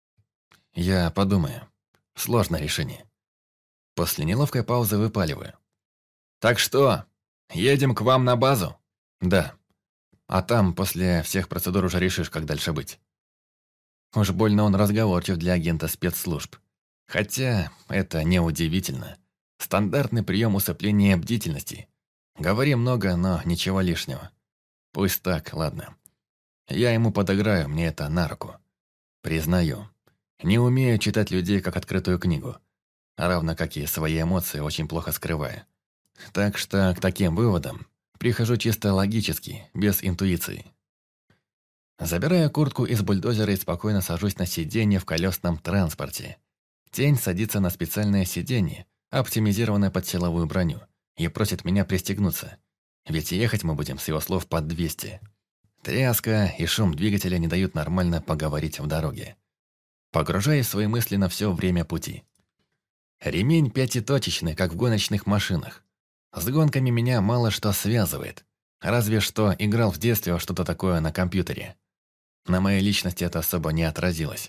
Я подумаю. Сложное решение. После неловкой паузы выпаливаю. Так что, едем к вам на базу? Да. А там после всех процедур уже решишь, как дальше быть. Уж больно он разговорчив для агента спецслужб. Хотя это неудивительно. Стандартный прием усыпления бдительности. Говори много, но ничего лишнего. Пусть так, ладно. Я ему подыграю, мне это на руку. Признаю, не умею читать людей как открытую книгу. Равно как и свои эмоции очень плохо скрывая. Так что к таким выводам прихожу чисто логически, без интуиции. Забираю куртку из бульдозера и спокойно сажусь на сиденье в колесном транспорте. Тень садится на специальное сиденье, оптимизированное под силовую броню, и просит меня пристегнуться. Ведь ехать мы будем, с его слов, под 200. Тряска и шум двигателя не дают нормально поговорить в дороге. Погружаюсь в свои мысли на все время пути. Ремень пятиточечный, как в гоночных машинах. С гонками меня мало что связывает. Разве что играл в детстве во что-то такое на компьютере. На моей личности это особо не отразилось.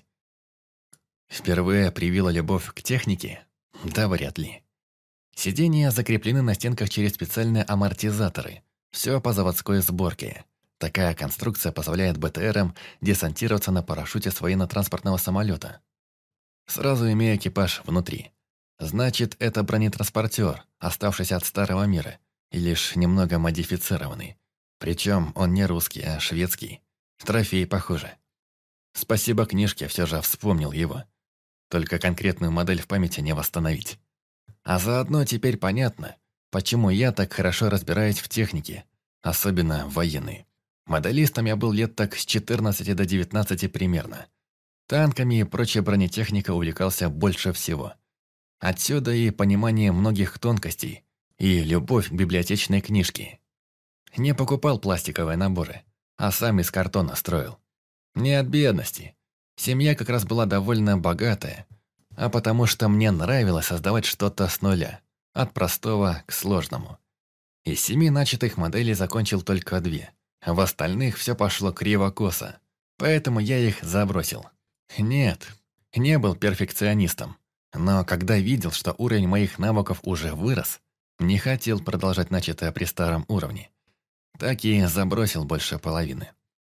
Впервые привила любовь к технике? Да, вряд ли. Сиденья закреплены на стенках через специальные амортизаторы. Все по заводской сборке. Такая конструкция позволяет БТРам десантироваться на парашюте с военно-транспортного самолета, сразу имея экипаж внутри. Значит, это бронетранспортер, оставшийся от старого мира, и лишь немного модифицированный. Причем он не русский, а шведский. Трофей похоже. Спасибо книжке, все же вспомнил его. Только конкретную модель в памяти не восстановить. А заодно теперь понятно, почему я так хорошо разбираюсь в технике, особенно военной. Моделистом я был лет так с 14 до 19 примерно. Танками и прочей бронетехникой увлекался больше всего. Отсюда и понимание многих тонкостей, и любовь к библиотечной книжке. Не покупал пластиковые наборы, а сам из картона строил. Не от бедности. Семья как раз была довольно богатая, а потому что мне нравилось создавать что-то с нуля, от простого к сложному. Из 7 начатых моделей закончил только 2. В остальных все пошло криво-косо, поэтому я их забросил. Нет, не был перфекционистом, но когда видел, что уровень моих навыков уже вырос, не хотел продолжать начатое при старом уровне. Так и забросил больше половины.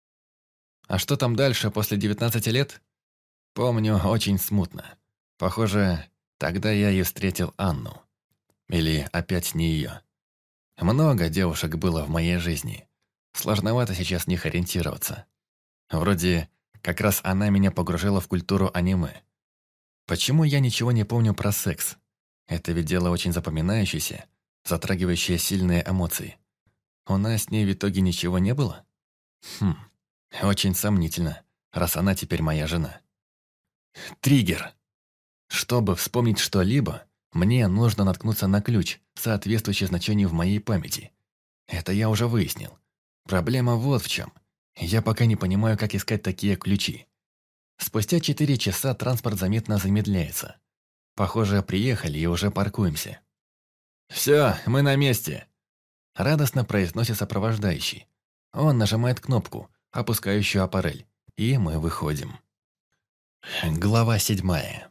А что там дальше после 19 лет? Помню очень смутно. Похоже, тогда я и встретил Анну. Или опять не ее. Много девушек было в моей жизни. Сложновато сейчас в них ориентироваться. Вроде как раз она меня погружала в культуру аниме. Почему я ничего не помню про секс? Это ведь дело очень запоминающееся, затрагивающее сильные эмоции. У нас с ней в итоге ничего не было? Очень сомнительно, раз она теперь моя жена. Триггер. Чтобы вспомнить что-либо, мне нужно наткнуться на ключ, соответствующий значению в моей памяти. Это я уже выяснил. Проблема вот в чем. Я пока не понимаю, как искать такие ключи. Спустя 4 часа транспорт заметно замедляется. Похоже, приехали и уже паркуемся. «Все, мы на месте!» Радостно произносит сопровождающий. Он нажимает кнопку, опускающую аппарель, и мы выходим. Глава 7.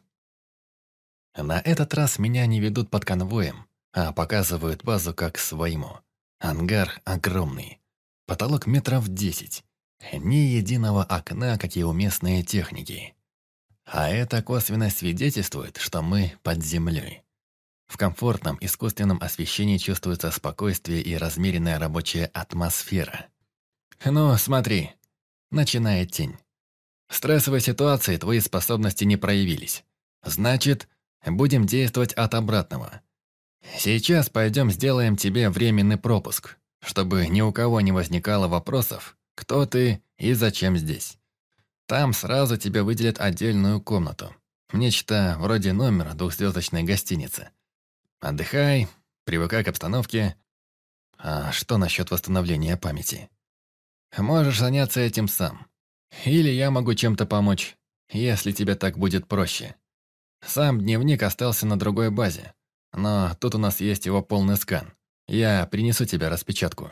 На этот раз меня не ведут под конвоем, а показывают базу как своему. Ангар огромный. Потолок метров 10. Ни единого окна, как и у местной техники. А это косвенно свидетельствует, что мы под землей. В комфортном искусственном освещении чувствуется спокойствие и размеренная рабочая атмосфера. «Ну, смотри», — начинает Тень. «В стрессовой ситуации твои способности не проявились. Значит, будем действовать от обратного. Сейчас пойдем сделаем тебе временный пропуск, чтобы ни у кого не возникало вопросов, кто ты и зачем здесь. Там сразу тебе выделят отдельную комнату. Нечто вроде номера двухзвездочной гостиницы. Отдыхай, привыкай к обстановке. А что насчет восстановления памяти? Можешь заняться этим сам. Или я могу чем-то помочь, если тебе так будет проще. Сам дневник остался на другой базе, но тут у нас есть его полный скан. Я принесу тебе распечатку».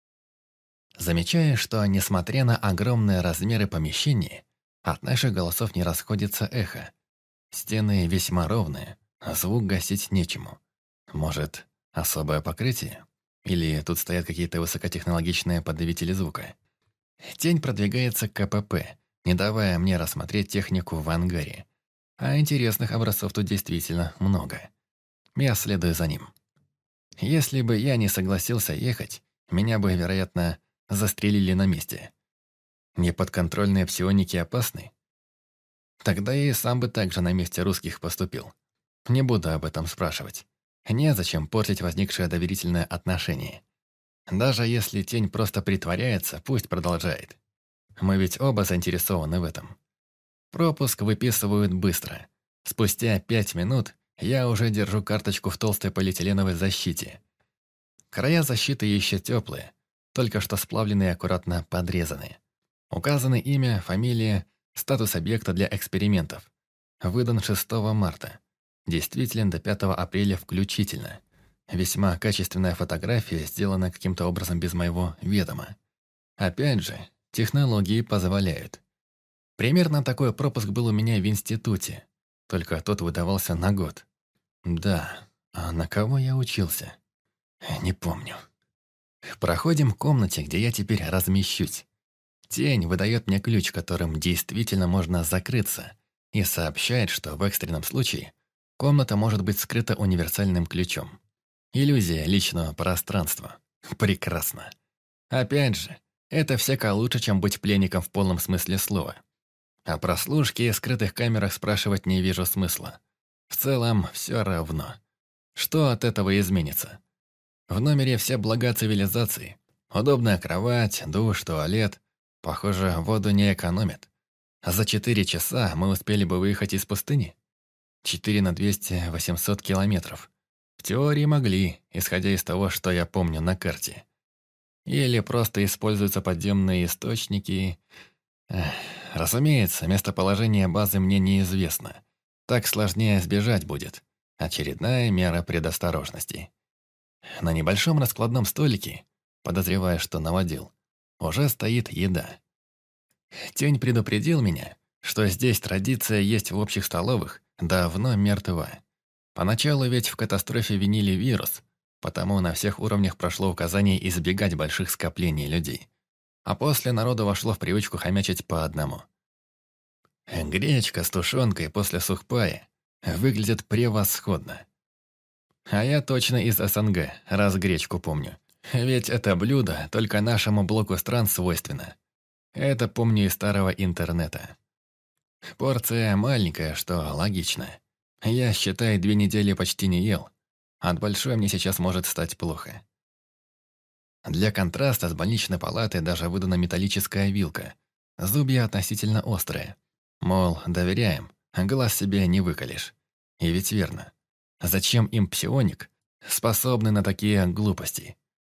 Замечая, что, несмотря на огромные размеры помещения, от наших голосов не расходится эхо. Стены весьма ровные, а звук гасить нечему. Может, особое покрытие? Или тут стоят какие-то высокотехнологичные подавители звука? Тень продвигается к КПП, не давая мне рассмотреть технику в ангаре. А интересных образцов тут действительно много. Я следую за ним. Если бы я не согласился ехать, меня бы, вероятно, застрелили на месте. Неподконтрольные псионики опасны? Тогда я и сам бы так же на месте русских поступил. Не буду об этом спрашивать. Незачем портить возникшее доверительное отношение. Даже если Тень просто притворяется, пусть продолжает. Мы ведь оба заинтересованы в этом. Пропуск выписывают быстро. Спустя 5 минут я уже держу карточку в толстой полиэтиленовой защите. Края защиты еще теплые, только что сплавленные и аккуратно подрезаны. Указаны имя, фамилия, статус объекта для экспериментов. Выдан 6 марта. Действителен до 5 апреля включительно. Весьма качественная фотография, сделана каким-то образом без моего ведома. Опять же, технологии позволяют. Примерно такой пропуск был у меня в институте, только тот выдавался на год. Да, а на кого я учился? Не помню. Проходим к комнате, где я теперь размещусь. Тень выдает мне ключ, которым действительно можно закрыться, и сообщает, что в экстренном случае комната может быть скрыта универсальным ключом. Иллюзия личного пространства. Прекрасно. Опять же, это всяко лучше, чем быть пленником в полном смысле слова. О прослушке и скрытых камерах спрашивать не вижу смысла. В целом, все равно. Что от этого изменится? В номере все блага цивилизации. Удобная кровать, душ, туалет. Похоже, воду не экономят. За 4 часа мы успели бы выехать из пустыни? 4 на 200 – 800 километров. В теории могли, исходя из того, что я помню на карте. Или просто используются подземные источники. Разумеется, местоположение базы мне неизвестно. Так сложнее сбежать будет. Очередная мера предосторожности. На небольшом раскладном столике, подозревая, что наводил, уже стоит еда. Тень предупредил меня, что здесь традиция есть в общих столовых давно мертва. Поначалу ведь в катастрофе винили вирус, потому на всех уровнях прошло указание избегать больших скоплений людей. А после народу вошло в привычку хомячить по одному. Гречка с тушенкой после сухпая выглядит превосходно. А я точно из СНГ, раз гречку помню. Ведь это блюдо только нашему блоку стран свойственно. Это помню из старого интернета. Порция маленькая, что логично. Я, считай, 2 недели почти не ел. От большой мне сейчас может стать плохо. Для контраста с больничной палатой даже выдана металлическая вилка. Зубья относительно острые. Мол, доверяем, глаз себе не выколешь. И ведь верно. Зачем им псионик, способный на такие глупости?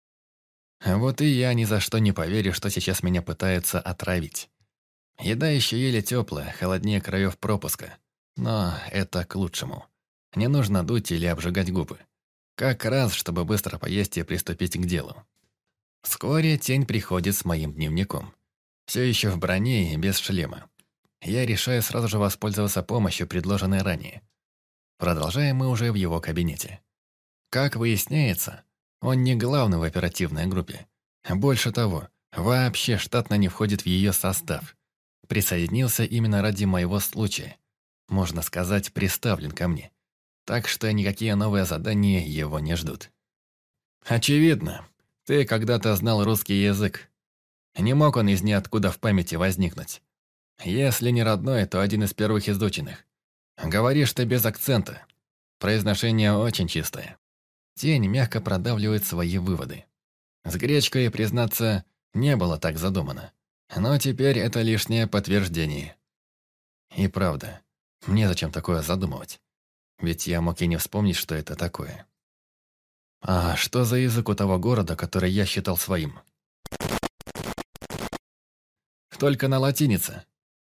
Вот и я ни за что не поверю, что сейчас меня пытаются отравить. Еда еще еле теплая, холоднее краев пропуска. Но это к лучшему. Не нужно дуть или обжигать губы. Как раз, чтобы быстро поесть и приступить к делу. Вскоре тень приходит с моим дневником. Все еще в броне и без шлема. Я решаю сразу же воспользоваться помощью, предложенной ранее. Продолжаем мы уже в его кабинете. Как выясняется, он не главный в оперативной группе. Больше того, вообще штатно не входит в ее состав. Присоединился именно ради моего случая. Можно сказать, приставлен ко мне. Так что никакие новые задания его не ждут. Очевидно, ты когда-то знал русский язык. Не мог он из ниоткуда в памяти возникнуть. Если не родной, то один из первых изученных. Говоришь ты без акцента. Произношение очень чистое. Тень мягко продавливает свои выводы. С гречкой, признаться, не было так задумано. Но теперь это лишнее подтверждение. И правда, мне зачем такое задумывать? Ведь я мог и не вспомнить, что это такое. А что за язык у того города, который я считал своим? Только на латинице.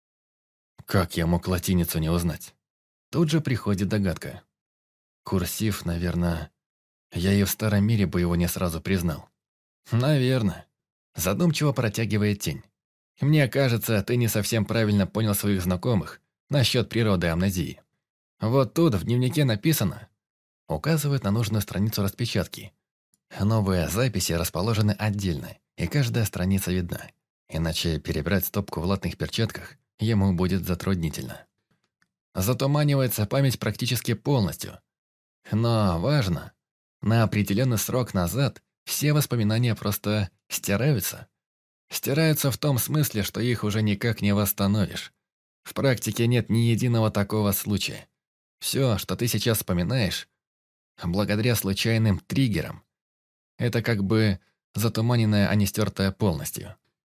Как я мог латиницу не узнать? Тут же приходит догадка. Курсив, наверное... Я и в старом мире бы его не сразу признал. Наверное. Задумчиво протягивает тень. Мне кажется, ты не совсем правильно понял своих знакомых насчет природы амнезии. Вот тут в дневнике написано, указывает на нужную страницу распечатки. Новые записи расположены отдельно, и каждая страница видна. Иначе перебирать стопку в латных перчатках ему будет затруднительно. Затуманивается память практически полностью. Но важно, на определенный срок назад все воспоминания просто стираются. Стираются в том смысле, что их уже никак не восстановишь. В практике нет ни единого такого случая. Все, что ты сейчас вспоминаешь, благодаря случайным триггерам, это как бы затуманенное, а не стертое полностью.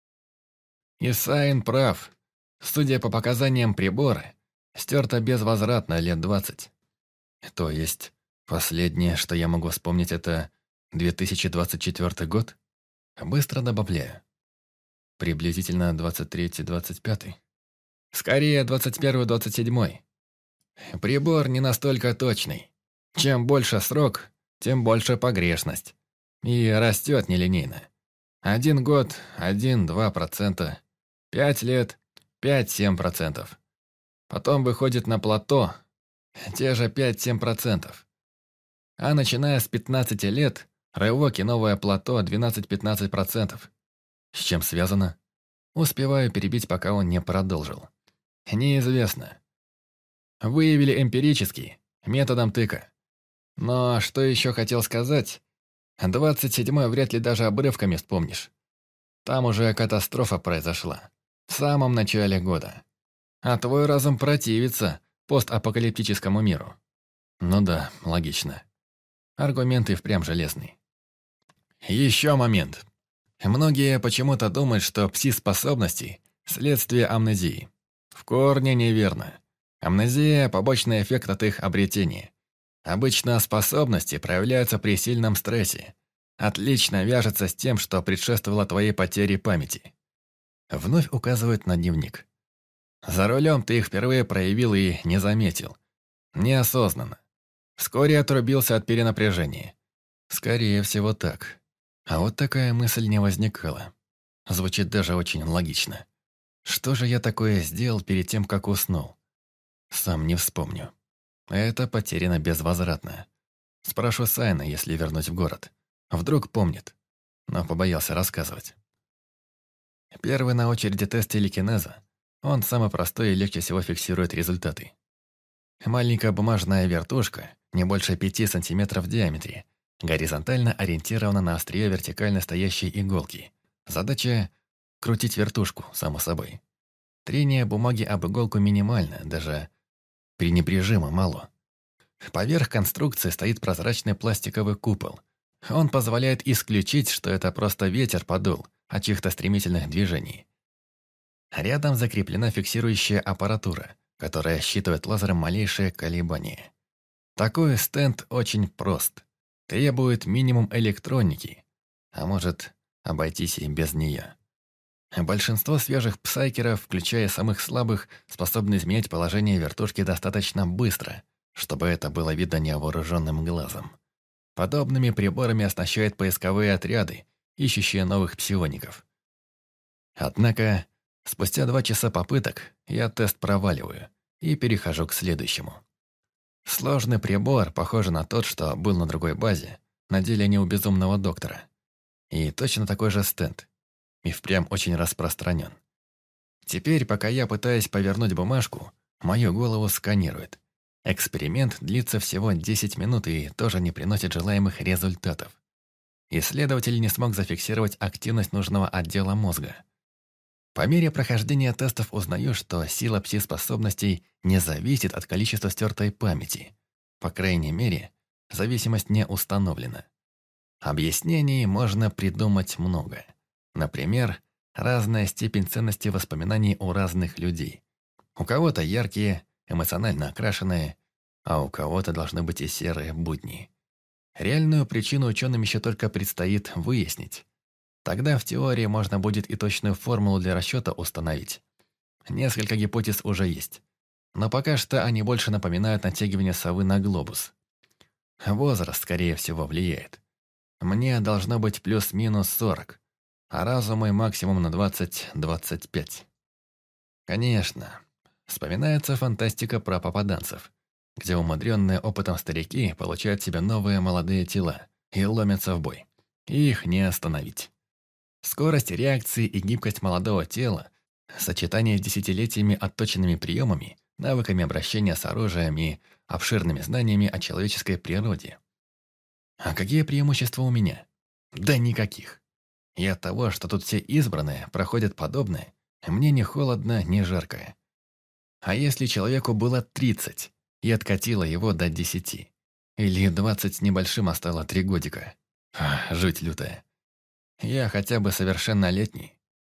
Исаин прав. Судя по показаниям прибора, стерто безвозвратно лет 20. То есть, последнее, что я могу вспомнить, это 2024 год? Быстро добавляю. Приблизительно 23-25. Скорее, 21-27. Прибор не настолько точный. Чем больше срок, тем больше погрешность. И растет нелинейно. 1 год – 1-2%. 5 лет – 5-7%. Потом выходит на плато – те же 5-7%. А начиная с 15 лет – рывок и новое плато – 12-15%. С чем связано? Успеваю перебить, пока он не продолжил. Неизвестно. Выявили эмпирически, методом тыка. Но что еще хотел сказать? 27-й вряд ли даже обрывками вспомнишь. Там уже катастрофа произошла. В самом начале года. А твой разум противится постапокалиптическому миру. Ну да, логично. Аргументы впрямь железный. Еще момент. Многие почему-то думают, что пси-способности – следствие амнезии. В корне неверно. Амнезия – побочный эффект от их обретения. Обычно способности проявляются при сильном стрессе. Отлично вяжется с тем, что предшествовало твоей потере памяти. Вновь указывает на дневник. За рулем ты их впервые проявил и не заметил. Неосознанно. Вскоре отрубился от перенапряжения. Скорее всего так. А вот такая мысль не возникала. Звучит даже очень логично. Что же я такое сделал перед тем, как уснул? Сам не вспомню. Это потеряно безвозвратно. Спрошу Сайна, если вернусь в город. Вдруг помнит. Но побоялся рассказывать. Первый на очереди тест телекинеза. Он самый простой и легче всего фиксирует результаты. Маленькая бумажная вертушка, не больше 5 сантиметров в диаметре, горизонтально ориентирована на острие вертикально стоящей иголки. Задача – крутить вертушку, само собой. Трение бумаги об иголку минимально, даже пренебрежимо мало. Поверх конструкции стоит прозрачный пластиковый купол. Он позволяет исключить, что это просто ветер подул от чьих-то стремительных движений. Рядом закреплена фиксирующая аппаратура, которая считывает лазером малейшие колебания. Такой стенд очень прост. Требует минимум электроники, а может обойтись и без нее. Большинство свежих псайкеров, включая самых слабых, способны изменять положение вертушки достаточно быстро, чтобы это было видно невооруженным глазом. Подобными приборами оснащают поисковые отряды, ищущие новых псиоников. Однако, спустя 2 часа попыток, я тест проваливаю и перехожу к следующему. Сложный прибор, похожий на тот, что был на другой базе, на деле не у безумного доктора. И точно такой же стенд. И впрямь очень распространен. Теперь, пока я пытаюсь повернуть бумажку, мою голову сканирует. Эксперимент длится всего 10 минут и тоже не приносит желаемых результатов. Исследователь не смог зафиксировать активность нужного отдела мозга. По мере прохождения тестов узнаю, что сила пси-способностей не зависит от количества стертой памяти. По крайней мере, зависимость не установлена. Объяснений можно придумать много. Например, разная степень ценности воспоминаний у разных людей. У кого-то яркие, эмоционально окрашенные, а у кого-то должны быть и серые будни. Реальную причину ученым еще только предстоит выяснить. Тогда в теории можно будет и точную формулу для расчета установить. Несколько гипотез уже есть. Но пока что они больше напоминают натягивание совы на глобус. Возраст, скорее всего, влияет. Мне должно быть плюс-минус 40, а разум мой максимум на 20-25. Конечно, вспоминается фантастика про попаданцев, где умудренные опытом старики получают себе новые молодые тела и ломятся в бой. Их не остановить. Скорость реакции и гибкость молодого тела, сочетание с десятилетиями отточенными приемами, навыками обращения с оружием и обширными знаниями о человеческой природе. А какие преимущества у меня? Да никаких. И от того, что тут все избранные проходят подобное, мне ни холодно, ни жарко. А если человеку было 30 и откатило его до 10? Или 20 с небольшим, а стало 3 годика? Жуть лютая. Я хотя бы совершеннолетний.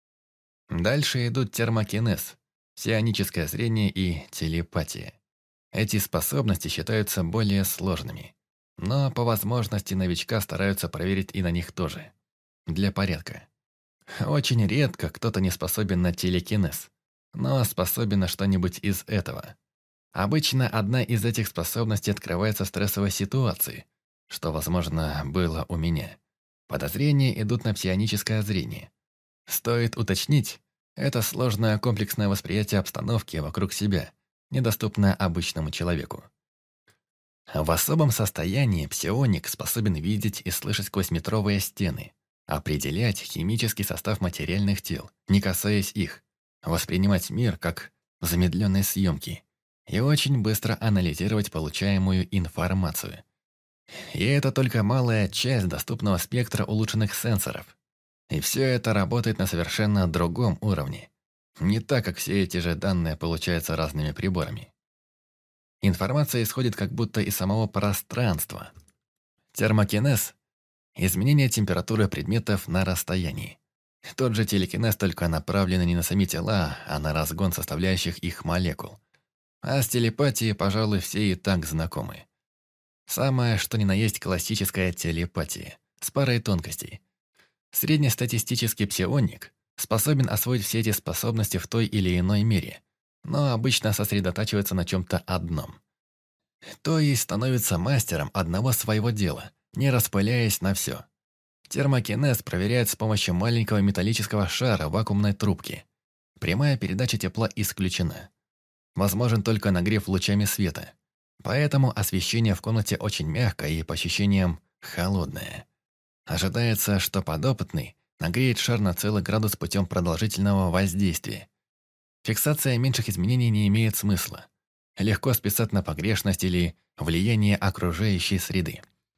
Дальше идут термокинез, псионическое зрение и телепатия. Эти способности считаются более сложными. Но по возможности новичка стараются проверить и на них тоже. Для порядка. Очень редко кто-то не способен на телекинез, но способен на что-нибудь из этого. Обычно одна из этих способностей открывается в стрессовой ситуации, что, возможно, было у меня. Подозрения идут на псионическое зрение. Стоит уточнить, это сложное комплексное восприятие обстановки вокруг себя, недоступное обычному человеку. В особом состоянии псионик способен видеть и слышать сквозь метровые стены, определять химический состав материальных тел, не касаясь их, воспринимать мир как в замедленной съемке и очень быстро анализировать получаемую информацию. И это только малая часть доступного спектра улучшенных сенсоров. И все это работает на совершенно другом уровне. Не так, как все эти же данные получаются разными приборами. Информация исходит как будто из самого пространства. Термокинез – изменение температуры предметов на расстоянии. Тот же телекинез, только направленный не на сами тела, а на разгон составляющих их молекул. А с телепатией, пожалуй, все и так знакомы. Самое, что ни на есть классическая телепатия, с парой тонкостей. Среднестатистический псионик способен освоить все эти способности в той или иной мере, но обычно сосредотачивается на чем-то одном. То есть становится мастером одного своего дела, не распыляясь на все. Термокинез проверяет с помощью маленького металлического шара в вакуумной трубке. Прямая передача тепла исключена. Возможен только нагрев лучами света. Поэтому освещение в комнате очень мягкое и, по ощущениям, холодное. Ожидается, что подопытный нагреет шар на целый градус путем продолжительного воздействия. Фиксация меньших изменений не имеет смысла. Легко списать на погрешность или влияние окружающей среды.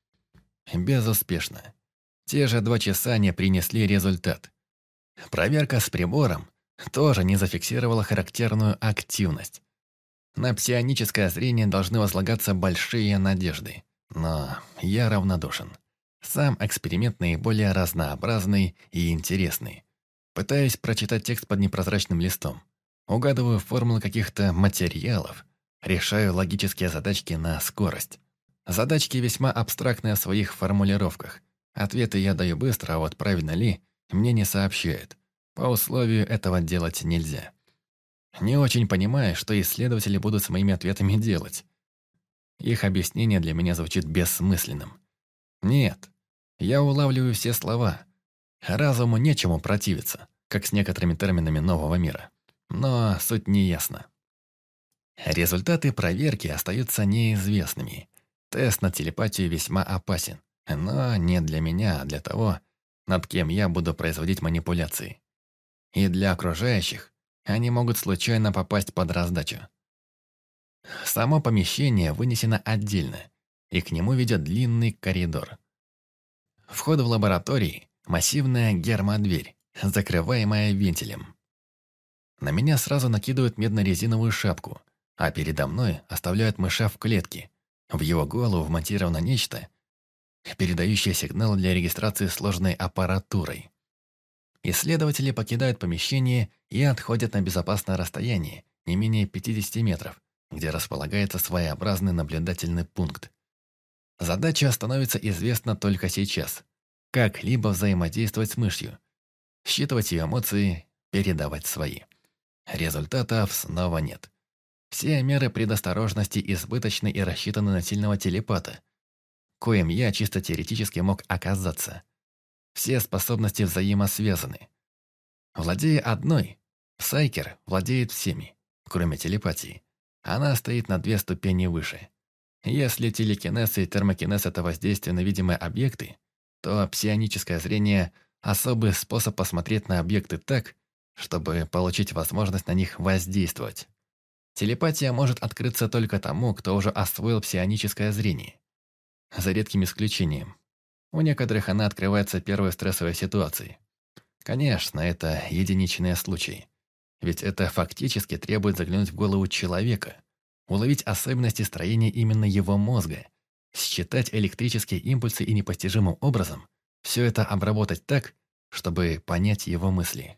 Безуспешно. Те же 2 часа не принесли результат. Проверка с прибором тоже не зафиксировала характерную активность. На псионическое зрение должны возлагаться большие надежды. Но я равнодушен. Сам эксперимент наиболее разнообразный и интересный. Пытаюсь прочитать текст под непрозрачным листом. Угадываю формулы каких-то материалов. Решаю логические задачки на скорость. Задачки весьма абстрактные в своих формулировках. Ответы я даю быстро, а вот правильно ли, мне не сообщают. По условию этого делать нельзя. Не очень понимаю, что исследователи будут с моими ответами делать. Их объяснение для меня звучит бессмысленным. Нет, я улавливаю все слова. Разуму нечему противиться, как с некоторыми терминами нового мира. Но суть не ясна. Результаты проверки остаются неизвестными. Тест на телепатию весьма опасен. Но не для меня, а для того, над кем я буду производить манипуляции. И для окружающих они могут случайно попасть под раздачу. Само помещение вынесено отдельно, и к нему ведет длинный коридор. Вход в лаборатории – массивная гермодверь, закрываемая вентилем. На меня сразу накидывают медно-резиновую шапку, а передо мной оставляют мыша в клетке. В его голову вмонтировано нечто, передающее сигнал для регистрации сложной аппаратурой. Исследователи покидают помещение и отходят на безопасное расстояние, не менее 50 метров, где располагается своеобразный наблюдательный пункт. Задача становится известна только сейчас. Как-либо взаимодействовать с мышью, считывать ее эмоции, передавать свои. Результатов снова нет. Все меры предосторожности избыточны и рассчитаны на сильного телепата, коим я чисто теоретически мог оказаться. Все способности взаимосвязаны. Владея одной, Псайкер владеет всеми, кроме телепатии. Она стоит на 2 ступени выше. Если телекинез и термокинез – это воздействие на видимые объекты, то псионическое зрение – особый способ посмотреть на объекты так, чтобы получить возможность на них воздействовать. Телепатия может открыться только тому, кто уже освоил псионическое зрение. За редким исключением. У некоторых она открывается в первой стрессовой ситуации. Конечно, это единичные случаи. Ведь это фактически требует заглянуть в голову человека, уловить особенности строения именно его мозга, считать электрические импульсы и непостижимым образом все это обработать так, чтобы понять его мысли.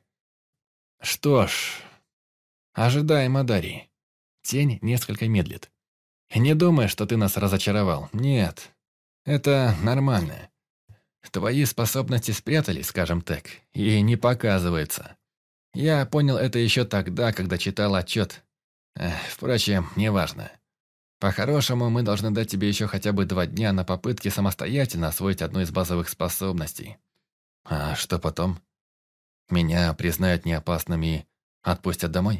Что ж, ожидаемо, Дарий. Тень несколько медлит. Не думай, что ты нас разочаровал. Нет, это нормально. Твои способности спрятались, скажем так, и не показываются. Я понял это еще тогда, когда читал отчет. Впрочем, неважно. По-хорошему, мы должны дать тебе еще хотя бы 2 дня на попытки самостоятельно освоить одну из базовых способностей. А что потом? Меня признают неопасным и отпустят домой?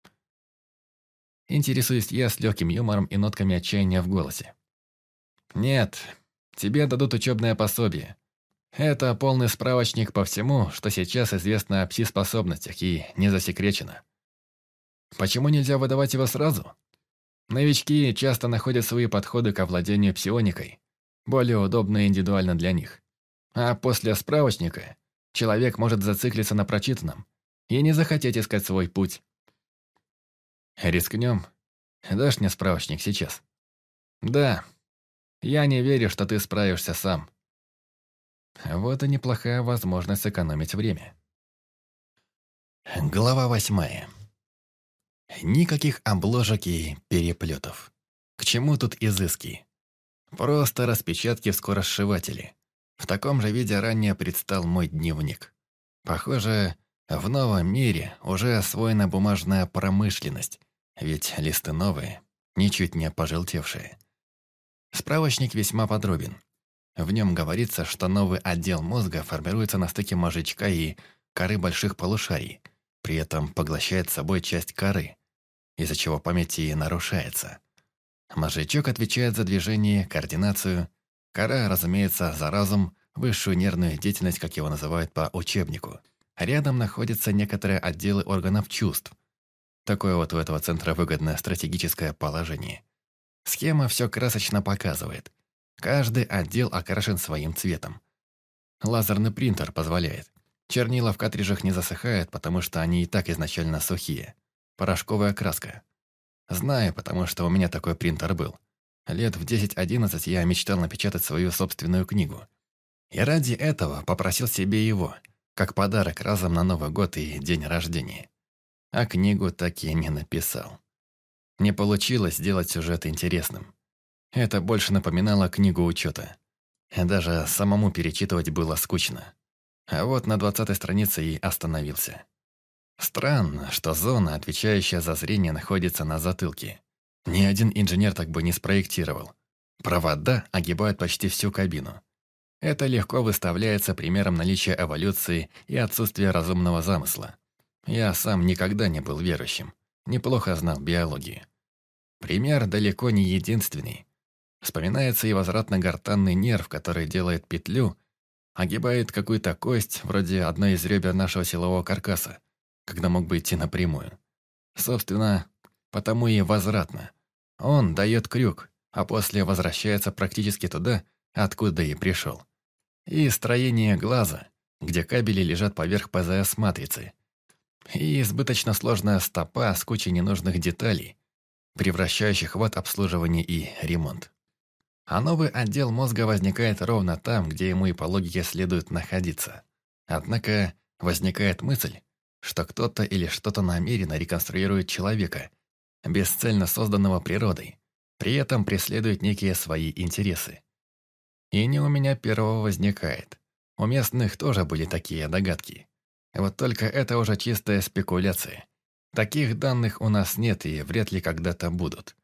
Интересуюсь я с легким юмором и нотками отчаяния в голосе. Нет, тебе дадут учебное пособие. Это полный справочник по всему, что сейчас известно о пси-способностях и не засекречено. Почему нельзя выдавать его сразу? Новички часто находят свои подходы к овладению псионикой, более удобно и индивидуально для них. А после справочника человек может зациклиться на прочитанном и не захотеть искать свой путь. Рискнем? Дашь мне справочник сейчас? Да. Я не верю, что ты справишься сам. Вот и неплохая возможность сэкономить время. Глава 8. Никаких обложек и переплетов. К чему тут изыски? Просто распечатки в скоросшивателе. В таком же виде ранее предстал мой дневник. Похоже, в новом мире уже освоена бумажная промышленность, ведь листы новые, ничуть не пожелтевшие. Справочник весьма подробен. В нем говорится, что новый отдел мозга формируется на стыке мозжечка и коры больших полушарий, при этом поглощает собой часть коры, из-за чего память и нарушается. Мозжечок отвечает за движение, координацию, кора, разумеется, за разум, высшую нервную деятельность, как его называют по учебнику. Рядом находятся некоторые отделы органов чувств. Такое вот у этого центра выгодное стратегическое положение. Схема все красочно показывает. Каждый отдел окрашен своим цветом. Лазерный принтер позволяет. Чернила в картриджах не засыхают, потому что они и так изначально сухие. Порошковая краска. Знаю, потому что у меня такой принтер был. Лет в 10-11 я мечтал напечатать свою собственную книгу. И ради этого попросил себе его, как подарок разом на Новый год и день рождения. А книгу так и не написал. Не получилось сделать сюжет интересным. Это больше напоминало книгу учета. Даже самому перечитывать было скучно. А вот на 20-й странице и остановился. Странно, что зона, отвечающая за зрение, находится на затылке. Ни один инженер так бы не спроектировал. Провода огибают почти всю кабину. Это легко выставляется примером наличия эволюции и отсутствия разумного замысла. Я сам никогда не был верующим, неплохо знал биологию. Пример далеко не единственный. Вспоминается и возвратно-гортанный нерв, который делает петлю, огибает какую-то кость, вроде одной из ребер нашего силового каркаса, когда мог бы идти напрямую. Собственно, потому и возвратно. Он дает крюк, а после возвращается практически туда, откуда и пришел. И строение глаза, где кабели лежат поверх ПЗС-матрицы. И избыточно сложная стопа с кучей ненужных деталей, превращающих в ад обслуживание и ремонт. А новый отдел мозга возникает ровно там, где ему и по логике следует находиться. Однако возникает мысль, что кто-то или что-то намеренно реконструирует человека, бесцельно созданного природой, при этом преследует некие свои интересы. И не у меня первого возникает. У местных тоже были такие догадки. Вот только это уже чистая спекуляция. Таких данных у нас нет и вряд ли когда-то будут.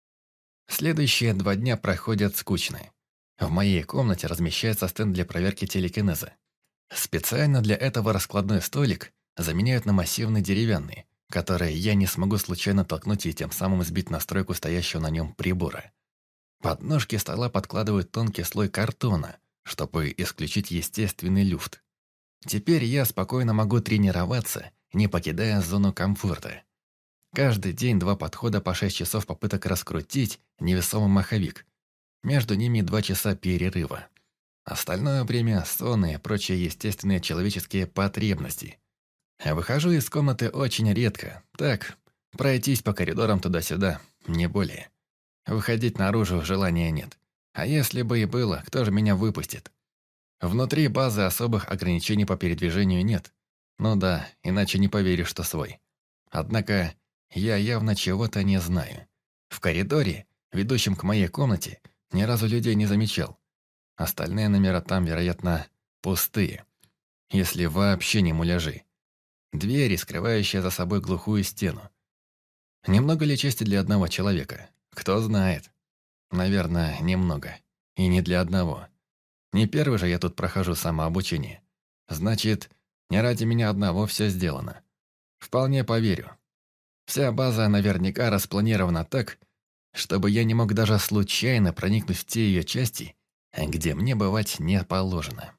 Следующие 2 дня проходят скучно. В моей комнате размещается стенд для проверки телекинеза. Специально для этого раскладной столик заменяют на массивный деревянный, который я не смогу случайно толкнуть и тем самым сбить настройку стоящего на нем прибора. Под ножки стола подкладывают тонкий слой картона, чтобы исключить естественный люфт. Теперь я спокойно могу тренироваться, не покидая зону комфорта. Каждый день 2 подхода по 6 часов попыток раскрутить невесомый маховик. Между ними 2 часа перерыва. Остальное время – сон и прочие естественные человеческие потребности. Выхожу из комнаты очень редко. Так, пройтись по коридорам туда-сюда, не более. Выходить наружу желания нет. А если бы и было, кто же меня выпустит? Внутри базы особых ограничений по передвижению нет. Ну да, иначе не поверишь, что свой. Однако я явно чего-то не знаю. В коридоре, ведущем к моей комнате, ни разу людей не замечал. Остальные номера там, вероятно, пустые. Если вообще не муляжи. Двери, скрывающие за собой глухую стену. Немного ли чести для одного человека? Кто знает. Наверное, немного. И не для одного. Не первый же я тут прохожу самообучение. Значит, не ради меня одного все сделано. Вполне поверю. Вся база наверняка распланирована так, чтобы я не мог даже случайно проникнуть в те ее части, где мне бывать не положено.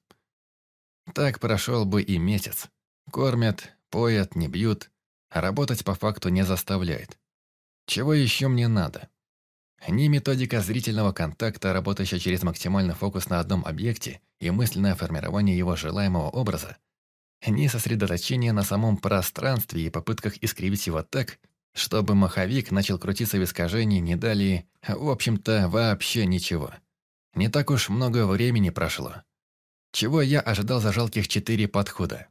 Так прошел бы и месяц. Кормят, поят, не бьют, а работать по факту не заставляет. Чего еще мне надо? Ни методика зрительного контакта, работающая через максимальный фокус на одном объекте и мысленное формирование его желаемого образа, ни сосредоточение на самом пространстве и попытках искривить его так, чтобы маховик начал крутиться в искажении, не дали, в общем-то, вообще ничего. Не так уж много времени прошло. Чего я ожидал за жалких 4 подхода?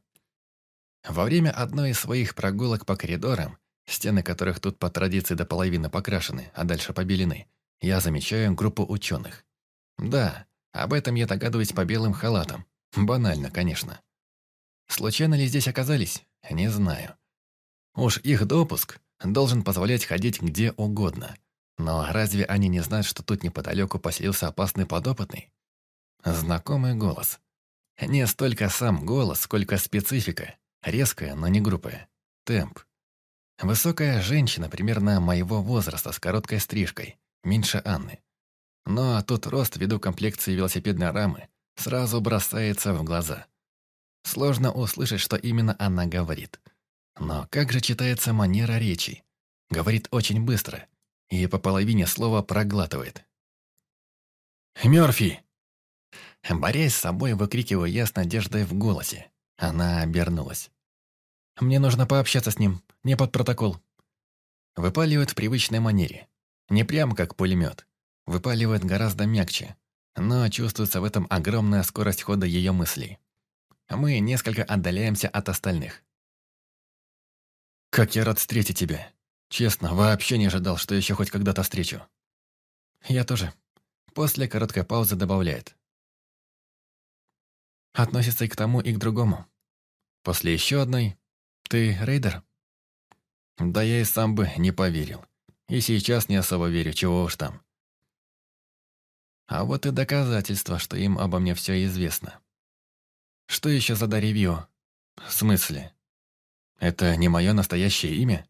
Во время одной из своих прогулок по коридорам, стены которых тут по традиции до половины покрашены, а дальше побелены, я замечаю группу ученых. Да, об этом я догадываюсь по белым халатам. Банально, конечно. Случайно ли здесь оказались? Не знаю. Уж их допуск должен позволять ходить где угодно. Но разве они не знают, что тут неподалеку поселился опасный подопытный? Знакомый голос. Не столько сам голос, сколько специфика. Резкая, но не грубая. Темп. Высокая женщина примерно моего возраста с короткой стрижкой, меньше Анны. Но тут рост ввиду комплекции велосипедной рамы сразу бросается в глаза. Сложно услышать, что именно она говорит. Но как же читается манера речи? Говорит очень быстро и по половине слова проглатывает. «Мёрфи!» Борясь с собой, выкрикиваю я с надеждой в голосе. Она обернулась. «Мне нужно пообщаться с ним, не под протокол». Выпаливает в привычной манере. Не прям как пулемет. Выпаливает гораздо мягче. Но чувствуется в этом огромная скорость хода ее мыслей. Мы несколько отдаляемся от остальных. «Как я рад встретить тебя. Честно, вообще не ожидал, что еще хоть когда-то встречу». «Я тоже». После короткой паузы добавляет. «Относится и к тому, и к другому». После еще одной. «Ты рейдер?» Да я и сам бы не поверил. И сейчас не особо верю, чего уж там. А вот и доказательство, что им обо мне все известно. Что еще за Дарья Вио? В смысле? Это не мое настоящее имя?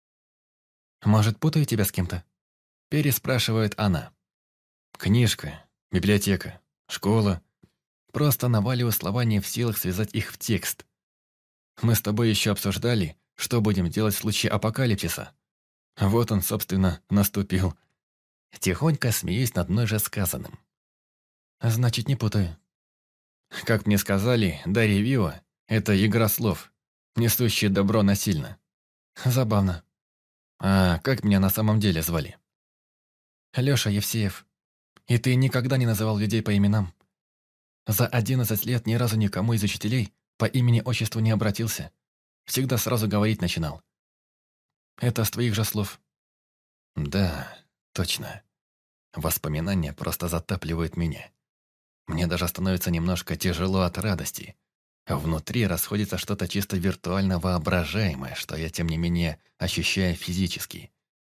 Может, путаю тебя с кем-то? Переспрашивает она. Книжка, библиотека, школа. Просто наваливаю слова, не в силах связать их в текст. Мы с тобой еще обсуждали, что будем делать в случае апокалипсиса. Вот он, собственно, наступил. Тихонько смеюсь над мной же сказанным. Значит, не путаю. Как мне сказали, Дарья Вио — это игра слов, несущая добро насильно. Забавно. А как меня на самом деле звали? Лёша Евсеев. И ты никогда не называл людей по именам. За 11 лет ни разу никому из учителей по имени-отчеству не обратился. Всегда сразу говорить начинал. Это с твоих же слов. Да, точно. Воспоминания просто затапливают меня. Мне даже становится немножко тяжело от радости. Внутри расходится что-то чисто виртуально воображаемое, что я, тем не менее, ощущаю физически.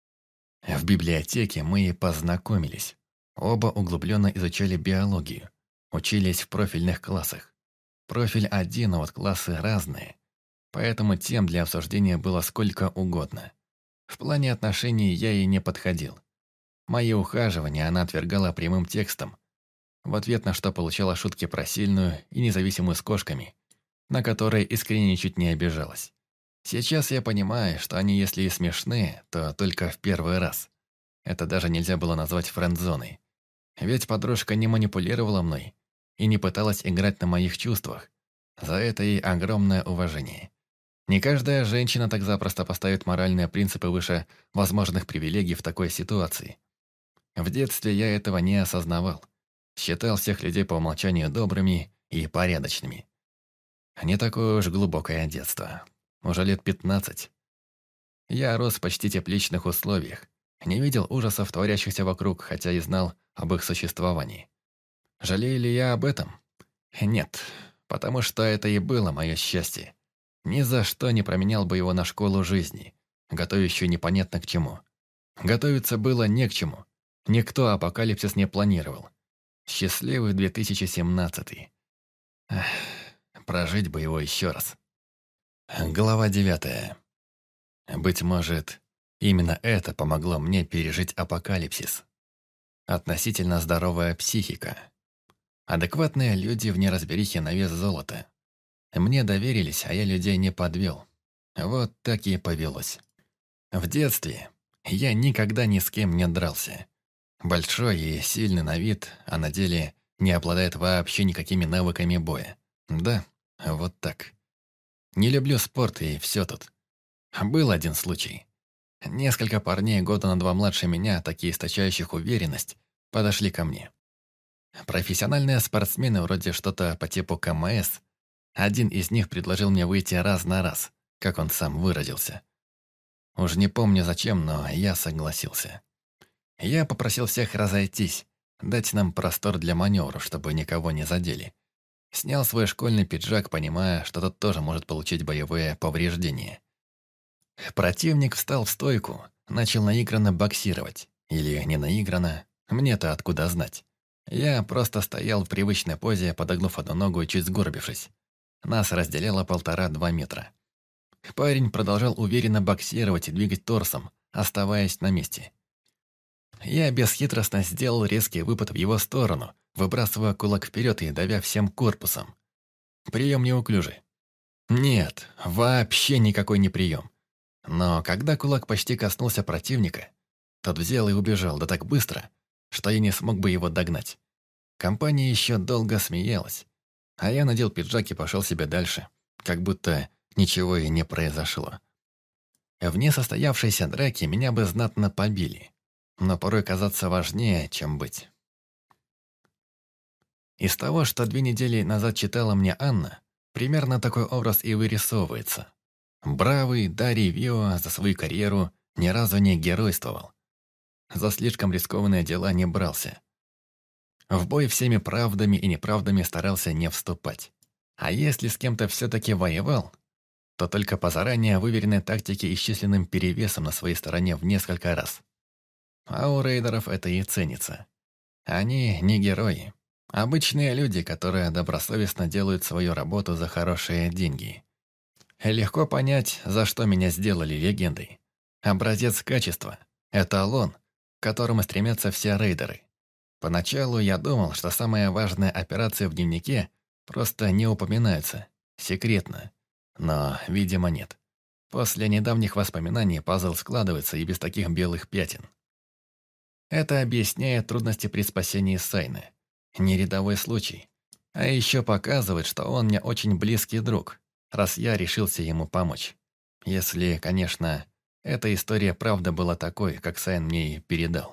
В библиотеке мы и познакомились. Оба углубленно изучали биологию. Учились в профильных классах. Профиль один, а вот классы разные. Поэтому тем для обсуждения было сколько угодно. В плане отношений я ей не подходил. Мои ухаживания она отвергала прямым текстом, в ответ на что получала шутки про сильную и независимую с кошками, на которые искренне ничуть не обижалась. Сейчас я понимаю, что они, если и смешные, то только в первый раз. Это даже нельзя было назвать френд-зоной. Ведь подружка не манипулировала мной и не пыталась играть на моих чувствах. За это ей огромное уважение. Не каждая женщина так запросто поставит моральные принципы выше возможных привилегий в такой ситуации. В детстве я этого не осознавал. Считал всех людей по умолчанию добрыми и порядочными. Не такое уж глубокое детство. Уже лет 15. Я рос в почти тепличных условиях. Не видел ужасов, творящихся вокруг, хотя и знал об их существовании. Жалею ли я об этом? Нет, потому что это и было мое счастье. Ни за что не променял бы его на школу жизни, готовящую непонятно к чему. Готовиться было не к чему. Никто апокалипсис не планировал. Счастливый 2017. Эх, прожить бы его еще раз. Глава 9. Быть может, именно это помогло мне пережить апокалипсис. Относительно здоровая психика. Адекватные люди в неразберихе на вес золота. Мне доверились, а я людей не подвел. Вот так и повелось. В детстве я никогда ни с кем не дрался. Большой и сильный на вид, а на деле не обладает вообще никакими навыками боя. Да, вот так. Не люблю спорт и все тут. Был один случай. Несколько парней года на 2 младше меня, такие источающих уверенность, подошли ко мне. Профессиональные спортсмены, вроде что-то по типу КМС. Один из них предложил мне выйти раз на раз, как он сам выразился. Уж не помню зачем, но я согласился. Я попросил всех разойтись, дать нам простор для маневров, чтобы никого не задели. Снял свой школьный пиджак, понимая, что тот тоже может получить боевые повреждения. Противник встал в стойку, начал наигранно боксировать. Или не наигранно, мне-то откуда знать. Я просто стоял в привычной позе, подогнув одну ногу и чуть сгорбившись. Нас разделяло 1,5–2 метра. Парень продолжал уверенно боксировать и двигать торсом, оставаясь на месте. Я бесхитростно сделал резкий выпад в его сторону, выбрасывая кулак вперед и давя всем корпусом. Прием неуклюжий. Нет, вообще никакой не прием. Но когда кулак почти коснулся противника, тот взял и убежал, да так быстро, что я не смог бы его догнать. Компания еще долго смеялась, а я надел пиджак и пошел себе дальше, как будто ничего и не произошло. В несостоявшейся драке меня бы знатно побили, но порой казаться важнее, чем быть. Из того, что 2 недели назад читала мне Анна, примерно такой образ и вырисовывается. Бравый Дарий Вио за свою карьеру ни разу не геройствовал. За слишком рискованные дела не брался. В бой всеми правдами и неправдами старался не вступать. А если с кем-то все-таки воевал, то только по заранее выверенной тактике и с численным перевесом на своей стороне в несколько раз. А у рейдеров это и ценится. Они не герои. Обычные люди, которые добросовестно делают свою работу за хорошие деньги. Легко понять, за что меня сделали легендой. Образец качества, эталон, к которому стремятся все рейдеры. Поначалу я думал, что самая важная операция в дневнике просто не упоминается, секретно. Но, видимо, нет. После недавних воспоминаний пазл складывается и без таких белых пятен. Это объясняет трудности при спасении Сайны. Не рядовой случай. А еще показывает, что он мне очень близкий друг, раз я решился ему помочь. Если, конечно, эта история правда была такой, как Сайн мне и передал.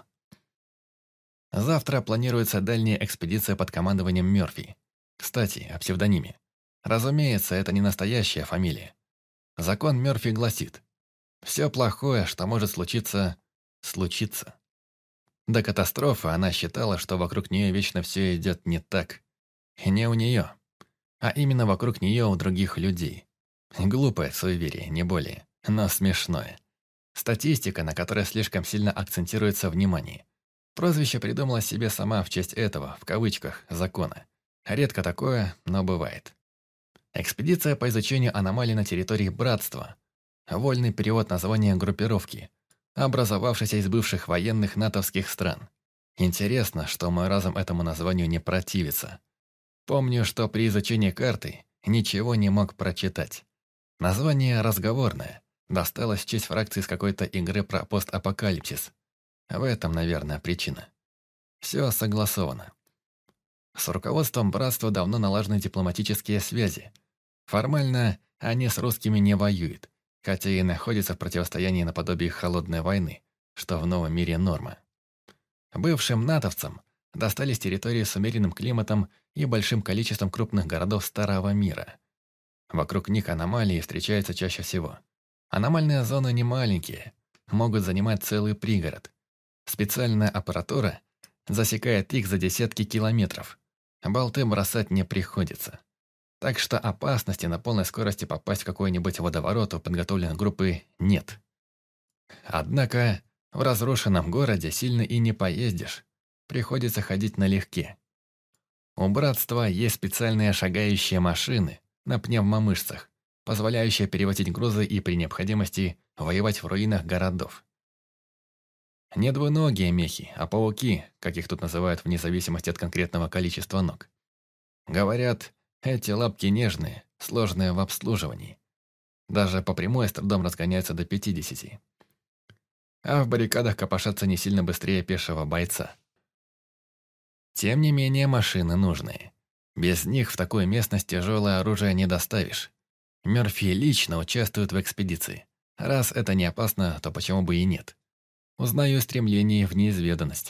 Завтра планируется дальняя экспедиция под командованием Мёрфи. Кстати, о псевдониме. Разумеется, это не настоящая фамилия. Закон Мёрфи гласит: все плохое, что может случиться, случится. До катастрофы она считала, что вокруг нее вечно все идет не так. И не у нее, а именно вокруг нее у других людей. Глупое суеверие, не более, но смешное. Статистика, на которой слишком сильно акцентируется внимание. Прозвище придумала себе сама в честь этого, в кавычках, закона. Редко такое, но бывает. Экспедиция по изучению аномалий на территории Братства. Вольный перевод названия группировки, образовавшейся из бывших военных натовских стран. Интересно, что мой разум этому названию не противится. Помню, что при изучении карты ничего не мог прочитать. Название разговорное, досталось в честь фракции из какой-то игры про постапокалипсис. В этом, наверное, причина. Все согласовано. С руководством братства давно налажены дипломатические связи. Формально они с русскими не воюют, хотя и находятся в противостоянии наподобие холодной войны, что в новом мире норма. Бывшим натовцам достались территории с умеренным климатом и большим количеством крупных городов Старого мира. Вокруг них аномалии встречаются чаще всего. Аномальные зоны не маленькие, могут занимать целый пригород. Специальная аппаратура засекает их за десятки километров. Болты бросать не приходится. Так что опасности на полной скорости попасть в какой-нибудь водоворот у подготовленной группы нет. Однако в разрушенном городе сильно и не поездишь. Приходится ходить налегке. У братства есть специальные шагающие машины на пневмомышцах, позволяющие перевозить грузы и при необходимости воевать в руинах городов. Не двуногие мехи, а пауки, как их тут называют вне зависимости от конкретного количества ног. Говорят, эти лапки нежные, сложные в обслуживании. Даже по прямой с трудом разгоняются до 50. А в баррикадах копошатся не сильно быстрее пешего бойца. Тем не менее, машины нужные. Без них в такую местность тяжелое оружие не доставишь. Мёрфи лично участвует в экспедиции. Раз это не опасно, то почему бы и нет? Узнаю стремление в неизведанность.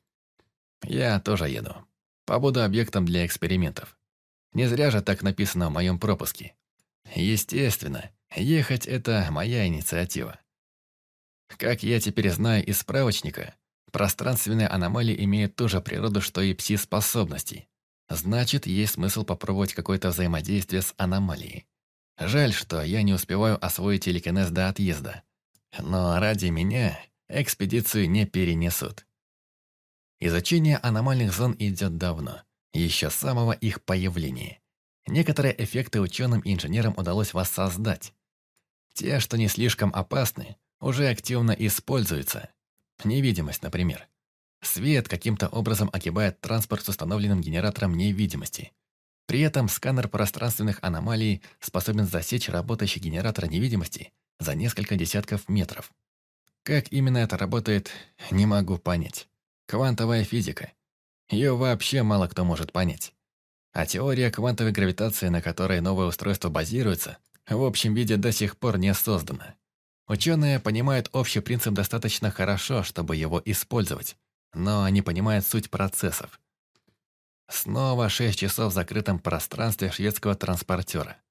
Я тоже еду. Побуду объектом для экспериментов. Не зря же так написано в моем пропуске. Естественно, ехать – это моя инициатива. Как я теперь знаю из справочника, пространственные аномалии имеют ту же природу, что и пси-способности. Значит, есть смысл попробовать какое-то взаимодействие с аномалией. Жаль, что я не успеваю освоить телекинез до отъезда. Но ради меня экспедицию не перенесут. Изучение аномальных зон идет давно, еще с самого их появления. Некоторые эффекты ученым и инженерам удалось воссоздать. Те, что не слишком опасны, уже активно используются. Невидимость, например. Свет каким-то образом огибает транспорт с установленным генератором невидимости. При этом сканер пространственных аномалий способен засечь работающий генератор невидимости за несколько десятков метров. Как именно это работает, не могу понять. Квантовая физика. Ее вообще мало кто может понять. А теория квантовой гравитации, на которой новое устройство базируется, в общем виде до сих пор не создана. Ученые понимают общий принцип достаточно хорошо, чтобы его использовать, но не понимают суть процессов. Снова 6 часов в закрытом пространстве шведского транспортера.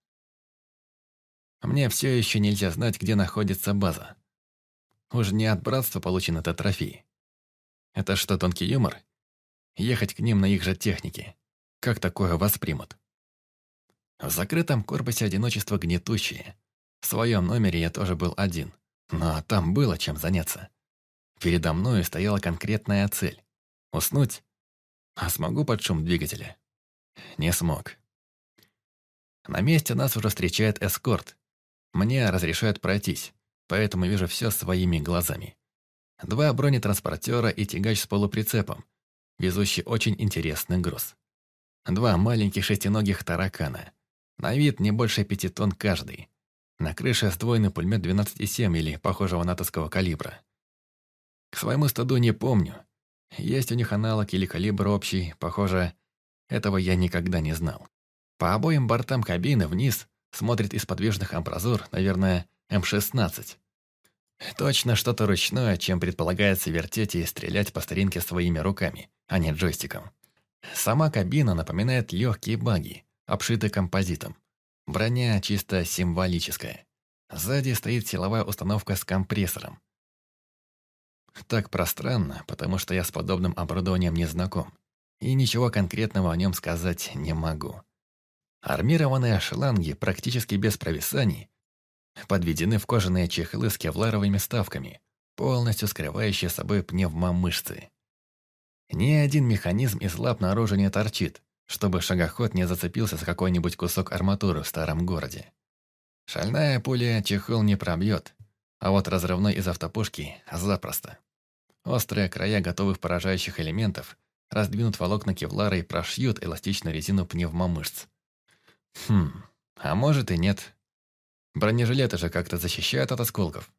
Мне все еще нельзя знать, где находится база. Уж не от братства получен этот трофей. Это что, тонкий юмор? Ехать к ним на их же технике. Как такое воспримут? В закрытом корпусе одиночество гнетущее. В своем номере я тоже был один, но там было чем заняться. Передо мною стояла конкретная цель. Уснуть? А смогу под шум двигателя? Не смог. На месте нас уже встречает эскорт. Мне разрешают пройтись, поэтому вижу все своими глазами. 2 бронетранспортера и тягач с полуприцепом, везущий очень интересный груз. 2 маленьких шестиногих таракана. На вид не больше 5 тонн каждый. На крыше сдвоенный пулемет 12,7 или похожего натовского калибра. К своему стыду не помню. Есть у них аналог или калибр общий, похоже, этого я никогда не знал. По обоим бортам кабины вниз смотрит из подвижных амбразур, наверное, М-16. Точно что-то ручное, чем предполагается вертеть и стрелять по старинке своими руками, а не джойстиком. Сама кабина напоминает легкие багги, обшитые композитом. Броня чисто символическая. Сзади стоит силовая установка с компрессором. Так пространно, потому что я с подобным оборудованием не знаком, и ничего конкретного о нем сказать не могу. Армированные шланги практически без провисаний подведены в кожаные чехлы с кевларовыми вставками, полностью скрывающие собой пневмомышцы. Ни один механизм из лап наружу не торчит, чтобы шагоход не зацепился за какой-нибудь кусок арматуры в старом городе. Шальная пуля чехол не пробьет, а вот разрывной из автопушки запросто. Острые края готовых поражающих элементов раздвинут волокна кевлара и прошьют эластичную резину пневмомышц. А может и нет. Бронежилеты же как-то защищают от осколков.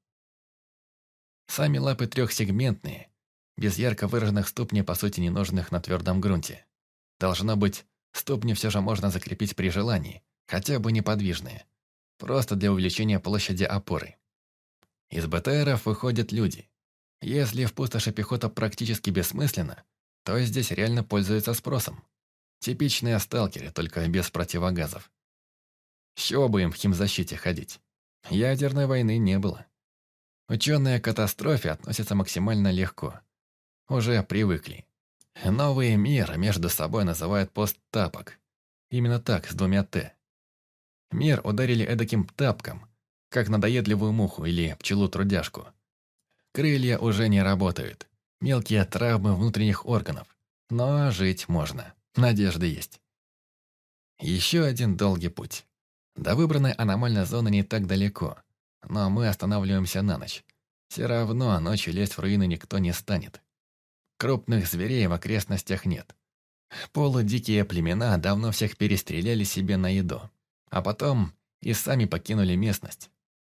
Сами лапы трехсегментные, без ярко выраженных ступней, по сути, не нужных на твердом грунте. Должно быть, ступни все же можно закрепить при желании, хотя бы неподвижные, просто для увеличения площади опоры. Из БТРов выходят люди. Если в пустоши пехота практически бессмысленна, то здесь реально пользуются спросом. Типичные сталкеры, только без противогазов. С чего бы им в химзащите ходить? Ядерной войны не было. Ученые к катастрофе относятся максимально легко. Уже привыкли. Новый мир между собой называют посттапок. Именно так, с 2 «Т». Мир ударили эдаким тапком, как надоедливую муху или пчелу-трудяжку. Крылья уже не работают. Мелкие травмы внутренних органов. Но жить можно. Надежда есть. Еще один долгий путь. До выбранной аномальной зоны не так далеко. Но мы останавливаемся на ночь. Все равно ночью лезть в руины никто не станет. Крупных зверей в окрестностях нет. Полудикие племена давно всех перестреляли себе на еду. А потом и сами покинули местность.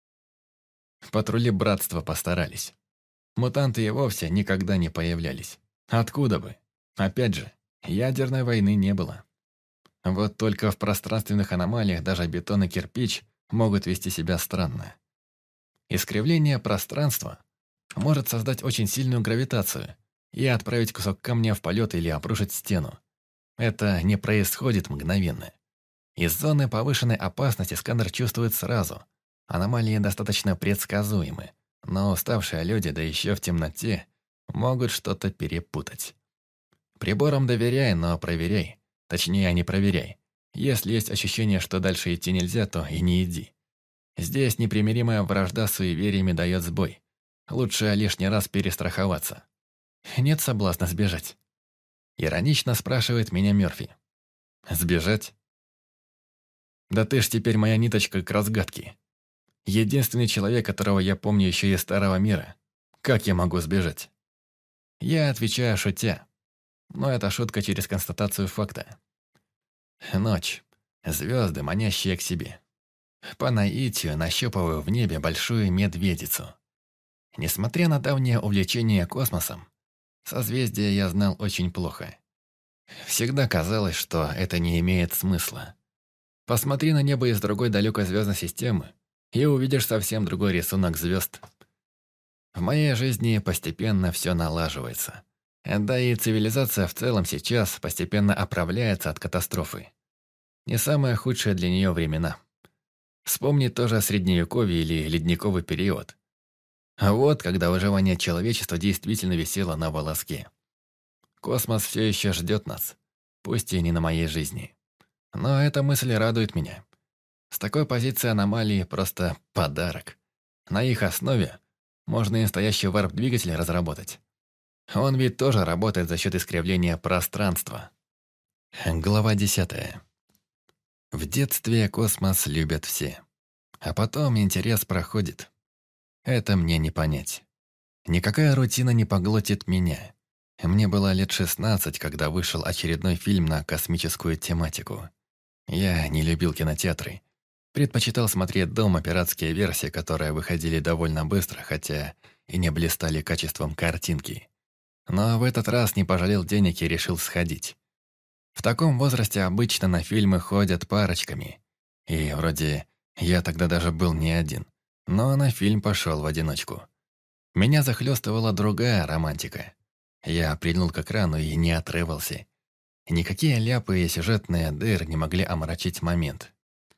Патрули братства постарались. Мутанты и вовсе никогда не появлялись. Откуда бы? Опять же, ядерной войны не было. Вот только в пространственных аномалиях даже бетон и кирпич могут вести себя странно. Искривление пространства может создать очень сильную гравитацию и отправить кусок камня в полет или обрушить стену. Это не происходит мгновенно. Из зоны повышенной опасности сканер чувствует сразу. Аномалии достаточно предсказуемы, но уставшие люди, да еще в темноте, могут что-то перепутать. Приборам доверяй, но проверяй. Точнее, не проверяй. Если есть ощущение, что дальше идти нельзя, то и не иди. Здесь непримиримая вражда с суевериями дает сбой. Лучше лишний раз перестраховаться. Нет соблазна сбежать. Иронично спрашивает меня Мёрфи. Сбежать? Да ты ж теперь моя ниточка к разгадке. Единственный человек, которого я помню еще из Старого мира. Как я могу сбежать? Я отвечаю шутя. Но это шутка через констатацию факта. Ночь. Звезды, манящие к себе. По наитию нащупываю в небе большую медведицу. Несмотря на давнее увлечение космосом, созвездия я знал очень плохо. Всегда казалось, что это не имеет смысла. Посмотри на небо из другой далекой звездной системы, и увидишь совсем другой рисунок звезд. В моей жизни постепенно все налаживается. Да и цивилизация в целом сейчас постепенно оправляется от катастрофы. Не самые худшие для нее времена. Вспомни тоже Средневековье или Ледниковый период. А вот когда выживание человечества действительно висело на волоске. Космос все еще ждет нас, пусть и не на моей жизни. Но эта мысль радует меня. С такой позиции аномалии просто подарок. На их основе Можно и настоящий варп-двигатель разработать. Он ведь тоже работает за счет искривления пространства. Глава 10. В детстве космос любят все. А потом интерес проходит. Это мне не понять. Никакая рутина не поглотит меня. Мне было лет 16, когда вышел очередной фильм на космическую тематику. Я не любил кинотеатры. Предпочитал смотреть дома пиратские версии, которые выходили довольно быстро, хотя и не блистали качеством картинки. Но в этот раз не пожалел денег и решил сходить. В таком возрасте обычно на фильмы ходят парочками. И вроде я тогда даже был не один. Но на фильм пошел в одиночку. Меня захлестывала другая романтика. Я прильнул к экрану и не отрывался. Никакие ляпы и сюжетные дыры не могли омрачить момент.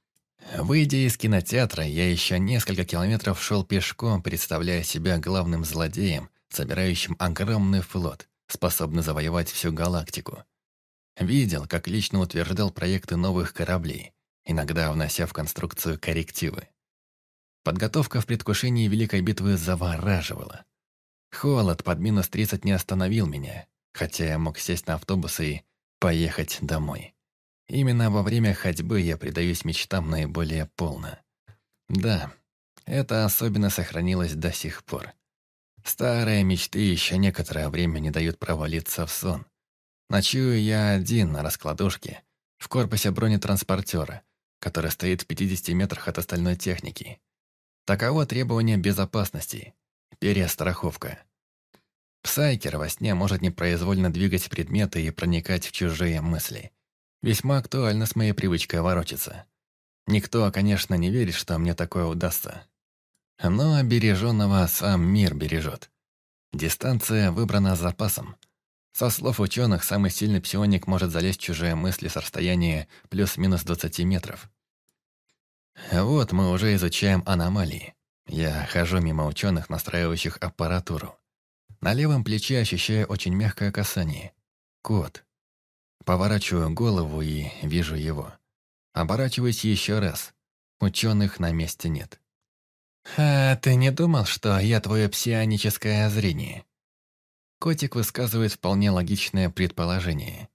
Выйдя из кинотеатра, я еще несколько километров шел пешком, представляя себя главным злодеем, собирающим огромный флот, способный завоевать всю галактику. Видел, как лично утверждал проекты новых кораблей, иногда внося в конструкцию коррективы. Подготовка в предвкушении Великой битвы завораживала. Холод под минус 30 не остановил меня, хотя я мог сесть на автобус и поехать домой. Именно во время ходьбы я предаюсь мечтам наиболее полно. Да, это особенно сохранилось до сих пор. Старые мечты еще некоторое время не дают провалиться в сон. Ночую я один на раскладушке, в корпусе бронетранспортера, который стоит в 50 метрах от остальной техники. Таково требование безопасности, перестраховка. Псайкер во сне может непроизвольно двигать предметы и проникать в чужие мысли. Весьма актуально с моей привычкой ворочаться. Никто, конечно, не верит, что мне такое удастся. Но береженного сам мир бережет. Дистанция выбрана с запасом. Со слов ученых, самый сильный псионик может залезть в чужие мысли с расстояния плюс-минус 20 метров. Вот мы уже изучаем аномалии. Я хожу мимо ученых, настраивающих аппаратуру. На левом плече ощущаю очень мягкое касание. Кот. Поворачиваю голову и вижу его. Оборачиваюсь еще раз. Ученых на месте нет. «А ты не думал, что я твое псионическое зрение?» Котик высказывает вполне логичное предположение.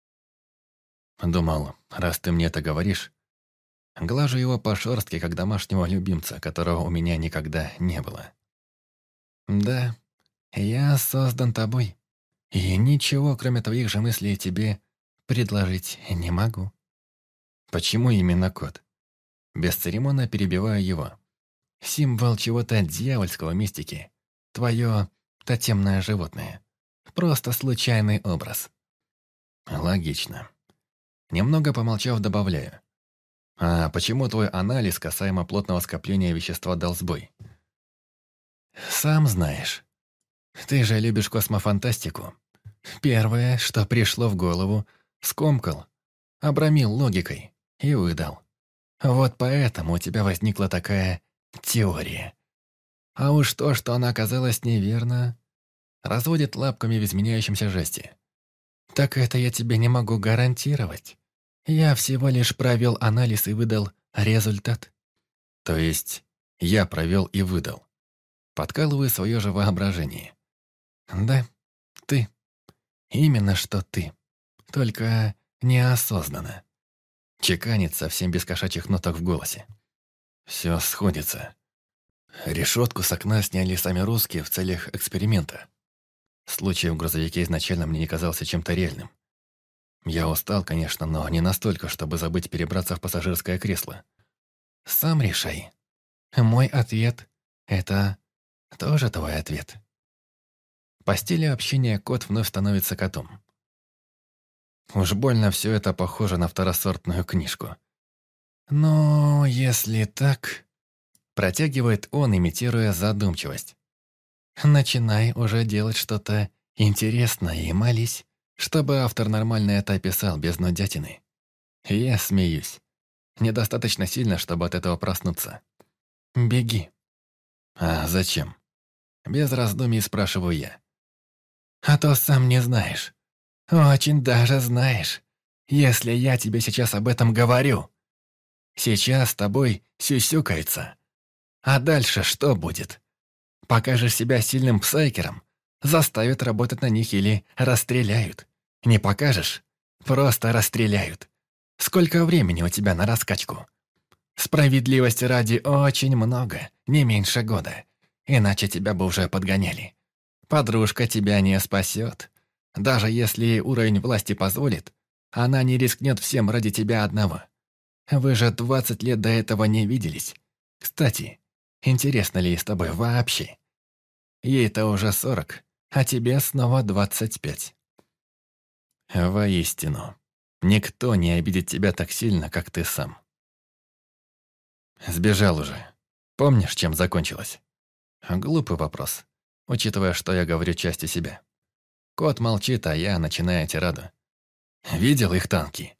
«Думал, раз ты мне это говоришь...» Глажу его по шерстке, как домашнего любимца, которого у меня никогда не было. «Да, я создан тобой, и ничего, кроме твоих же мыслей, тебе предложить не могу». «Почему именно кот?» Бесцеремонно перебиваю его. «Символ чего-то дьявольского мистики. Твое тотемное животное. Просто случайный образ». «Логично». Немного помолчав, добавляю. «А почему твой анализ касаемо плотного скопления вещества дал сбой?» «Сам знаешь. Ты же любишь космофантастику. Первое, что пришло в голову, скомкал, обрамил логикой и выдал. Вот поэтому у тебя возникла такая теория. А уж то, что она оказалась неверна, разводит лапками в изменяющемся жесте. Так это я тебе не могу гарантировать. Я всего лишь провел анализ и выдал результат». То есть я провел и выдал. Подкалываю свое же воображение. Да, ты. Именно что ты. Только неосознанно. Чеканит совсем без кошачьих ноток в голосе. Все сходится. Решетку с окна сняли сами русские в целях эксперимента. Случай в грузовике изначально мне не казался чем-то реальным. Я устал, конечно, но не настолько, чтобы забыть перебраться в пассажирское кресло. Сам решай. Мой ответ — это тоже твой ответ. По стилю общения кот вновь становится котом. Уж больно все это похоже на второсортную книжку. Но если так... Протягивает он, имитируя задумчивость. Начинай уже делать что-то интересное и молись, чтобы автор нормально это описал без нудятины. Я смеюсь. Недостаточно сильно, чтобы от этого проснуться. Беги. А зачем? Без раздумий спрашиваю я. А то сам не знаешь. Очень даже знаешь. Если я тебе сейчас об этом говорю. Сейчас с тобой сюсюкается. А дальше что будет? Покажешь себя сильным псайкером, заставят работать на них или расстреляют. Не покажешь — просто расстреляют. Сколько времени у тебя на раскачку? Справедливости ради очень много, не меньше года. Иначе тебя бы уже подгоняли. Подружка тебя не спасет. Даже если уровень власти позволит, она не рискнет всем ради тебя одного. Вы же 20 лет до этого не виделись. Кстати, интересно ли с тобой вообще? Ей-то уже 40, а тебе снова 25. Воистину, никто не обидит тебя так сильно, как ты сам. Сбежал уже. Помнишь, чем закончилось? Глупый вопрос, учитывая, что я говорю частью себя. Кот молчит, а я начинаю тираду. Видел их танки?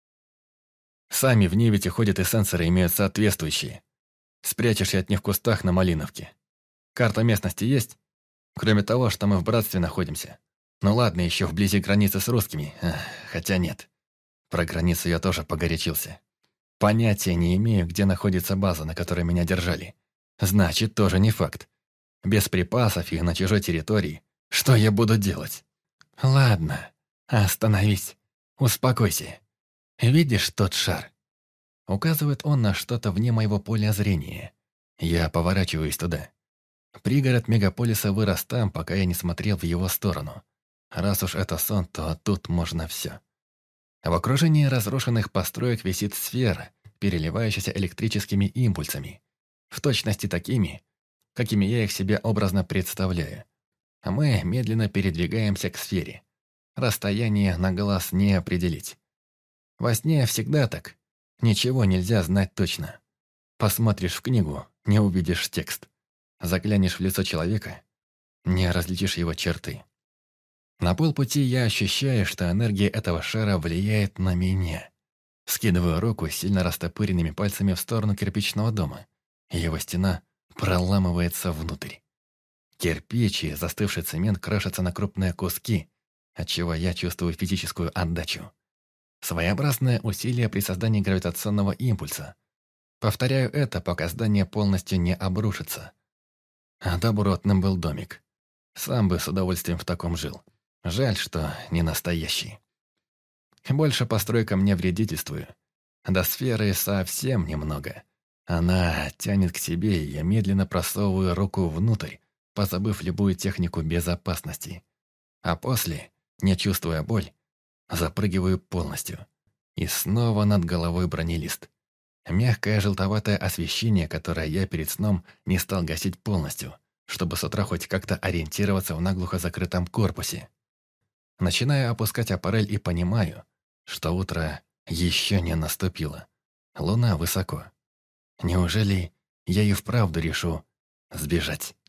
Сами в Нивете ходят и сенсоры имеют соответствующие. Спрячешься от них в кустах на Малиновке. Карта местности есть? Кроме того, что мы в братстве находимся. Ну ладно, еще вблизи границы с русскими. Хотя нет. Про границу я тоже погорячился. Понятия не имею, где находится база, на которой меня держали. Значит, тоже не факт. Без припасов и на чужой территории. Что я буду делать? Ладно, остановись. Успокойся. Видишь тот шар? Указывает он на что-то вне моего поля зрения. Я поворачиваюсь туда. Пригород мегаполиса вырос там, пока я не смотрел в его сторону. Раз уж это сон, то тут можно все. В окружении разрушенных построек висит сфера, переливающаяся электрическими импульсами. В точности такими, какими я их себе образно представляю. А мы медленно передвигаемся к сфере. Расстояние на глаз не определить. Во сне всегда так. Ничего нельзя знать точно. Посмотришь в книгу, не увидишь текст. Заглянешь в лицо человека, не различишь его черты. На полпути я ощущаю, что энергия этого шара влияет на меня. Скидываю руку сильно растопыренными пальцами в сторону кирпичного дома. Его стена проламывается внутрь. Кирпич и застывший цемент крошатся на крупные куски, отчего я чувствую физическую отдачу. Своеобразное усилие при создании гравитационного импульса. Повторяю это, пока здание полностью не обрушится. Добротным был домик. Сам бы с удовольствием в таком жил. Жаль, что не настоящий. Больше постройкам не вредительствую. До сферы совсем немного. Она тянет к себе, и я медленно просовываю руку внутрь, позабыв любую технику безопасности. А после, не чувствуя боль, запрыгиваю полностью. И снова над головой бронелист. Мягкое желтоватое освещение, которое я перед сном не стал гасить полностью, чтобы с утра хоть как-то ориентироваться в наглухо закрытом корпусе. Начинаю опускать аппарель и понимаю, что утро еще не наступило. Луна высоко. Неужели я и вправду решу сбежать?